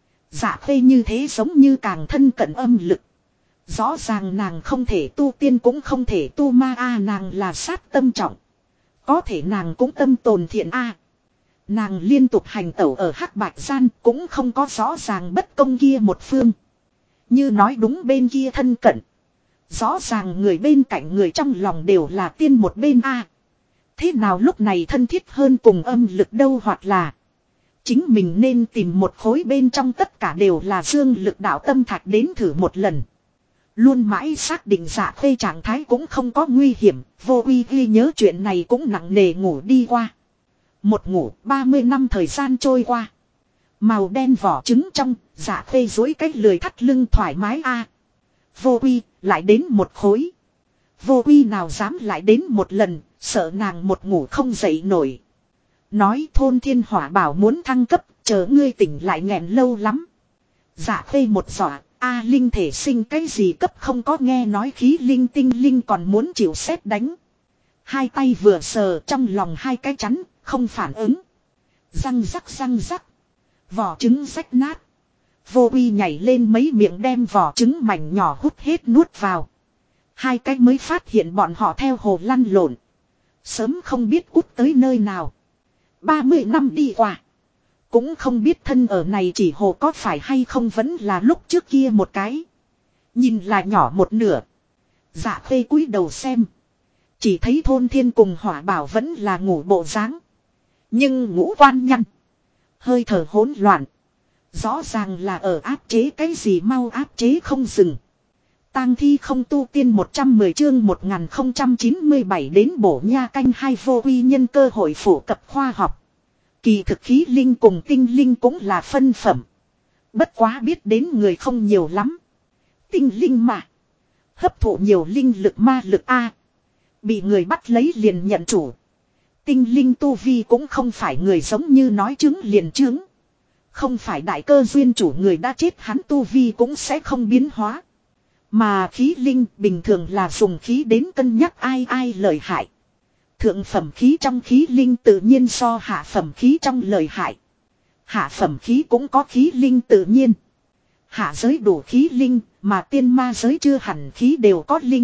Dạ Khê như thế giống như càng thân cận âm lực. Rõ ràng nàng không thể tu tiên cũng không thể tu ma a, nàng là sát tâm trọng. Có thể nàng cũng tâm tồn thiện a. Nàng liên tục hành tẩu ở hắc bạch gian cũng không có rõ ràng bất công kia một phương. Như nói đúng bên kia thân cận. Rõ ràng người bên cạnh người trong lòng đều là tiên một bên a. Thế nào lúc này thân thiết hơn cùng âm lực đâu, hoặc là chính mình nên tìm một khối bên trong tất cả đều là dương lực đạo tâm thạch đến thử một lần. Luôn mãi xác định Dạ Khê trạng thái cũng không có nguy hiểm, vô uy ghi nhớ chuyện này cũng nặng nề ngủ đi qua. Một ngủ 30 năm thời gian trôi qua. Màu đen vỏ trứng trong, Dạ Khê duỗi cách lười thắt lưng thoải mái a. Vô uy lại đến một khối. Vô uy nào dám lại đến một lần, sợ nàng một ngủ không dậy nổi. Nói thôn thiên hỏa bảo muốn thăng cấp, chờ ngươi tỉnh lại nghẹn lâu lắm. Dạ Khê một dọa, a linh thể sinh cái gì cấp không có nghe nói khí linh tinh linh còn muốn chịu sét đánh. Hai tay vừa sờ trong lòng hai cái chắn, không phản ứng. Răng rắc. Vỏ trứng rách nát. Vô uy nhảy lên mấy miệng đem vỏ trứng mảnh nhỏ hút hết nuốt vào. Hai cái mới phát hiện bọn họ theo hồ lăn lộn. Sớm không biết cút tới nơi nào. 30 năm đi qua. Cũng không biết thân ở này chỉ hồ có phải hay không vẫn là lúc trước kia một cái. Nhìn là nhỏ một nửa. Dạ Khê cúi đầu xem. Chỉ thấy thôn thiên cùng hỏa bảo vẫn là ngủ bộ dáng. Nhưng ngũ quan nhăn. Hơi thở hỗn loạn. Rõ ràng là ở áp chế cái gì, mau áp chế không dừng. Tang thi không tu tiên 110 chương 1097 đến bổ nha canh hai. Vô uy nhân cơ hội phổ cập khoa học. Kỳ thực khí linh cùng tinh linh cũng là phân phẩm. Bất quá biết đến người không nhiều lắm. Tinh linh mà. Hấp thụ nhiều linh lực ma lực a. Bị người bắt lấy liền nhận chủ. Tinh linh tu vi cũng không phải người giống như nói chứng liền chứng. Không phải đại cơ duyên chủ người đã chết hắn tu vi cũng sẽ không biến hóa. Mà khí linh bình thường là dùng khí đến cân nhắc ai lợi hại. Thượng phẩm khí trong khí linh tự nhiên so hạ phẩm khí trong lợi hại. Hạ phẩm khí cũng có khí linh tự nhiên. Hạ giới đủ khí linh, mà tiên ma giới chưa hẳn khí đều có linh.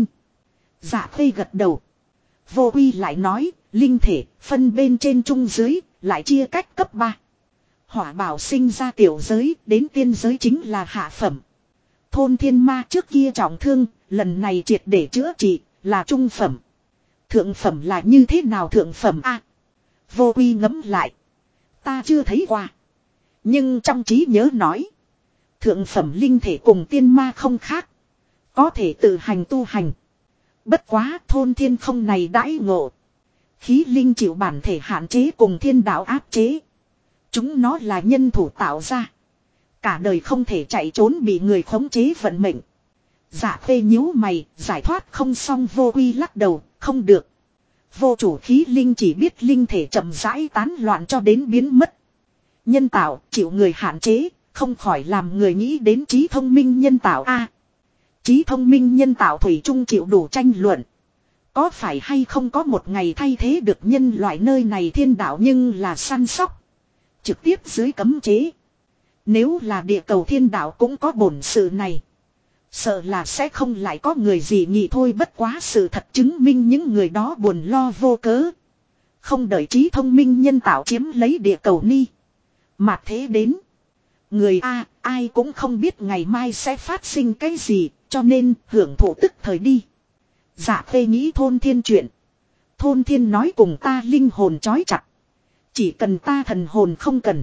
Dạ Khê gật đầu. Vô uy lại nói, linh thể, phân bên trên trung dưới, lại chia cách cấp 3. Hỏa bảo sinh ra tiểu giới, đến tiên giới chính là hạ phẩm. Thôn thiên ma trước kia trọng thương, lần này triệt để chữa trị, là trung phẩm. Thượng phẩm là như thế nào thượng phẩm a? Vô uy ngẫm lại. Ta chưa thấy qua. Nhưng trong trí nhớ nói. Thượng phẩm linh thể cùng tiên ma không khác. Có thể tự hành tu hành. Bất quá thôn thiên không này đãi ngộ. Khí linh chịu bản thể hạn chế cùng thiên đạo áp chế. Chúng nó là nhân thủ tạo ra. Cả đời không thể chạy trốn bị người khống chế vận mệnh. Dạ Khê nhíu mày, giải thoát không xong. Vô uy lắc đầu, không được. Vô chủ khí linh chỉ biết linh thể chậm rãi tán loạn cho đến biến mất. Nhân tạo chịu người hạn chế, không khỏi làm người nghĩ đến trí thông minh nhân tạo a. Trí thông minh nhân tạo thủy chung chịu đủ tranh luận. Có phải hay không có một ngày thay thế được nhân loại nơi này thiên đạo nhưng là săn sóc. Trực tiếp dưới cấm chế. Nếu là địa cầu thiên đạo cũng có bổn sự này. Sợ là sẽ không lại có người gì nghĩ thôi, bất quá sự thật chứng minh những người đó buồn lo vô cớ. Không đợi trí thông minh nhân tạo chiếm lấy địa cầu ni. Mà thế đến. Người A ai cũng không biết ngày mai sẽ phát sinh cái gì, cho nên hưởng thụ tức thời đi. Dạ Khê nghĩ thôn thiên chuyện. Thôn thiên nói cùng ta linh hồn trói chặt. Chỉ cần ta thần hồn không cần.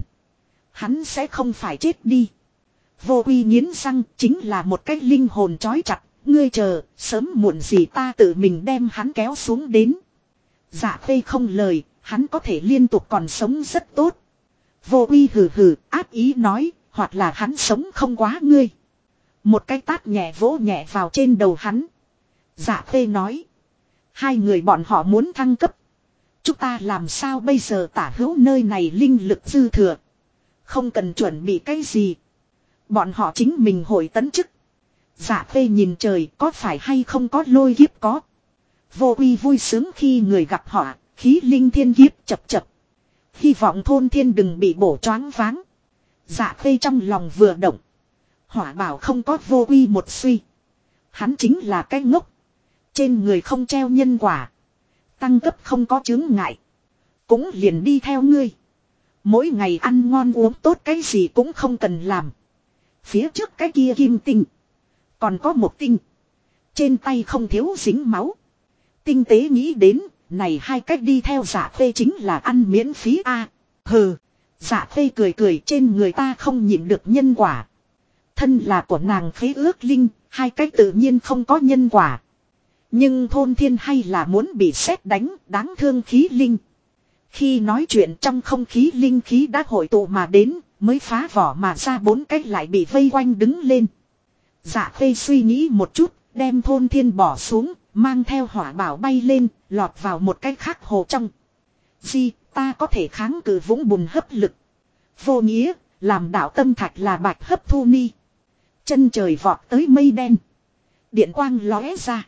Hắn sẽ không phải chết đi. Vô Quy nghiến răng, chính là một cái linh hồn trói chặt. Ngươi chờ, sớm muộn gì ta tự mình đem hắn kéo xuống đến. Dạ Khê không lời, hắn có thể liên tục còn sống rất tốt. Vô Quy hừ hừ, ác ý nói, hoặc là hắn sống không quá ngươi. Một cái tát nhẹ vỗ nhẹ vào trên đầu hắn. Dạ Khê nói. Hai người bọn họ muốn thăng cấp. Chúng ta làm sao bây giờ tả hữu nơi này linh lực dư thừa. Không cần chuẩn bị cái gì. Bọn họ chính mình hội tấn chức. Dạ Khê nhìn trời có phải hay không có lôi kiếp có. Vô Quy vui sướng khi người gặp họ, khí linh thiên kiếp chập chập. Hy vọng thôn thiên đừng bị bổ choáng váng. Dạ Khê trong lòng vừa động. Hỏa bảo không có Vô Quy một suy. Hắn chính là cái ngốc. Trên người không treo nhân quả. Tăng cấp không có chướng ngại. Cũng liền đi theo ngươi. Mỗi ngày ăn ngon uống tốt cái gì cũng không cần làm. Phía trước cái kia kim tinh. Còn có một tinh. Trên tay không thiếu dính máu. Tinh tế nghĩ đến. Này hai cách đi theo Dạ Khê chính là ăn miễn phí a. Hừ. Dạ Khê cười cười trên người ta không nhịn được nhân quả. Thân là của nàng khế ước linh. Hai cách tự nhiên không có nhân quả. Nhưng thôn thiên hay là muốn bị sét đánh, đáng thương khí linh. Khi nói chuyện trong không khí linh khí đã hội tụ mà đến, mới phá vỏ mà ra bốn cách lại bị vây quanh đứng lên. Dạ Khê suy nghĩ một chút, đem thôn thiên bỏ xuống, mang theo hỏa bảo bay lên, lọt vào một cái khác hồ trong. Gì, ta có thể kháng cự vũng bùn hấp lực. Vô nghĩa, làm đạo tâm thạch là bạch hấp thu ni. Chân trời vọt tới mây đen. Điện quang lóe ra.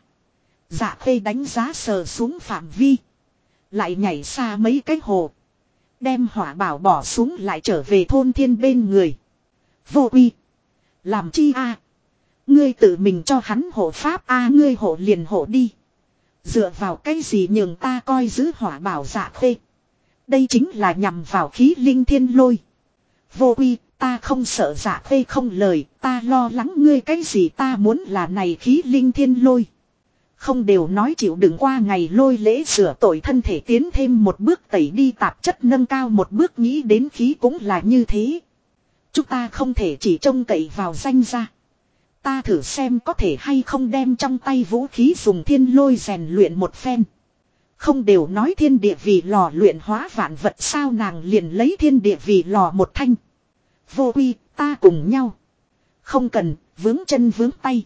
Dạ Khê đánh giá sờ xuống phạm vi. Lại nhảy xa mấy cái hồ. Đem hỏa bảo bỏ xuống lại trở về thôn thiên bên người. Vô Quy. Làm chi a? Ngươi tự mình cho hắn hộ pháp a, ngươi hộ liền hộ đi. Dựa vào cái gì nhường ta coi giữ hỏa bảo Dạ Khê. Đây chính là nhằm vào khí linh thiên lôi. Vô Quy, ta không sợ Dạ Khê không lời, ta lo lắng ngươi cái gì ta muốn là này khí linh thiên lôi. Không đều nói chịu đựng qua ngày lôi lễ sửa tội thân thể tiến thêm một bước tẩy đi tạp chất nâng cao một bước nghĩ đến khí cũng là như thế. Chúng ta không thể chỉ trông cậy vào danh ra. Ta thử xem có thể hay không đem trong tay vũ khí dùng thiên lôi rèn luyện một phen. Không đều nói thiên địa vì lò luyện hóa vạn vật sao nàng liền lấy thiên địa vì lò một thanh. Vô Quy, ta cùng nhau. Không cần, vướng chân vướng tay.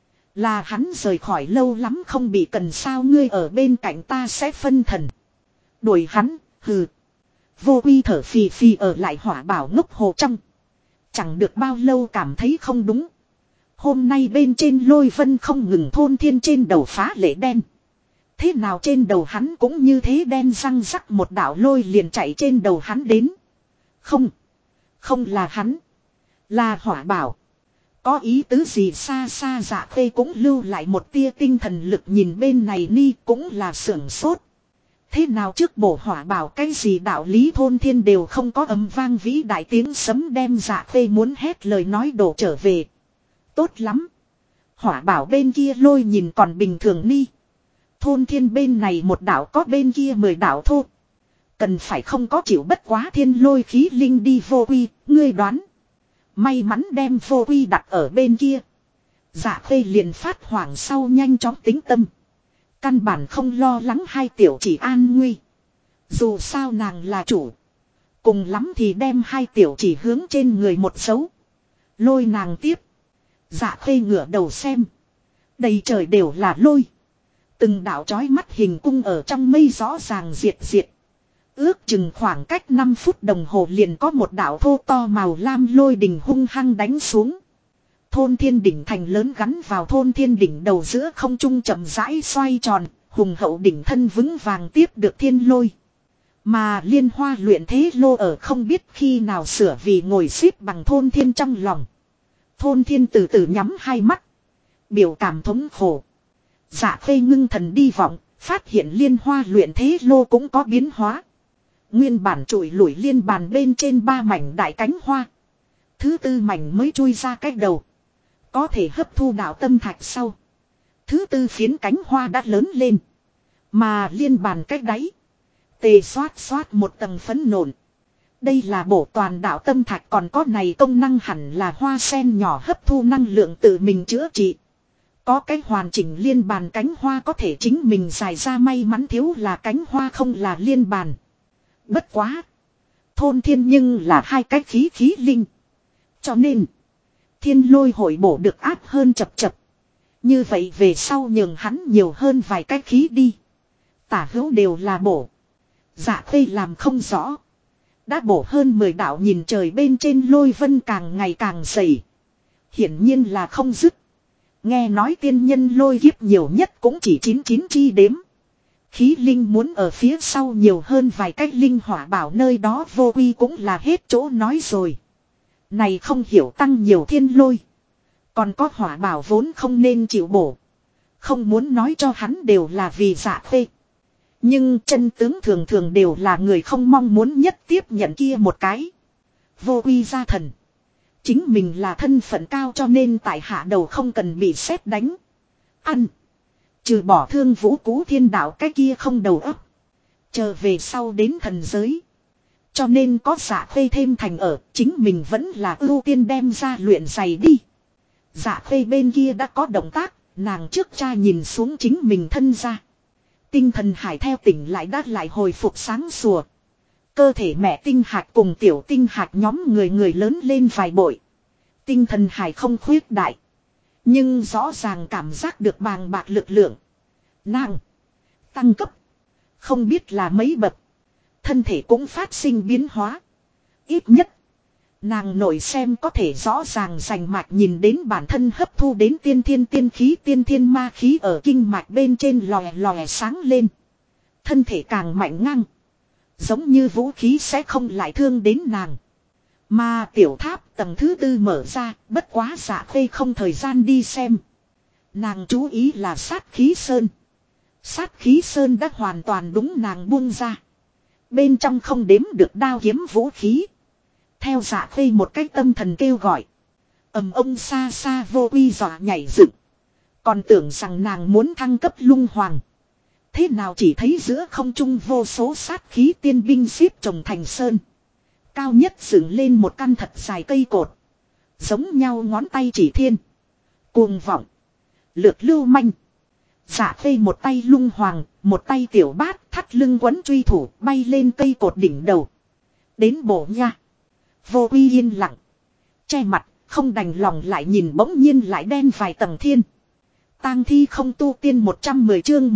Là hắn rời khỏi lâu lắm không bị cần sao ngươi ở bên cạnh ta sẽ phân thần. Đuổi hắn, hừ. Vô Quy thở phì phì ở lại hỏa bảo ngốc hồ trong. Chẳng được bao lâu cảm thấy không đúng. Hôm nay bên trên lôi vân không ngừng thôn thiên trên đầu phá lệ đen. Thế nào trên đầu hắn cũng như thế đen răng rắc một đạo lôi liền chạy trên đầu hắn đến. Không. Không là hắn. Là hỏa bảo. Có ý tứ gì xa xa Dạ Khê cũng lưu lại một tia tinh thần lực nhìn bên này ni cũng là sưởng sốt. Thế nào trước bổ hỏa bảo cái gì đạo lý thôn thiên đều không có âm vang vĩ đại tiếng sấm đem Dạ Khê muốn hét lời nói đổ trở về. Tốt lắm. Hỏa bảo bên kia lôi nhìn còn bình thường ni. Thôn thiên bên này một đạo có bên kia 10 đạo thô. Cần phải không có chịu bất quá thiên lôi khí linh đi Vô Quy, ngươi đoán. May mắn đem Vô Quy đặt ở bên kia. Dạ Khê liền phát hoảng sau nhanh chóng tính tâm. Căn bản không lo lắng hai tiểu chỉ an nguy. Dù sao nàng là chủ. Cùng lắm thì đem hai tiểu chỉ hướng trên người một dấu. Lôi nàng tiếp. Dạ Khê ngửa đầu xem. Đầy trời đều là lôi. Từng đạo chói mắt hình cung ở trong mây rõ ràng diệt diệt. Ước chừng khoảng cách 5 phút đồng hồ liền có một đạo thô to màu lam lôi đình hung hăng đánh xuống. Thôn thiên đỉnh thành lớn gắn vào thôn thiên đỉnh đầu giữa không trung chậm rãi xoay tròn, hùng hậu đỉnh thân vững vàng tiếp được thiên lôi. Mà liên hoa luyện thế lô ở không biết khi nào sửa vì ngồi xếp bằng thôn thiên trong lòng. Thôn thiên từ từ nhắm hai mắt. Biểu cảm thống khổ. Dạ Khê ngưng thần đi vọng, phát hiện liên hoa luyện thế lô cũng có biến hóa. Nguyên bản trụi lủi liên bàn bên trên 3 mảnh đại cánh hoa. Thứ tư mảnh mới chui ra cách đầu. Có thể hấp thu đạo tâm thạch sau. thứ tư phiến cánh hoa đã lớn lên. Mà liên bàn cách đáy. Tề xoát xoát một tầng phấn nộn. Đây là bổ toàn đạo tâm thạch, còn có này công năng hẳn là hoa sen nhỏ hấp thu năng lượng tự mình chữa trị. Có cái hoàn chỉnh liên bàn cánh hoa có thể chính mình giải ra, may mắn thiếu là cánh hoa không là liên bàn. Bất quá. Thôn thiên nhưng là hai cái khí linh. Cho nên. Thiên lôi hội bổ được áp hơn chập chập. Như vậy về sau nhường hắn nhiều hơn vài cái khí đi. Tả hữu đều là bổ. Dạ Khê làm không rõ. Đã bổ hơn 10 đạo, nhìn trời bên trên lôi vân càng ngày càng dày. Hiển nhiên là không dứt. Nghe nói tiên nhân lôi kiếp nhiều nhất cũng chỉ 99 chi đếm. Khí linh muốn ở phía sau nhiều hơn vài cách linh hỏa bảo, nơi đó vô quy cũng là hết chỗ nói rồi. Này không hiểu tăng nhiều thiên lôi. Còn có hỏa bảo vốn không nên chịu bổ. Không muốn nói cho hắn đều là vì Dạ Khê. Nhưng chân tướng thường thường đều là người không mong muốn nhất tiếp nhận kia một cái. Vô quy gia thần. Chính mình là thân phận cao cho nên tại hạ đầu không cần bị sét đánh. Ăn. Trừ bỏ Thương Vũ Cú Thiên Đạo cái kia không đầu óc. Chờ về sau đến thần giới. Cho nên có Dạ Khê thêm thành ở, chính mình vẫn là ưu tiên đem ra luyện giày đi. Dạ Khê bên kia đã có động tác, nàng trước cha nhìn xuống chính mình thân ra. Tinh thần hải theo tỉnh lại đã lại hồi phục sáng sủa. Cơ thể mẹ tinh hạt cùng tiểu tinh hạt nhóm người lớn lên vài bội. Tinh thần hải không khuyết đại. Nhưng rõ ràng cảm giác được bàng bạc lực lượng. Nàng tăng cấp. Không biết là mấy bậc. Thân thể cũng phát sinh biến hóa. Ít nhất. Nàng nội xem có thể rõ ràng rành mạch nhìn đến bản thân hấp thu đến tiên thiên ma khí ở kinh mạch bên trên lòe lòe sáng lên. Thân thể càng mạnh ngang. Giống như vũ khí sẽ không lại thương đến nàng. Mà tiểu tháp tầng thứ tư mở ra, bất quá Dạ Khê không thời gian đi xem. Nàng chú ý là sát khí sơn. Sát khí sơn đã hoàn toàn đúng nàng buông ra. Bên trong không đếm được đao kiếm vũ khí. Theo Dạ Khê một cách tâm thần kêu gọi. Ông xa xa vô quy dọa nhảy dựng. Còn tưởng rằng nàng muốn thăng cấp lung hoàng. Thế nào chỉ thấy giữa không trung vô số sát khí tiên binh xếp trồng thành sơn. Cao nhất dựng lên một căn thật dài cây cột. Giống nhau ngón tay chỉ thiên. Cuồng vọng. Lược lưu manh. Dạ Khê một tay lung hoàng, một tay tiểu bát thắt lưng quấn truy thủ bay lên cây cột đỉnh đầu. Đến bổ nha. Vô quy yên lặng. Che mặt, không đành lòng lại nhìn bỗng nhiên lại đen vài tầng thiên. Tang thi không tu tiên 110 chương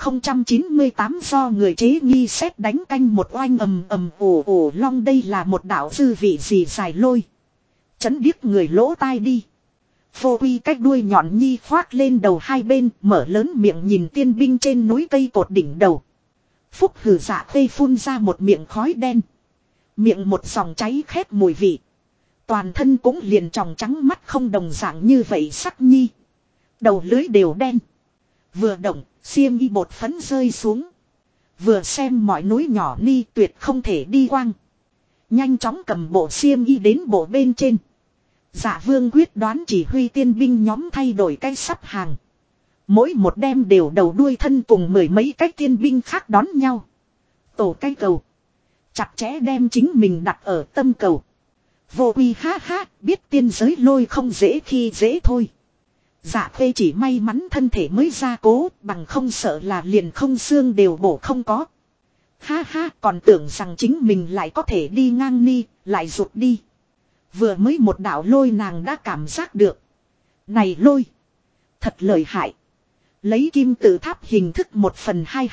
1098 do người chế nghi xét đánh canh một oanh ầm ầm ồ ồ long, đây là một đạo dư vị gì dài lôi. Chấn điếc người lỗ tai đi. Vô quy cách đuôi nhọn nhi khoác lên đầu hai bên, mở lớn miệng nhìn tiên binh trên núi cây cột đỉnh đầu. Phúc hử Dạ Khê phun ra một miệng khói đen. Miệng một dòng cháy khét mùi vị. Toàn thân cũng liền tròng trắng mắt không đồng dạng như vậy sắc nhi. Đầu lưới đều đen. Vừa động, xiêm y bột phấn rơi xuống. Vừa xem mọi núi nhỏ ni tuyệt không thể đi quang. Nhanh chóng cầm bộ xiêm y đến bộ bên trên. Dạ Vương quyết đoán chỉ huy tiên binh nhóm thay đổi cái sắp hàng. Mỗi một đem đều đầu đuôi thân cùng mười mấy cái tiên binh khác đón nhau. Tổ cái cầu. Chặt chẽ đem chính mình đặt ở tâm cầu. Vô quy ha ha, biết tiên giới lôi không dễ khi dễ thôi. Dạ Khê chỉ may mắn thân thể mới ra cố, bằng không sợ là liền không xương đều bổ không có. Ha ha, còn tưởng rằng chính mình lại có thể đi ngang ni, lại rụt đi. Vừa mới một đạo lôi nàng đã cảm giác được. Này lôi, thật lợi hại. Lấy kim tự tháp hình thức 1/2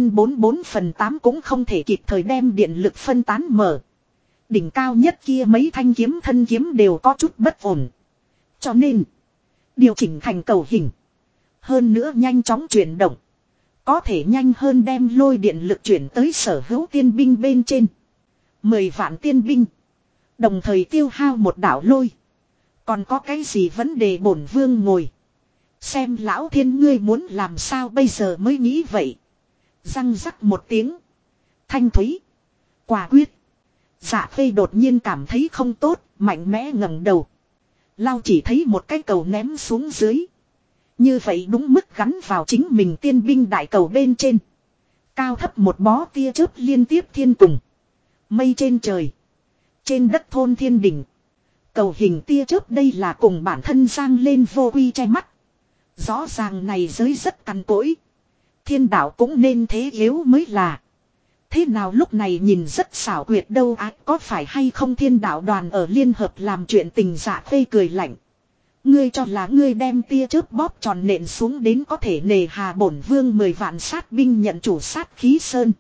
2/4 cũng không thể kịp thời đem điện lực phân tán mở. Đỉnh cao nhất kia mấy thanh kiếm thân kiếm đều có chút bất ổn. Cho nên điều chỉnh thành cầu hình. Hơn nữa nhanh chóng chuyển động. Có thể nhanh hơn đem lôi điện lực chuyển tới sở hữu tiên binh bên trên. 10 vạn tiên binh. Đồng thời tiêu hao một đạo lôi. Còn có cái gì vấn đề bổn vương ngồi. Xem lão thiên ngươi muốn làm sao bây giờ mới nghĩ vậy. Răng rắc một tiếng. Thanh thúy. Quả quyết. Dạ Khê đột nhiên cảm thấy không tốt, mạnh mẽ ngẩng đầu. Lao chỉ thấy một cái cầu ném xuống dưới. Như vậy đúng mức gắn vào chính mình tiên binh đại cầu bên trên. Cao thấp một bó tia chớp liên tiếp thiên cùng. Mây trên trời. Trên đất thôn thiên đỉnh. Cầu hình tia chớp đây là cùng bản thân giang lên vô quy che mắt. Rõ ràng này giới rất cằn cỗi. Thiên đạo cũng nên thế yếu mới là. Thế nào lúc này nhìn rất xảo quyệt đâu á, có phải hay không thiên đạo đoàn ở liên hợp làm chuyện tình dạ phê cười lạnh. Ngươi cho là ngươi đem tia chớp bóp tròn nện xuống đến có thể nề hà bổn vương 10 vạn sát binh nhận chủ sát khí sơn.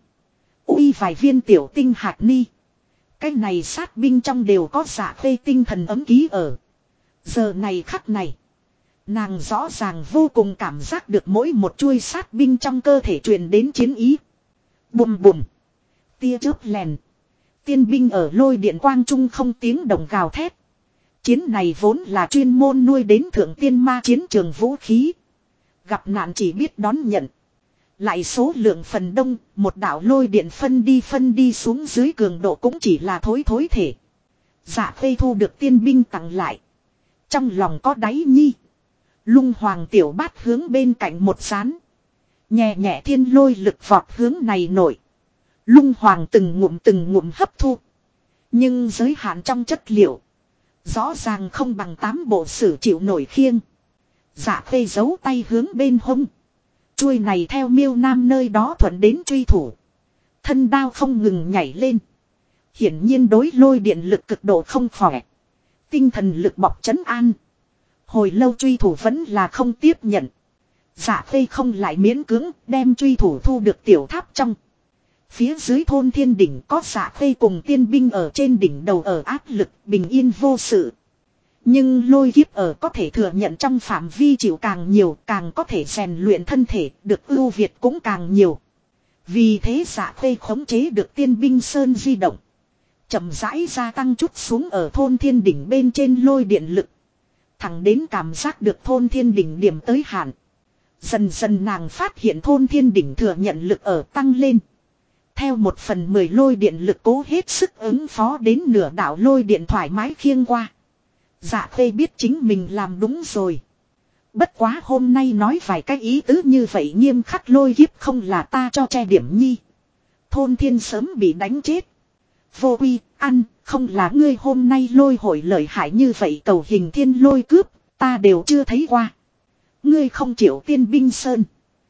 Uy vài viên tiểu tinh hạt ni. Cái này sát binh trong đều có dạ phê tinh thần ấm ký ở. Giờ này khắc này. Nàng rõ ràng vô cùng cảm giác được mỗi một chuôi sát binh trong cơ thể truyền đến chiến ý. Bùm bùm. Tia chớp lèn. Tiên binh ở lôi điện quang trung không tiếng động gào thét. Chiến này vốn là chuyên môn nuôi đến thượng tiên ma chiến trường vũ khí. Gặp nạn chỉ biết đón nhận. Lại số lượng phần đông, một đạo lôi điện phân đi xuống dưới cường độ cũng chỉ là thối thể. Dạ phê thu được tiên binh tặng lại. Trong lòng có đáy nhi. Lung hoàng tiểu bát hướng bên cạnh một sán. Nhẹ nhẹ thiên lôi lực vọt hướng này nổi. Lung hoàng từng ngụm hấp thu. Nhưng giới hạn trong chất liệu. Rõ ràng không bằng 8 bộ sử chịu nổi khiêng. Dạ phê giấu tay hướng bên hông. Chuôi này theo miêu nam nơi đó thuận đến truy thủ. Thân đao không ngừng nhảy lên. Hiển nhiên đối lôi điện lực cực độ không khỏe. Tinh thần lực bọc trấn an. Hồi lâu truy thủ vẫn là không tiếp nhận. Dạ phê không lại miễn cưỡng đem truy thủ thu được tiểu tháp trong. Phía dưới thôn thiên đỉnh có dạ phê cùng tiên binh ở trên đỉnh đầu ở áp lực bình yên vô sự. Nhưng lôi kiếp ở có thể thừa nhận trong phạm vi chịu càng nhiều, càng có thể rèn luyện thân thể, được ưu việt cũng càng nhiều. Vì thế dạ phê khống chế được tiên binh sơn di động. Chậm rãi gia tăng chút xuống ở thôn thiên đỉnh bên trên lôi điện lực. Thẳng đến cảm giác được thôn thiên đỉnh điểm tới hạn. Dần dần nàng phát hiện thôn thiên đỉnh thừa nhận lực ở tăng lên. Theo 1/10 lôi điện lực cố hết sức ứng phó đến nửa đạo lôi điện thoải mái khiêng qua. Dạ phê biết chính mình làm đúng rồi. Bất quá hôm nay nói vài cái ý tứ như vậy nghiêm khắc lôi kiếp không là ta cho che điểm nhi. Thôn thiên sớm bị đánh chết. Vô quy, ăn, không là ngươi hôm nay lôi hội lợi hại như vậy cầu hình thiên lôi cướp, ta đều chưa thấy qua. Ngươi không chịu tiên binh sơn.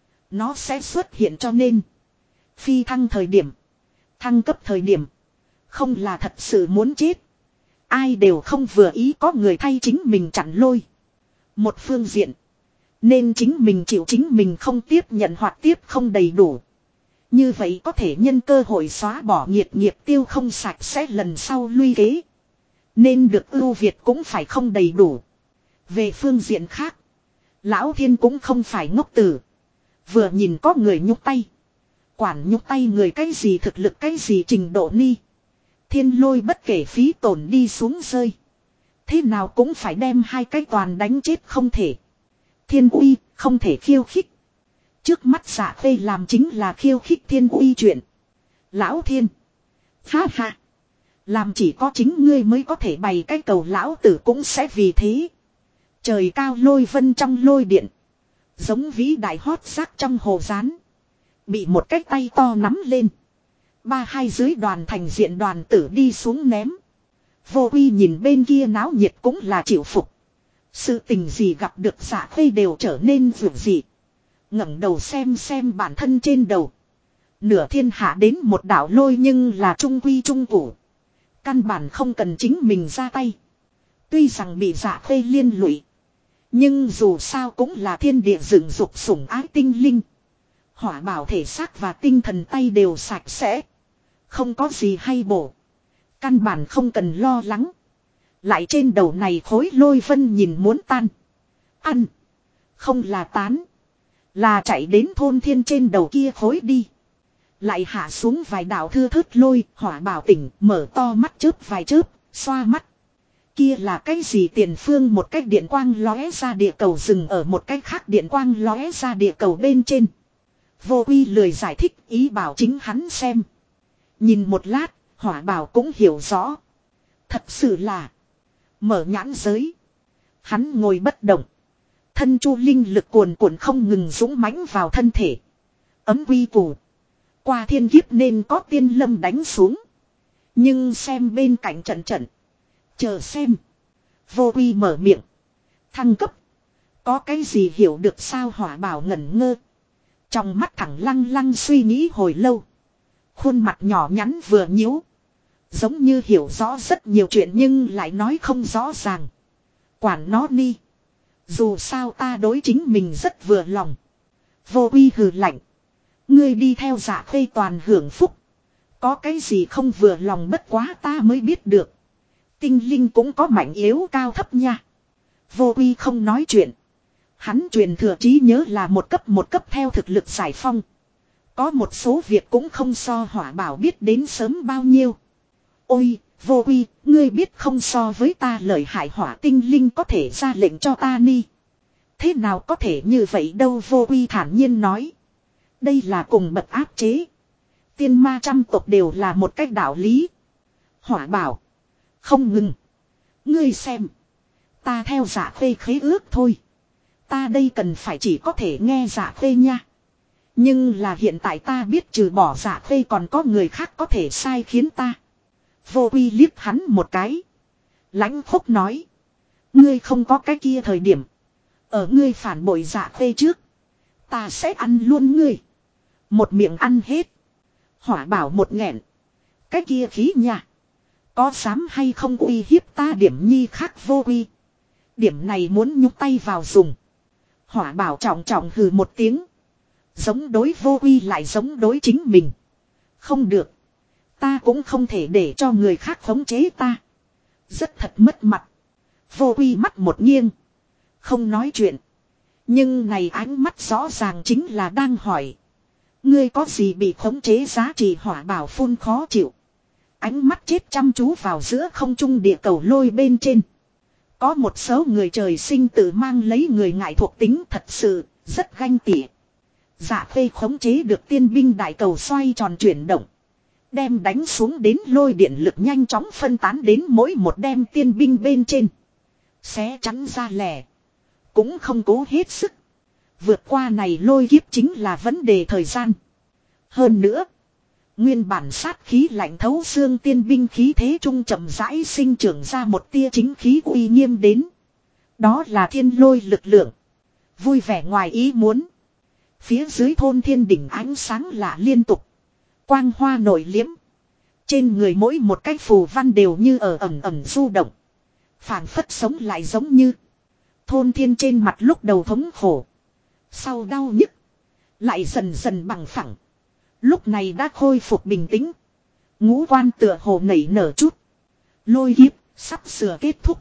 Nó sẽ xuất hiện cho nên. Phi thăng thời điểm. Thăng cấp thời điểm. Không là thật sự muốn chết. Ai đều không vừa ý có người thay chính mình chặn lôi. Một phương diện. Nên chính mình chịu chính mình không tiếp nhận hoặc tiếp không đầy đủ. Như vậy có thể nhân cơ hội xóa bỏ nghiệt nghiệp tiêu không sạch sẽ lần sau luy kế. Nên được ưu việt cũng phải không đầy đủ. Về phương diện khác. Lão thiên cũng không phải ngốc tử. Vừa nhìn có người nhúc tay. Quản nhúc tay người cái gì thực lực cái gì trình độ ni. Thiên lôi bất kể phí tổn đi xuống rơi. Thế nào cũng phải đem hai cái toàn đánh chết không thể. Thiên uy không thể khiêu khích. Trước mắt Dạ phê làm chính là khiêu khích thiên uy chuyện. Lão thiên. Ha ha. Làm chỉ có chính ngươi mới có thể bày cái cầu lão tử cũng sẽ vì thế. Trời cao lôi vân trong lôi điện. Giống vĩ đại hót rác trong hồ rán. Bị một cái tay to nắm lên. 3-2 dưới đoàn thành diện đoàn tử đi xuống ném. Vô quy nhìn bên kia náo nhiệt cũng là chịu phục. Sự tình gì gặp được Dạ phê đều trở nên vượt dị. ngẩng đầu xem bản thân trên đầu. Nửa thiên hạ đến một đảo lôi nhưng là trung quy trung củ. Căn bản không cần chính mình ra tay. Tuy rằng bị Dạ phê liên lụy. Nhưng dù sao cũng là thiên địa dựng dục sủng ái tinh linh. Hỏa bảo thể xác và tinh thần tay đều sạch sẽ. Không có gì hay bổ. Căn bản không cần lo lắng. Lại trên đầu này khối lôi vân nhìn muốn tan. Ăn. Không là tán. Là chạy đến thôn thiên trên đầu kia khối đi. Lại hạ xuống vài đạo thưa thớt lôi. Hỏa bảo tỉnh mở to mắt chớp vài chớp. Xoa mắt. Kia là cái gì tiền phương một cái điện quang lóe ra địa cầu dừng ở một cái khác điện quang lóe ra địa cầu bên trên. Vô quy lười giải thích ý bảo chính hắn xem. Nhìn một lát, hỏa bảo cũng hiểu rõ. Thật sự là mở nhãn giới. Hắn ngồi bất động. thân chu linh lực cuồn cuộn không ngừng dũng mãnh vào thân thể. Ấm quy củ. Qua thiên kiếp nên có tiên lâm đánh xuống. Nhưng xem bên cạnh trận trận. Chờ xem. Vô quy mở miệng. Thăng cấp. Có cái gì hiểu được sao Hỏa Bảo ngẩn ngơ. Trong mắt thẳng lăng lăng suy nghĩ hồi lâu. Khuôn mặt nhỏ nhắn vừa nhíu. Giống như hiểu rõ rất nhiều chuyện nhưng lại nói không rõ ràng. Quản nó đi. Dù sao ta đối chính mình rất vừa lòng. Vô uy hừ lạnh. Ngươi đi theo Dạ Khê toàn hưởng phúc. Có cái gì không vừa lòng bất quá ta mới biết được. Tinh linh cũng có mạnh yếu cao thấp nha. Vô uy không nói chuyện. Hắn truyền thừa trí nhớ là một cấp theo thực lực giải phong. Có một số việc cũng không so Hỏa Bảo biết đến sớm bao nhiêu. Ôi, Vô uy, ngươi biết không so với ta lợi hại hỏa tinh linh có thể ra lệnh cho ta ni. Thế nào có thể như vậy đâu Vô uy thản nhiên nói. Đây là cùng bậc áp chế. Tiên ma trăm tộc đều là một cách đạo lý. Hỏa Bảo. Không ngừng. Ngươi xem. Ta theo Dạ Khê khế ước thôi. Ta đây cần phải chỉ có thể nghe Dạ Khê nha. Nhưng là hiện tại ta biết trừ bỏ Dạ Khê còn có người khác có thể sai khiến ta. Vô uy liếc hắn một cái. Lãnh khúc nói. Ngươi không có cái kia thời điểm. Ở ngươi phản bội Dạ Khê trước. Ta sẽ ăn luôn ngươi. Một miệng ăn hết. Hỏa Bảo một nghẹn. Cái kia khí nha. Có dám hay không uy hiếp ta điểm nhi khác Vô uy. Điểm này muốn nhúc tay vào dùng. Hỏa Bảo trọng trọng hừ một tiếng. Giống đối Vô uy lại giống đối chính mình. Không được. Ta cũng không thể để cho người khác khống chế ta. Rất thật mất mặt. Vô uy mắt một nghiêng. Không nói chuyện. Nhưng này ánh mắt rõ ràng chính là đang hỏi. Ngươi có gì bị khống chế giá trị Hỏa Bảo phun khó chịu. Ánh mắt chết chăm chú vào giữa không trung địa cầu lôi bên trên. Có một số người trời sinh tự mang lấy người ngại thuộc tính thật sự, rất ganh tị. Dạ Khê khống chế được tiên binh đại cầu xoay tròn chuyển động. Đem đánh xuống đến lôi điện lực nhanh chóng phân tán đến mỗi một đem tiên binh bên trên. Xé chắn ra lẻ. Cũng không cố hết sức. Vượt qua này lôi kiếp chính là vấn đề thời gian. Hơn nữa. Nguyên bản sát khí lạnh thấu xương tiên binh khí thế trung chậm rãi sinh trưởng ra một tia chính khí uy nghiêm đến. Đó là thiên lôi lực lượng. Vui vẻ ngoài ý muốn. Phía dưới thôn thiên đỉnh ánh sáng lạ liên tục. Quang hoa nổi liếm. Trên người mỗi một cái phù văn đều như ở ẩm ẩm du động. Phảng phất sống lại giống như. Thôn thiên trên mặt lúc đầu thống khổ. Sau đau nhức. Lại dần dần bằng phẳng. Lúc này đã khôi phục bình tĩnh. Ngũ quan tựa hồ nảy nở chút. Lôi kiếp sắp sửa kết thúc.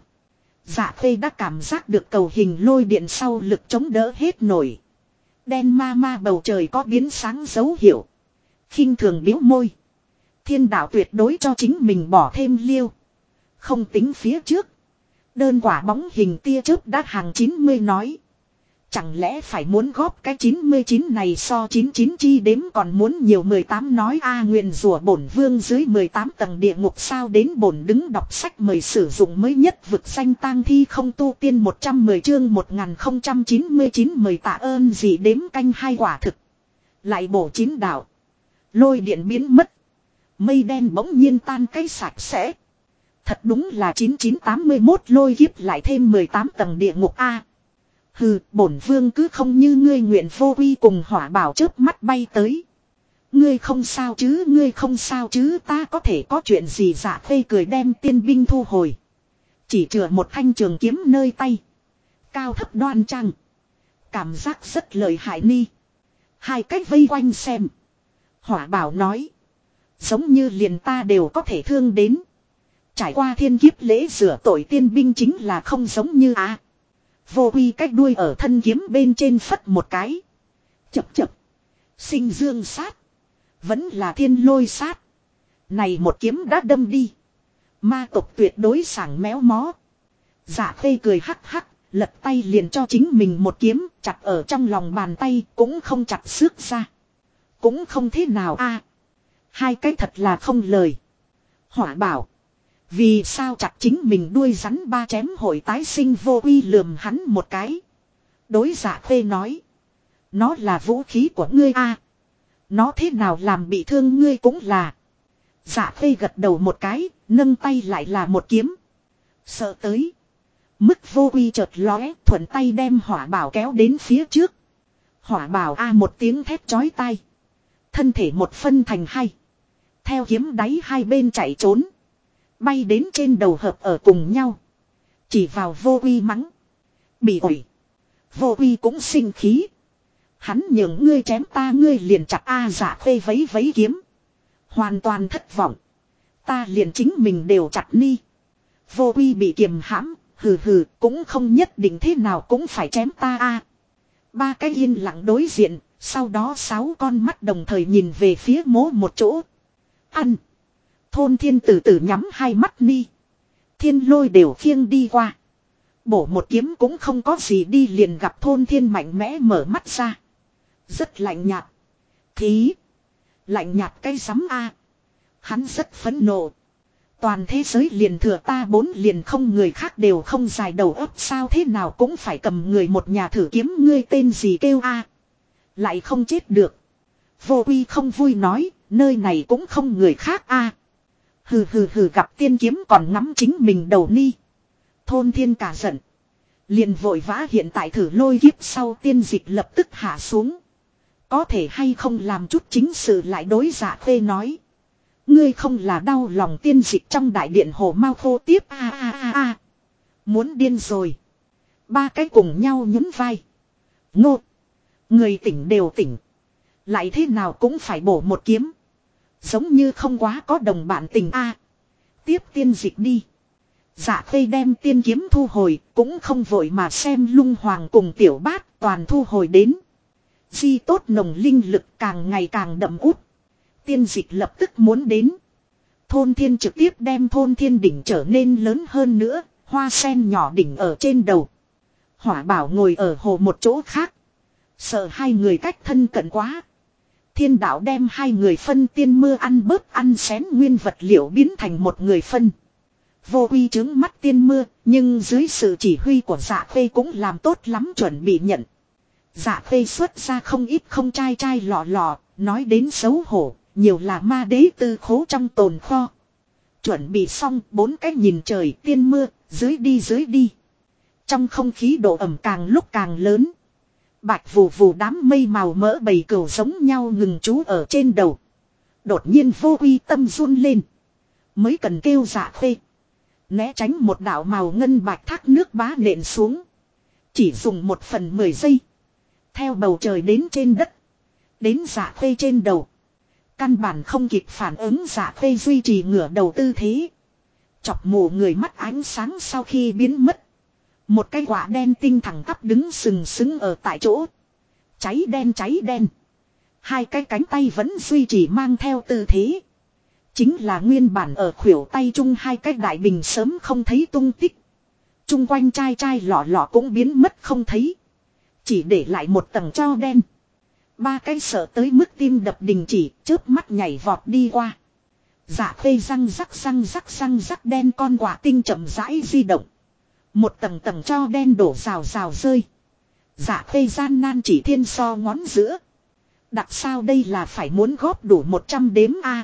Dạ Khê đã cảm giác được cầu hình lôi điện sau lực chống đỡ hết nổi. Đen ma ma bầu trời có biến sáng dấu hiệu. Khinh thường biếu môi. Thiên đạo tuyệt đối cho chính mình bỏ thêm liêu. Không tính phía trước. Đơn quả bóng hình tia chớp đã hàng 90 nói. Chẳng lẽ phải muốn góp cái 99 này so 99 chi đếm còn muốn nhiều 18 nói a nguyền rủa bổn vương dưới 18 tầng địa ngục sao đến bổn đứng đọc sách mời sử dụng mới nhất vực danh tang thi không tu tiên 110 chương 1099 mời tạ ơn gì đếm canh hai quả thực. Lại bổ 9 đạo. Lôi điện biến mất. Mây đen bỗng nhiên tan cái sạch sẽ. Thật đúng là 9981 lôi kiếp lại thêm 18 tầng địa ngục a. Hừ, bổn vương cứ không như ngươi nguyện Vô uy cùng Hỏa Bảo chớp mắt bay tới. Ngươi không sao chứ ta có thể có chuyện gì Dạ Khê cười đem tiên binh thu hồi. Chỉ chừa một thanh trường kiếm nơi tay. Cao thấp đoan trang. Cảm giác rất lợi hại ni. Hai cách vây quanh xem. Hỏa Bảo nói. Giống như liền ta đều có thể thương đến. Trải qua thiên kiếp lễ rửa tội tiên binh chính là không giống như Vô uy cách đuôi ở thân kiếm bên trên phất một cái. Chập chập. Sinh dương sát. Vẫn là thiên lôi sát. Này một kiếm đã đâm đi. Ma tộc tuyệt đối sảng méo mó. Dạ Khê cười hắc hắc. Lật tay liền cho chính mình một kiếm. Chặt ở trong lòng bàn tay. Cũng không chặt xước ra. Cũng không thế nào hai cái thật là không lời. Hỏa Bảo. Vì sao chặt chính mình đuôi rắn ba chém hội tái sinh Vô uy lườm hắn một cái. Đối Dạ Khê nói. Nó là vũ khí của ngươi a. Nó thế nào làm bị thương ngươi cũng là. Dạ Khê gật đầu một cái, nâng tay lại là một kiếm. Sợ tới. Mức vô quy chợt lóe, thuận tay đem hỏa bảo kéo đến phía trước. Hỏa bảo a một tiếng thét chói tai. Thân thể một phân thành hai. Theo kiếm đáy hai bên chạy trốn. Bay đến trên đầu hợp ở cùng nhau. Chỉ vào vô quy mắng. Bị ổi. Vô quy cũng sinh khí. Hắn nhường ngươi chém ta ngươi liền chặt a. Dạ Khê vấy vấy kiếm. Hoàn toàn thất vọng. Ta liền chính mình đều chặt ni. Vô quy bị kiềm hãm. Hừ hừ cũng không nhất định thế nào cũng phải chém ta a. Ba cái yên lặng đối diện. Sau đó 6 con mắt đồng thời nhìn về phía mố một chỗ. Ăn. Thôn Thiên từ từ nhắm hai mắt ni. Thiên Lôi đều khiêng đi qua. Bổ một kiếm cũng không có gì đi liền gặp Thôn Thiên mạnh mẽ mở mắt ra. Rất lạnh nhạt. Thí. Lạnh nhạt cái sắm a. Hắn rất phẫn nộ. Toàn thế giới liền thừa ta 4 liền không người khác đều không dài đầu óc sao thế nào cũng phải cầm người một nhà thử kiếm ngươi tên gì kêu a. Lại không chết được. Vô quy không vui nói, nơi này cũng không người khác a. Hừ hừ hừ gặp tiên kiếm còn ngắm chính mình đầu ni. Thôn Thiên cả giận. Liền vội vã hiện tại thử lôi kiếp sau tiên dịch lập tức hạ xuống. Có thể hay không làm chút chính sự lại đối Dạ Khê nói. Ngươi không là đau lòng tiên dịch trong đại điện hồ mau khô tiếp a. Muốn điên rồi. Ba cái cùng nhau nhún vai. Ngô. Người tỉnh đều tỉnh. Lại thế nào cũng phải bổ một kiếm. Giống như không quá có đồng bạn tình a. Tiếp tiên dịch đi. Dạ Khê đem tiên kiếm thu hồi. Cũng không vội mà xem Lung Hoàng cùng Tiểu Bát toàn thu hồi đến. Di tốt nồng linh lực càng ngày càng đậm út. Tiên dịch lập tức muốn đến. Thôn Thiên trực tiếp đem Thôn Thiên đỉnh trở nên lớn hơn nữa. Hoa sen nhỏ đỉnh ở trên đầu. Hỏa Bảo ngồi ở hồ một chỗ khác. Sợ hai người cách thân cận quá. Thiên đạo đem hai người phân tiên mưa ăn bớt ăn xén nguyên vật liệu biến thành một người phân. Vô quy trướng mắt tiên mưa, nhưng dưới sự chỉ huy của Dạ Khê cũng làm tốt lắm chuẩn bị nhận. Dạ Khê xuất ra không ít không chai chai lọ lọ, nói đến xấu hổ, nhiều là ma đế tư khố trong tồn kho. Chuẩn bị xong 4 cái nhìn trời tiên mưa, dưới đi. Trong không khí độ ẩm càng lúc càng lớn. Bạch vù vù đám mây màu mỡ bầy cừu giống nhau ngừng trú ở trên đầu. Đột nhiên vô quy tâm run lên. Mới cần kêu Dạ Khê. Né tránh một đạo màu ngân bạch thác nước bá nện xuống. Chỉ dùng 1/10 giây. Theo bầu trời đến trên đất. Đến Dạ Khê trên đầu. Căn bản không kịp phản ứng Dạ Khê duy trì ngửa đầu tư thế. Chọc mù người mắt ánh sáng sau khi biến mất. Một cái quả đen tinh thẳng tắp đứng sừng sững ở tại chỗ. Cháy đen. Hai cái cánh tay vẫn duy trì mang theo tư thế. Chính là nguyên bản ở khuỷu tay chung hai cái đại bình sớm không thấy tung tích. Chung quanh chai chai lọ lọ cũng biến mất không thấy. Chỉ để lại một tầng tro đen. Ba cái sợ tới mức tim đập đình chỉ, chớp mắt nhảy vọt đi qua. Dạ Khê răng rắc đen con quả tinh chậm rãi di động. Một tầng tầng tro đen đổ rào rơi. Dạ Khê gian nan chỉ thiên so ngón giữa. Đặc sao đây là phải muốn góp đủ 100 đếm a.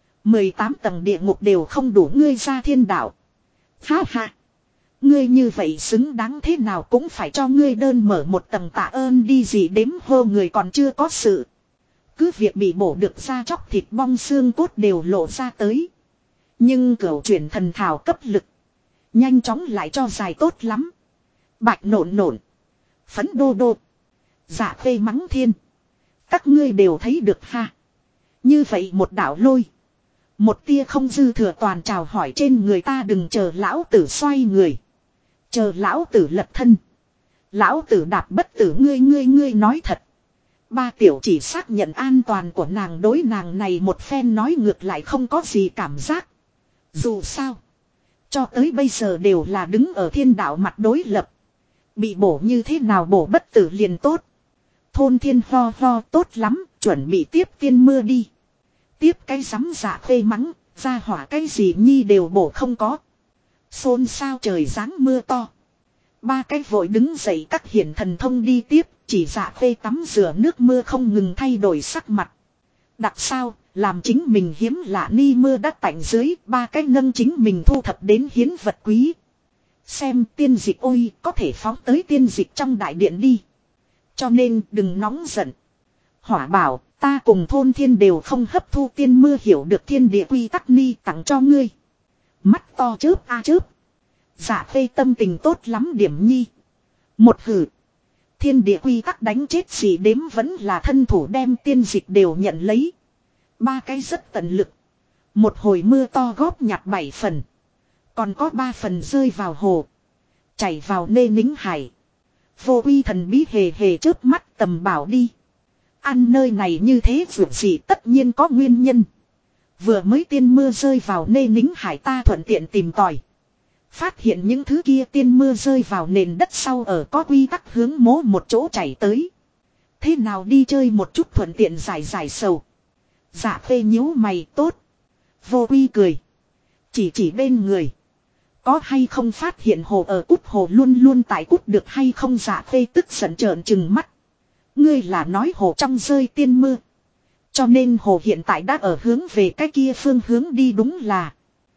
18 tầng địa ngục đều không đủ ngươi ra thiên đạo. Ha ha. Ngươi như vậy xứng đáng thế nào cũng phải cho ngươi đơn mở một tầng tạ ơn đi gì đếm hô người còn chưa có sự. Cứ việc bị bổ được ra chóc thịt bong xương cốt đều lộ ra tới. Nhưng cửu chuyển thần thảo cấp lực. Nhanh chóng lại cho dài tốt lắm. Bạch nổn. Phấn đô. Dạ Khê mắng thiên. Các ngươi đều thấy được ha. Như vậy một đạo lôi. Một tia không dư thừa toàn chào hỏi trên người ta đừng chờ lão tử xoay người. Chờ lão tử lật thân. Lão tử đạp bất tử ngươi nói thật. Ba tiểu chỉ xác nhận an toàn của nàng đối nàng này một phen nói ngược lại không có gì cảm giác. Dù sao. Cho tới bây giờ đều là đứng ở thiên đạo mặt đối lập. Bị bổ như thế nào bổ bất tử liền tốt. Thôn Thiên ho tốt lắm, chuẩn bị tiếp tiên mưa đi. Tiếp cái sắm Dạ Khê mắng, ra hỏa cái gì nhi đều bổ không có. Xôn sao trời giáng mưa to. Ba cái vội đứng dậy các hiển thần thông đi tiếp, chỉ Dạ Khê tắm rửa nước mưa không ngừng thay đổi sắc mặt. Đặc sao, làm chính mình hiếm lạ ni mưa đắt tạnh dưới, ba cái nâng chính mình thu thập đến hiến vật quý. Xem tiên dịch ôi, có thể phóng tới tiên dịch trong đại điện đi. Cho nên đừng nóng giận. Hỏa bảo, ta cùng thôn thiên đều không hấp thu tiên mưa hiểu được thiên địa quy tắc ni tặng cho ngươi. Mắt to chớp a chớp. Dạ Khê tâm tình tốt lắm điểm nhi. Một hử. Thiên địa quy tắc đánh chết gì đếm vẫn là thân thủ đem tiên dịch đều nhận lấy. Ba cái rất tận lực. Một hồi mưa to góp nhặt 7 phần. Còn có 3 phần rơi vào hồ. Chảy vào nê nính hải. Vô uy thần bí hề hề chớp mắt tầm bảo đi. Ăn nơi này như thế vượt gì tất nhiên có nguyên nhân. Vừa mới tiên mưa rơi vào nê nính hải ta thuận tiện tìm tòi. Phát hiện những thứ kia tiên mưa rơi vào nền đất sau ở có quy tắc hướng mố một chỗ chảy tới. Thế nào đi chơi một chút thuận tiện giải giải sầu. Dạ Khê nhíu mày tốt. Vô Quy cười. Chỉ bên người. Có hay không phát hiện hồ ở cút hồ luôn luôn tại cút được hay không Dạ Khê tức giận trợn trừng mắt. Ngươi là nói hồ trong rơi tiên mưa. Cho nên hồ hiện tại đã ở hướng về cái kia phương hướng đi đúng là.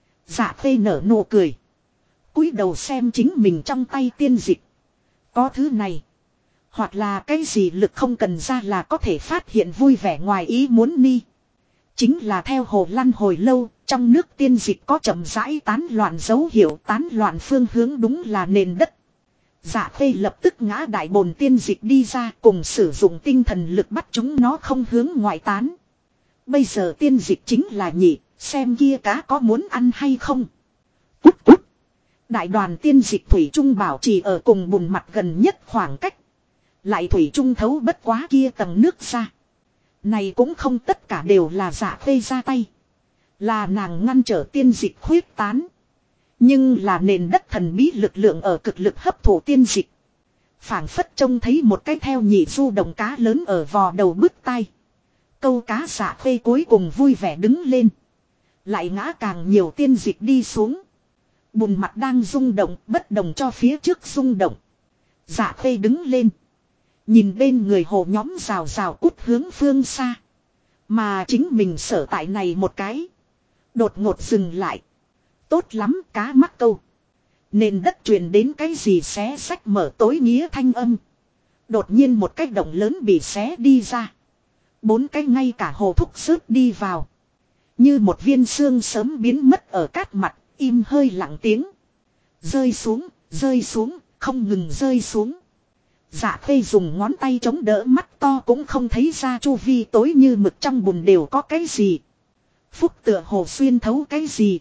Dạ Khê nở nụ cười. Cúi đầu xem chính mình trong tay tiên dịch. Có thứ này. Hoặc là cái gì lực không cần ra là có thể phát hiện vui vẻ ngoài ý muốn ni. Chính là theo hồ lăn hồi lâu, trong nước tiên dịch có chậm rãi tán loạn dấu hiệu tán loạn phương hướng đúng là nền đất. Dạ Khê lập tức ngã đại bồn tiên dịch đi ra cùng sử dụng tinh thần lực bắt chúng nó không hướng ngoại tán. Bây giờ tiên dịch chính là nhị, xem kia cá có muốn ăn hay không. Cút cút. Đại đoàn tiên dịch thủy trung bảo trì ở cùng bùn mặt gần nhất khoảng cách. Lại thủy trung thấu bất quá kia tầng nước ra. Này cũng không tất cả đều là Dạ Khê ra tay. Là nàng ngăn trở tiên dịch khuyết tán. Nhưng là nền đất thần bí lực lượng ở cực lực hấp thụ tiên dịch. Phảng phất trông thấy một cái theo nhị du đồng cá lớn ở vò đầu bứt tai. Câu cá Dạ Khê cuối cùng vui vẻ đứng lên. Lại ngã càng nhiều tiên dịch đi xuống. Bùn mặt đang rung động bất đồng cho phía trước rung động. Dạ Khê đứng lên. Nhìn bên người hồ nhóm rào rào cút hướng phương xa. Mà chính mình sở tại này một cái. Đột ngột dừng lại. Tốt lắm cá mắc câu. Nền đất truyền đến cái gì xé sách mở tối nghĩa thanh âm. Đột nhiên một cái động lớn bị xé đi ra. 4 cái ngay cả hồ thúc rớt đi vào. Như một viên xương sớm biến mất ở cát mặt. Im hơi lặng tiếng. Rơi xuống, không ngừng rơi xuống. Dạ Khê dùng ngón tay chống đỡ mắt to cũng không thấy ra chu vi tối như mực trong bùn đều có cái gì. Phúc tựa hồ xuyên thấu cái gì.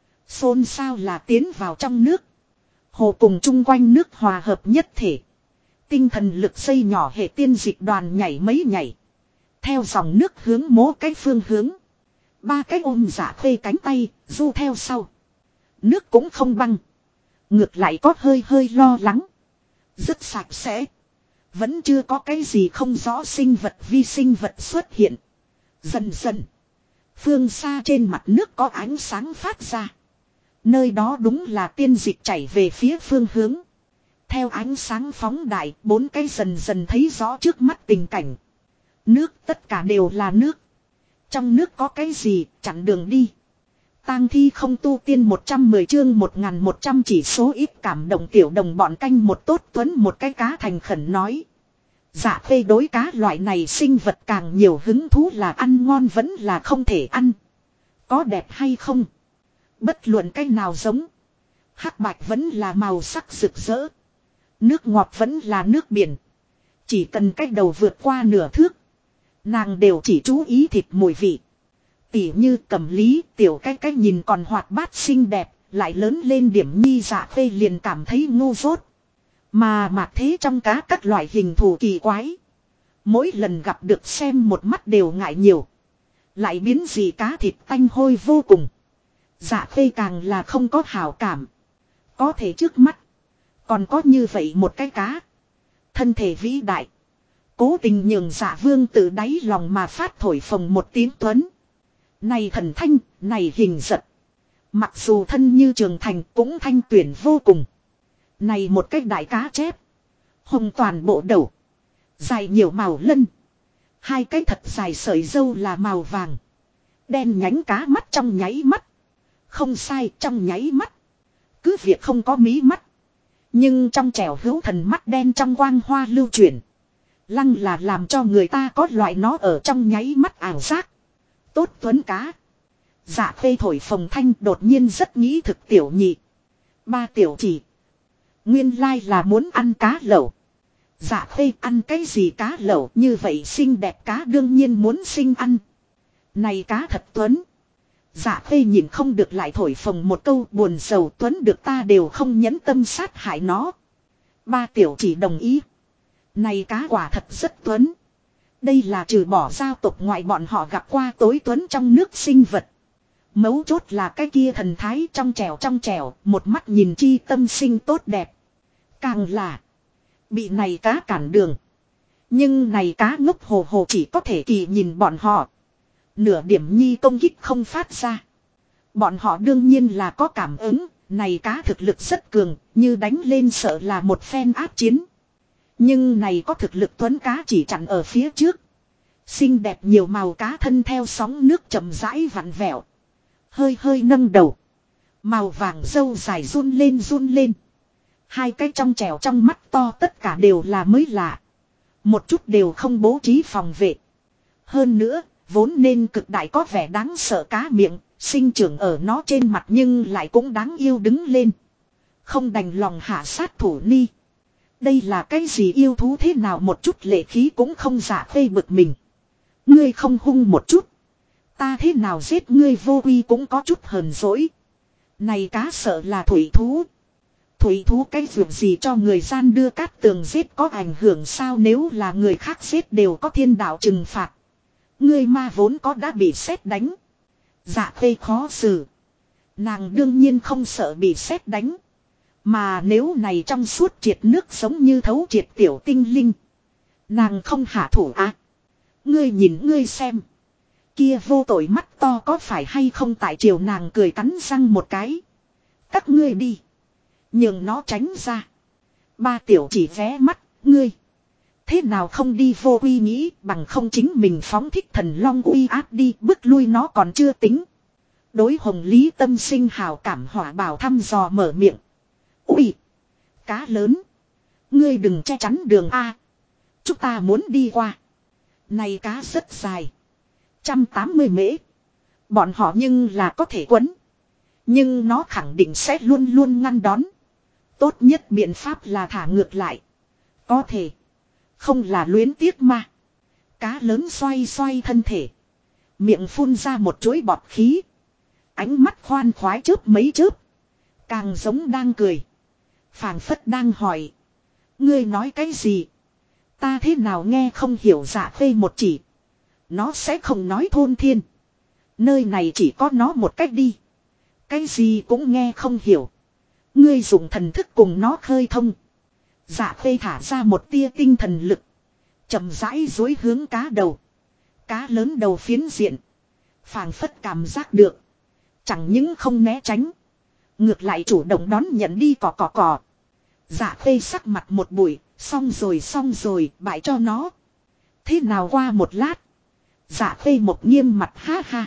Xôn xao là tiến vào trong nước. Hồ cùng chung quanh nước hòa hợp nhất thể. Tinh thần lực xây nhỏ hệ tiên dịch đoàn nhảy mấy nhảy. Theo dòng nước hướng mố cái phương hướng. 3 cái ôm Dạ Khê cánh tay, du theo sau. Nước cũng không băng. Ngược lại có hơi lo lắng. Rất sạch sẽ. Vẫn chưa có cái gì không rõ sinh vật vi sinh vật xuất hiện. Dần dần. Phương xa trên mặt nước có ánh sáng phát ra. Nơi đó đúng là tiên dịch chảy về phía phương hướng. Theo ánh sáng phóng đại 4 cái dần dần thấy rõ trước mắt tình cảnh. Nước tất cả đều là nước. Trong nước có cái gì chặn đường đi. Tang thi không tu tiên 110 chương 1100 chỉ số ít cảm động tiểu đồng bọn canh một tốt tuấn một cái cá thành khẩn nói. Dạ Khê đối cá loại này sinh vật càng nhiều hứng thú là ăn ngon vẫn là không thể ăn. Có đẹp hay không? Bất luận cái nào giống. Hắc bạch vẫn là màu sắc rực rỡ. Nước ngọt vẫn là nước biển. Chỉ cần cái đầu vượt qua nửa thước. Nàng đều chỉ chú ý thịt mùi vị. Tỉ như Cẩm Lý tiểu cái nhìn còn hoạt bát xinh đẹp. Lại lớn lên điểm nhi Dạ Khê liền cảm thấy ngu dốt. Mà mạc thế trong cá các loại hình thù kỳ quái. Mỗi lần gặp được xem một mắt đều ngại nhiều. Lại biến gì cá thịt tanh hôi vô cùng. Dạ Khê càng là không có hảo cảm. Có thể trước mắt. Còn có như vậy một cái cá. Thân thể vĩ đại. Cố tình nhường Dạ Vương từ đáy lòng mà phát thổi phồng một tiếng tuấn. Này thần thanh, này hình giật. Mặc dù thân như Trường Thành cũng thanh tuyển vô cùng. Này một cái đại cá chép. Hồng toàn bộ đầu. Dài nhiều màu lân. Hai cái thật dài sợi râu là màu vàng. Đen nhánh cá mắt trong nháy mắt. Không sai, trong nháy mắt. Cứ việc không có mí mắt. Nhưng trong trẻo hữu thần mắt đen trong quang hoa lưu chuyển. Lăng là làm cho người ta có loại nó ở trong nháy mắt ảo giác. Tốt tuấn cá. Dạ Khê thổi phồng thanh đột nhiên rất nghĩ thực tiểu nhị. Ba tiểu chỉ. Nguyên lai là muốn ăn cá lẩu. Dạ Khê ăn cái gì cá lẩu như vậy xinh đẹp cá đương nhiên muốn sinh ăn. Này cá thật tuấn. Dạ Khê nhìn không được lại thổi phồng một câu buồn sầu tuấn được ta đều không nhẫn tâm sát hại nó. Ba tiểu chỉ đồng ý. Này cá quả thật rất tuấn. Đây là trừ bỏ giao tộc ngoại bọn họ gặp qua tối tuấn trong nước sinh vật. Mấu chốt là cái kia thần thái trong trẻo, một mắt nhìn chi tâm sinh tốt đẹp. Càng là bị này cá cản đường. Nhưng này cá ngốc hồ hồ chỉ có thể kỳ nhìn bọn họ. Nửa điểm nhi công kích không phát ra. Bọn họ đương nhiên là có cảm ứng, này cá thực lực rất cường, như đánh lên sợ là một phen áp chiến. Nhưng này có thực lực tuấn cá chỉ chặn ở phía trước. Xinh đẹp nhiều màu cá thân theo sóng nước chậm rãi vặn vẹo. Hơi hơi nâng đầu. Màu vàng râu dài run lên. Hai cái trong trẻo trong mắt to tất cả đều là mới lạ. Một chút đều không bố trí phòng vệ. Hơn nữa, vốn nên cực đại có vẻ đáng sợ cá miệng, sinh trưởng ở nó trên mặt nhưng lại cũng đáng yêu đứng lên. Không đành lòng hạ sát thủ ni. Đây là cái gì yêu thú thế nào một chút lệ khí cũng không giả phê bực mình. Ngươi không hung một chút. Ta thế nào giết ngươi vô uy cũng có chút hờn dỗi. Này cá sợ là thủy thú. Thủy thú cái việc gì cho người gian đưa cát tường giết có ảnh hưởng sao nếu là người khác giết đều có thiên đạo trừng phạt. Ngươi ma vốn có đã bị sét đánh. Dạ phê khó xử. Nàng đương nhiên không sợ bị sét đánh. Mà nếu này trong suốt triệt nước giống như thấu triệt tiểu tinh linh. Nàng không hạ thủ à. Ngươi nhìn ngươi xem. Kia vô tội mắt to có phải hay không tại chiều nàng cười cắn răng một cái. Các ngươi đi. Nhường nó tránh ra. Ba tiểu chỉ vé mắt, ngươi. Thế nào không đi vô uy nghĩ bằng không chính mình phóng thích thần long uy áp đi bước lui nó còn chưa tính. Đối Hồng Lý tâm sinh hào cảm hỏa bảo thăm dò mở miệng. Ui! Cá lớn! Ngươi đừng che chắn đường A. Chúng ta muốn đi qua. Này cá rất dài. 180 mễ. Bọn họ nhưng là có thể quấn. Nhưng nó khẳng định sẽ luôn luôn ngăn đón. Tốt nhất biện pháp là thả ngược lại. Có thể. Không là luyến tiếc mà. Cá lớn xoay xoay thân thể. Miệng phun ra một chuỗi bọt khí. Ánh mắt khoan khoái chớp mấy chớp. Càng giống đang cười. Phảng phất đang hỏi. Ngươi nói cái gì? Ta thế nào nghe không hiểu dạ phê một chỉ. Nó sẽ không nói thôn thiên. Nơi này chỉ có nó một cách đi. Cái gì cũng nghe không hiểu. Ngươi dùng thần thức cùng nó khơi thông. Dạ phê thả ra một tia tinh thần lực. Chậm rãi dối hướng cá đầu. Cá lớn đầu phiến diện. Phảng phất cảm giác được. Chẳng những không né tránh. Ngược lại chủ động đón nhận đi cỏ. Dạ phê sắc mặt một bụi. Xong rồi bại cho nó. Thế nào qua một lát. Dạ phê một nghiêm mặt ha ha.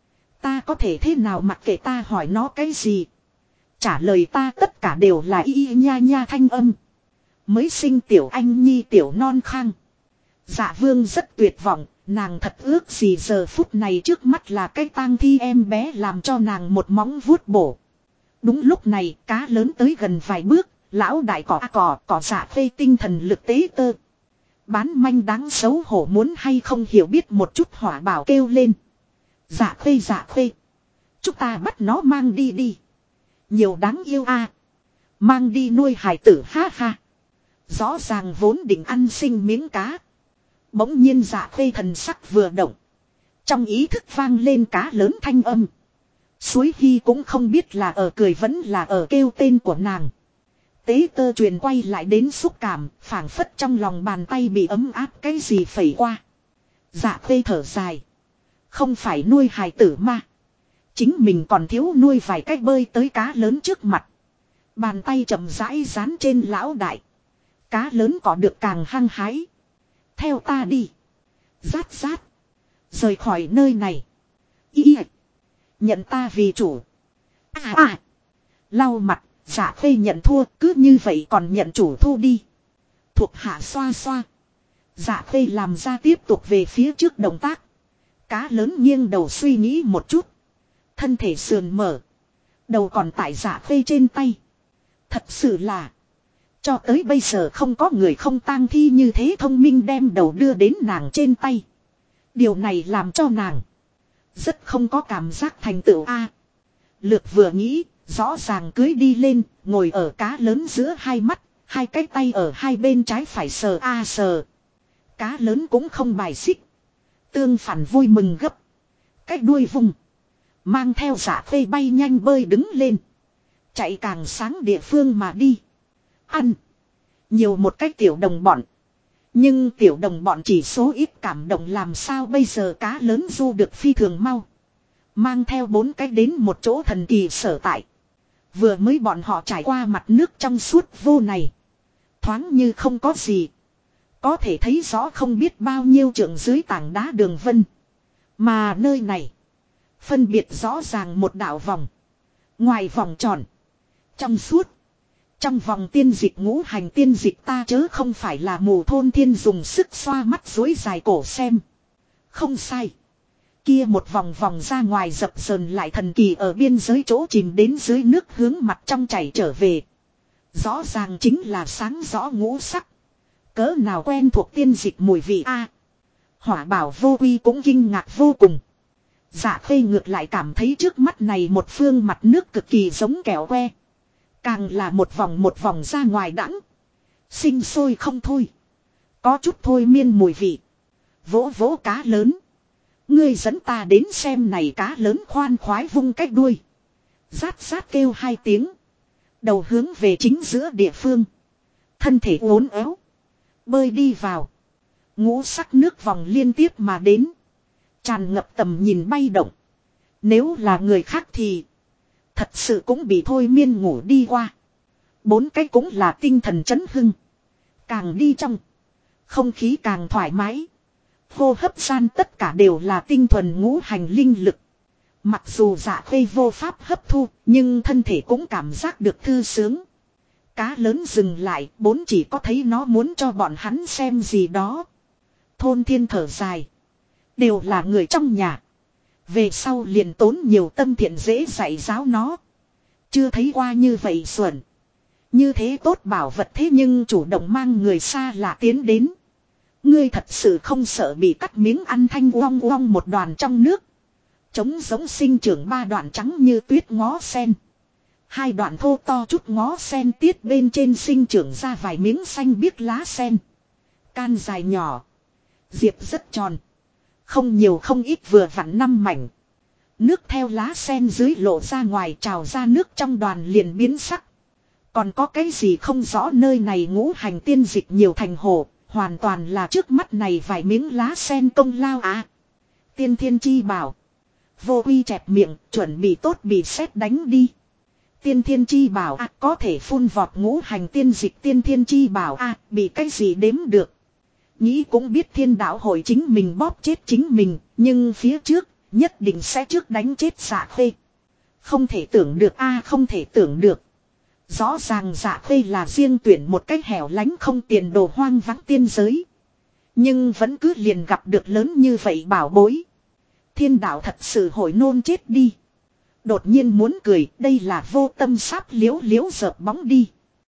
Ta có thể thế nào mặc kệ ta hỏi nó cái gì. Trả lời ta tất cả đều là y nha thanh âm. Mới sinh tiểu anh nhi tiểu non khang. Dạ vương rất tuyệt vọng. Nàng thật ước gì giờ phút này trước mắt là cái tang thi em bé làm cho nàng một móng vuốt bổ. Đúng lúc này cá lớn tới gần vài bước. Lão đại cỏ dạ phê tinh thần lực tế tơ. Bán manh đáng xấu hổ muốn hay không hiểu biết một chút hỏa bảo kêu lên. Dạ phê. Chúng ta bắt nó mang đi. Nhiều đáng yêu a. Mang đi nuôi hải tử ha ha. Rõ ràng vốn định ăn sinh miếng cá. Bỗng nhiên dạ phê thần sắc vừa động. Trong ý thức vang lên cá lớn thanh âm. Suối Hy cũng không biết là ở cười vẫn là ở kêu tên của nàng. Tế tơ truyền quay lại đến xúc cảm, phảng phất trong lòng bàn tay bị ấm áp cái gì phẩy qua. Dạ phê thở dài. Không phải nuôi hài tử mà. Chính mình còn thiếu nuôi vài cái bơi tới cá lớn trước mặt. Bàn tay chậm rãi dán trên lão đại. Cá lớn cỏ được càng hăng hái. Theo ta đi. Rát rát. Rời khỏi nơi này. Ý. Nhận ta vì chủ. Lau mặt. Dạ Khê nhận thua. Cứ như vậy còn nhận chủ thu đi. Thuộc hạ xoa xoa. Dạ Khê làm ra tiếp tục về phía trước động tác. Cá lớn nghiêng đầu suy nghĩ một chút. Thân thể sườn mở. Đầu còn tại Dạ Khê trên tay. Thật sự là. Cho tới bây giờ không có người không tang thi như thế thông minh đem đầu đưa đến nàng trên tay. Điều này làm cho nàng. Rất không có cảm giác thành tựu a. Lược vừa nghĩ. Rõ ràng cưới đi lên. Ngồi ở cá lớn giữa hai mắt. Hai cái tay ở hai bên trái phải sờ a sờ. Cá lớn cũng không bài xích. Tương phản vui mừng gấp. Cái đuôi vùng. Mang theo Dạ Khê bay nhanh bơi đứng lên. Chạy càng sáng địa phương mà đi. Ăn. Nhiều một cách tiểu đồng bọn. Nhưng tiểu đồng bọn chỉ số ít cảm động làm sao bây giờ cá lớn du được phi thường mau. Mang theo 4 cái đến một chỗ thần kỳ sở tại. Vừa mới bọn họ trải qua mặt nước trong suốt vô này. Thoáng như không có gì. Có thể thấy rõ không biết bao nhiêu trượng dưới tảng đá đường vân. Mà nơi này. Phân biệt rõ ràng một đạo vòng. Ngoài vòng tròn. Trong suốt. Trong vòng tiên dịch ngũ hành tiên dịch ta chớ không phải là mù thôn thiên dùng sức xoa mắt dối dài cổ xem. Không sai. Kia một vòng vòng ra ngoài dập dờn lại thần kỳ ở biên giới chỗ chìm đến dưới nước hướng mặt trong chảy trở về. Rõ ràng chính là sáng rõ ngũ sắc. Cỡ nào quen thuộc tiên dịch mùi vị a. Hỏa bảo vô quy cũng kinh ngạc vô cùng. Dạ Khê ngược lại cảm thấy trước mắt này một phương mặt nước cực kỳ giống kẹo que. Càng là một vòng ra ngoài đãng. Sinh sôi không thôi. Có chút thôi miên mùi vị. Vỗ vỗ cá lớn. Ngươi dẫn ta đến xem này cá lớn khoan khoái vung cách đuôi. Rát rát kêu 2 tiếng. Đầu hướng về chính giữa địa phương. Thân thể uốn éo. Bơi đi vào. Ngũ sắc nước vòng liên tiếp mà đến. Tràn ngập tầm nhìn bay động. Nếu là người khác thì. Thật sự cũng bị thôi miên ngủ đi qua. 4 cái cũng là tinh thần chấn hưng. Càng đi trong. Không khí càng thoải mái. Hô hấp gian tất cả đều là tinh thuần ngũ hành linh lực. Mặc dù Dạ Khê vô pháp hấp thu. Nhưng thân thể cũng cảm giác được thư sướng. Cá lớn dừng lại. 4 chỉ có thấy nó muốn cho bọn hắn xem gì đó. Thôn thiên thở dài. Đều là người trong nhà. Về sau liền tốn nhiều tâm thiện dễ dạy giáo nó. Chưa thấy qua như vậy xuẩn. Như thế tốt bảo vật thế nhưng chủ động mang người xa lạ tiến đến. Ngươi thật sự không sợ bị cắt miếng ăn thanh uong uong một đoàn trong nước. Trống giống sinh trưởng 3 đoạn trắng như tuyết ngó sen. 2 đoạn thô to chút ngó sen tiết bên trên sinh trưởng ra vài miếng xanh biếc lá sen. Can dài nhỏ. Diệp rất tròn. Không nhiều không ít vừa vặn 5 mảnh. Nước theo lá sen dưới lộ ra ngoài trào ra nước trong đoàn liền biến sắc. Còn có cái gì không rõ nơi này ngũ hành tiên dịch nhiều thành hồ. Hoàn toàn là trước mắt này vài miếng lá sen công lao à. Tiên thiên chi bảo. Vô quy chẹp miệng chuẩn bị tốt bị sét đánh đi. Tiên thiên chi bảo à có thể phun vọt ngũ hành tiên dịch tiên thiên chi bảo à bị cái gì đếm được. Nghĩ cũng biết thiên đạo hội chính mình bóp chết chính mình. Nhưng phía trước nhất định sẽ trước đánh chết Dạ Khê. Không thể tưởng được a không thể tưởng được. Rõ ràng Dạ Khê là riêng tuyển một cách hẻo lánh không tiền đồ hoang vắng tiên giới. Nhưng vẫn cứ liền gặp được lớn như vậy bảo bối. Thiên đạo thật sự hội nôn chết đi. Đột nhiên muốn cười đây là vô tâm sáp liếu liếu dợp bóng đi.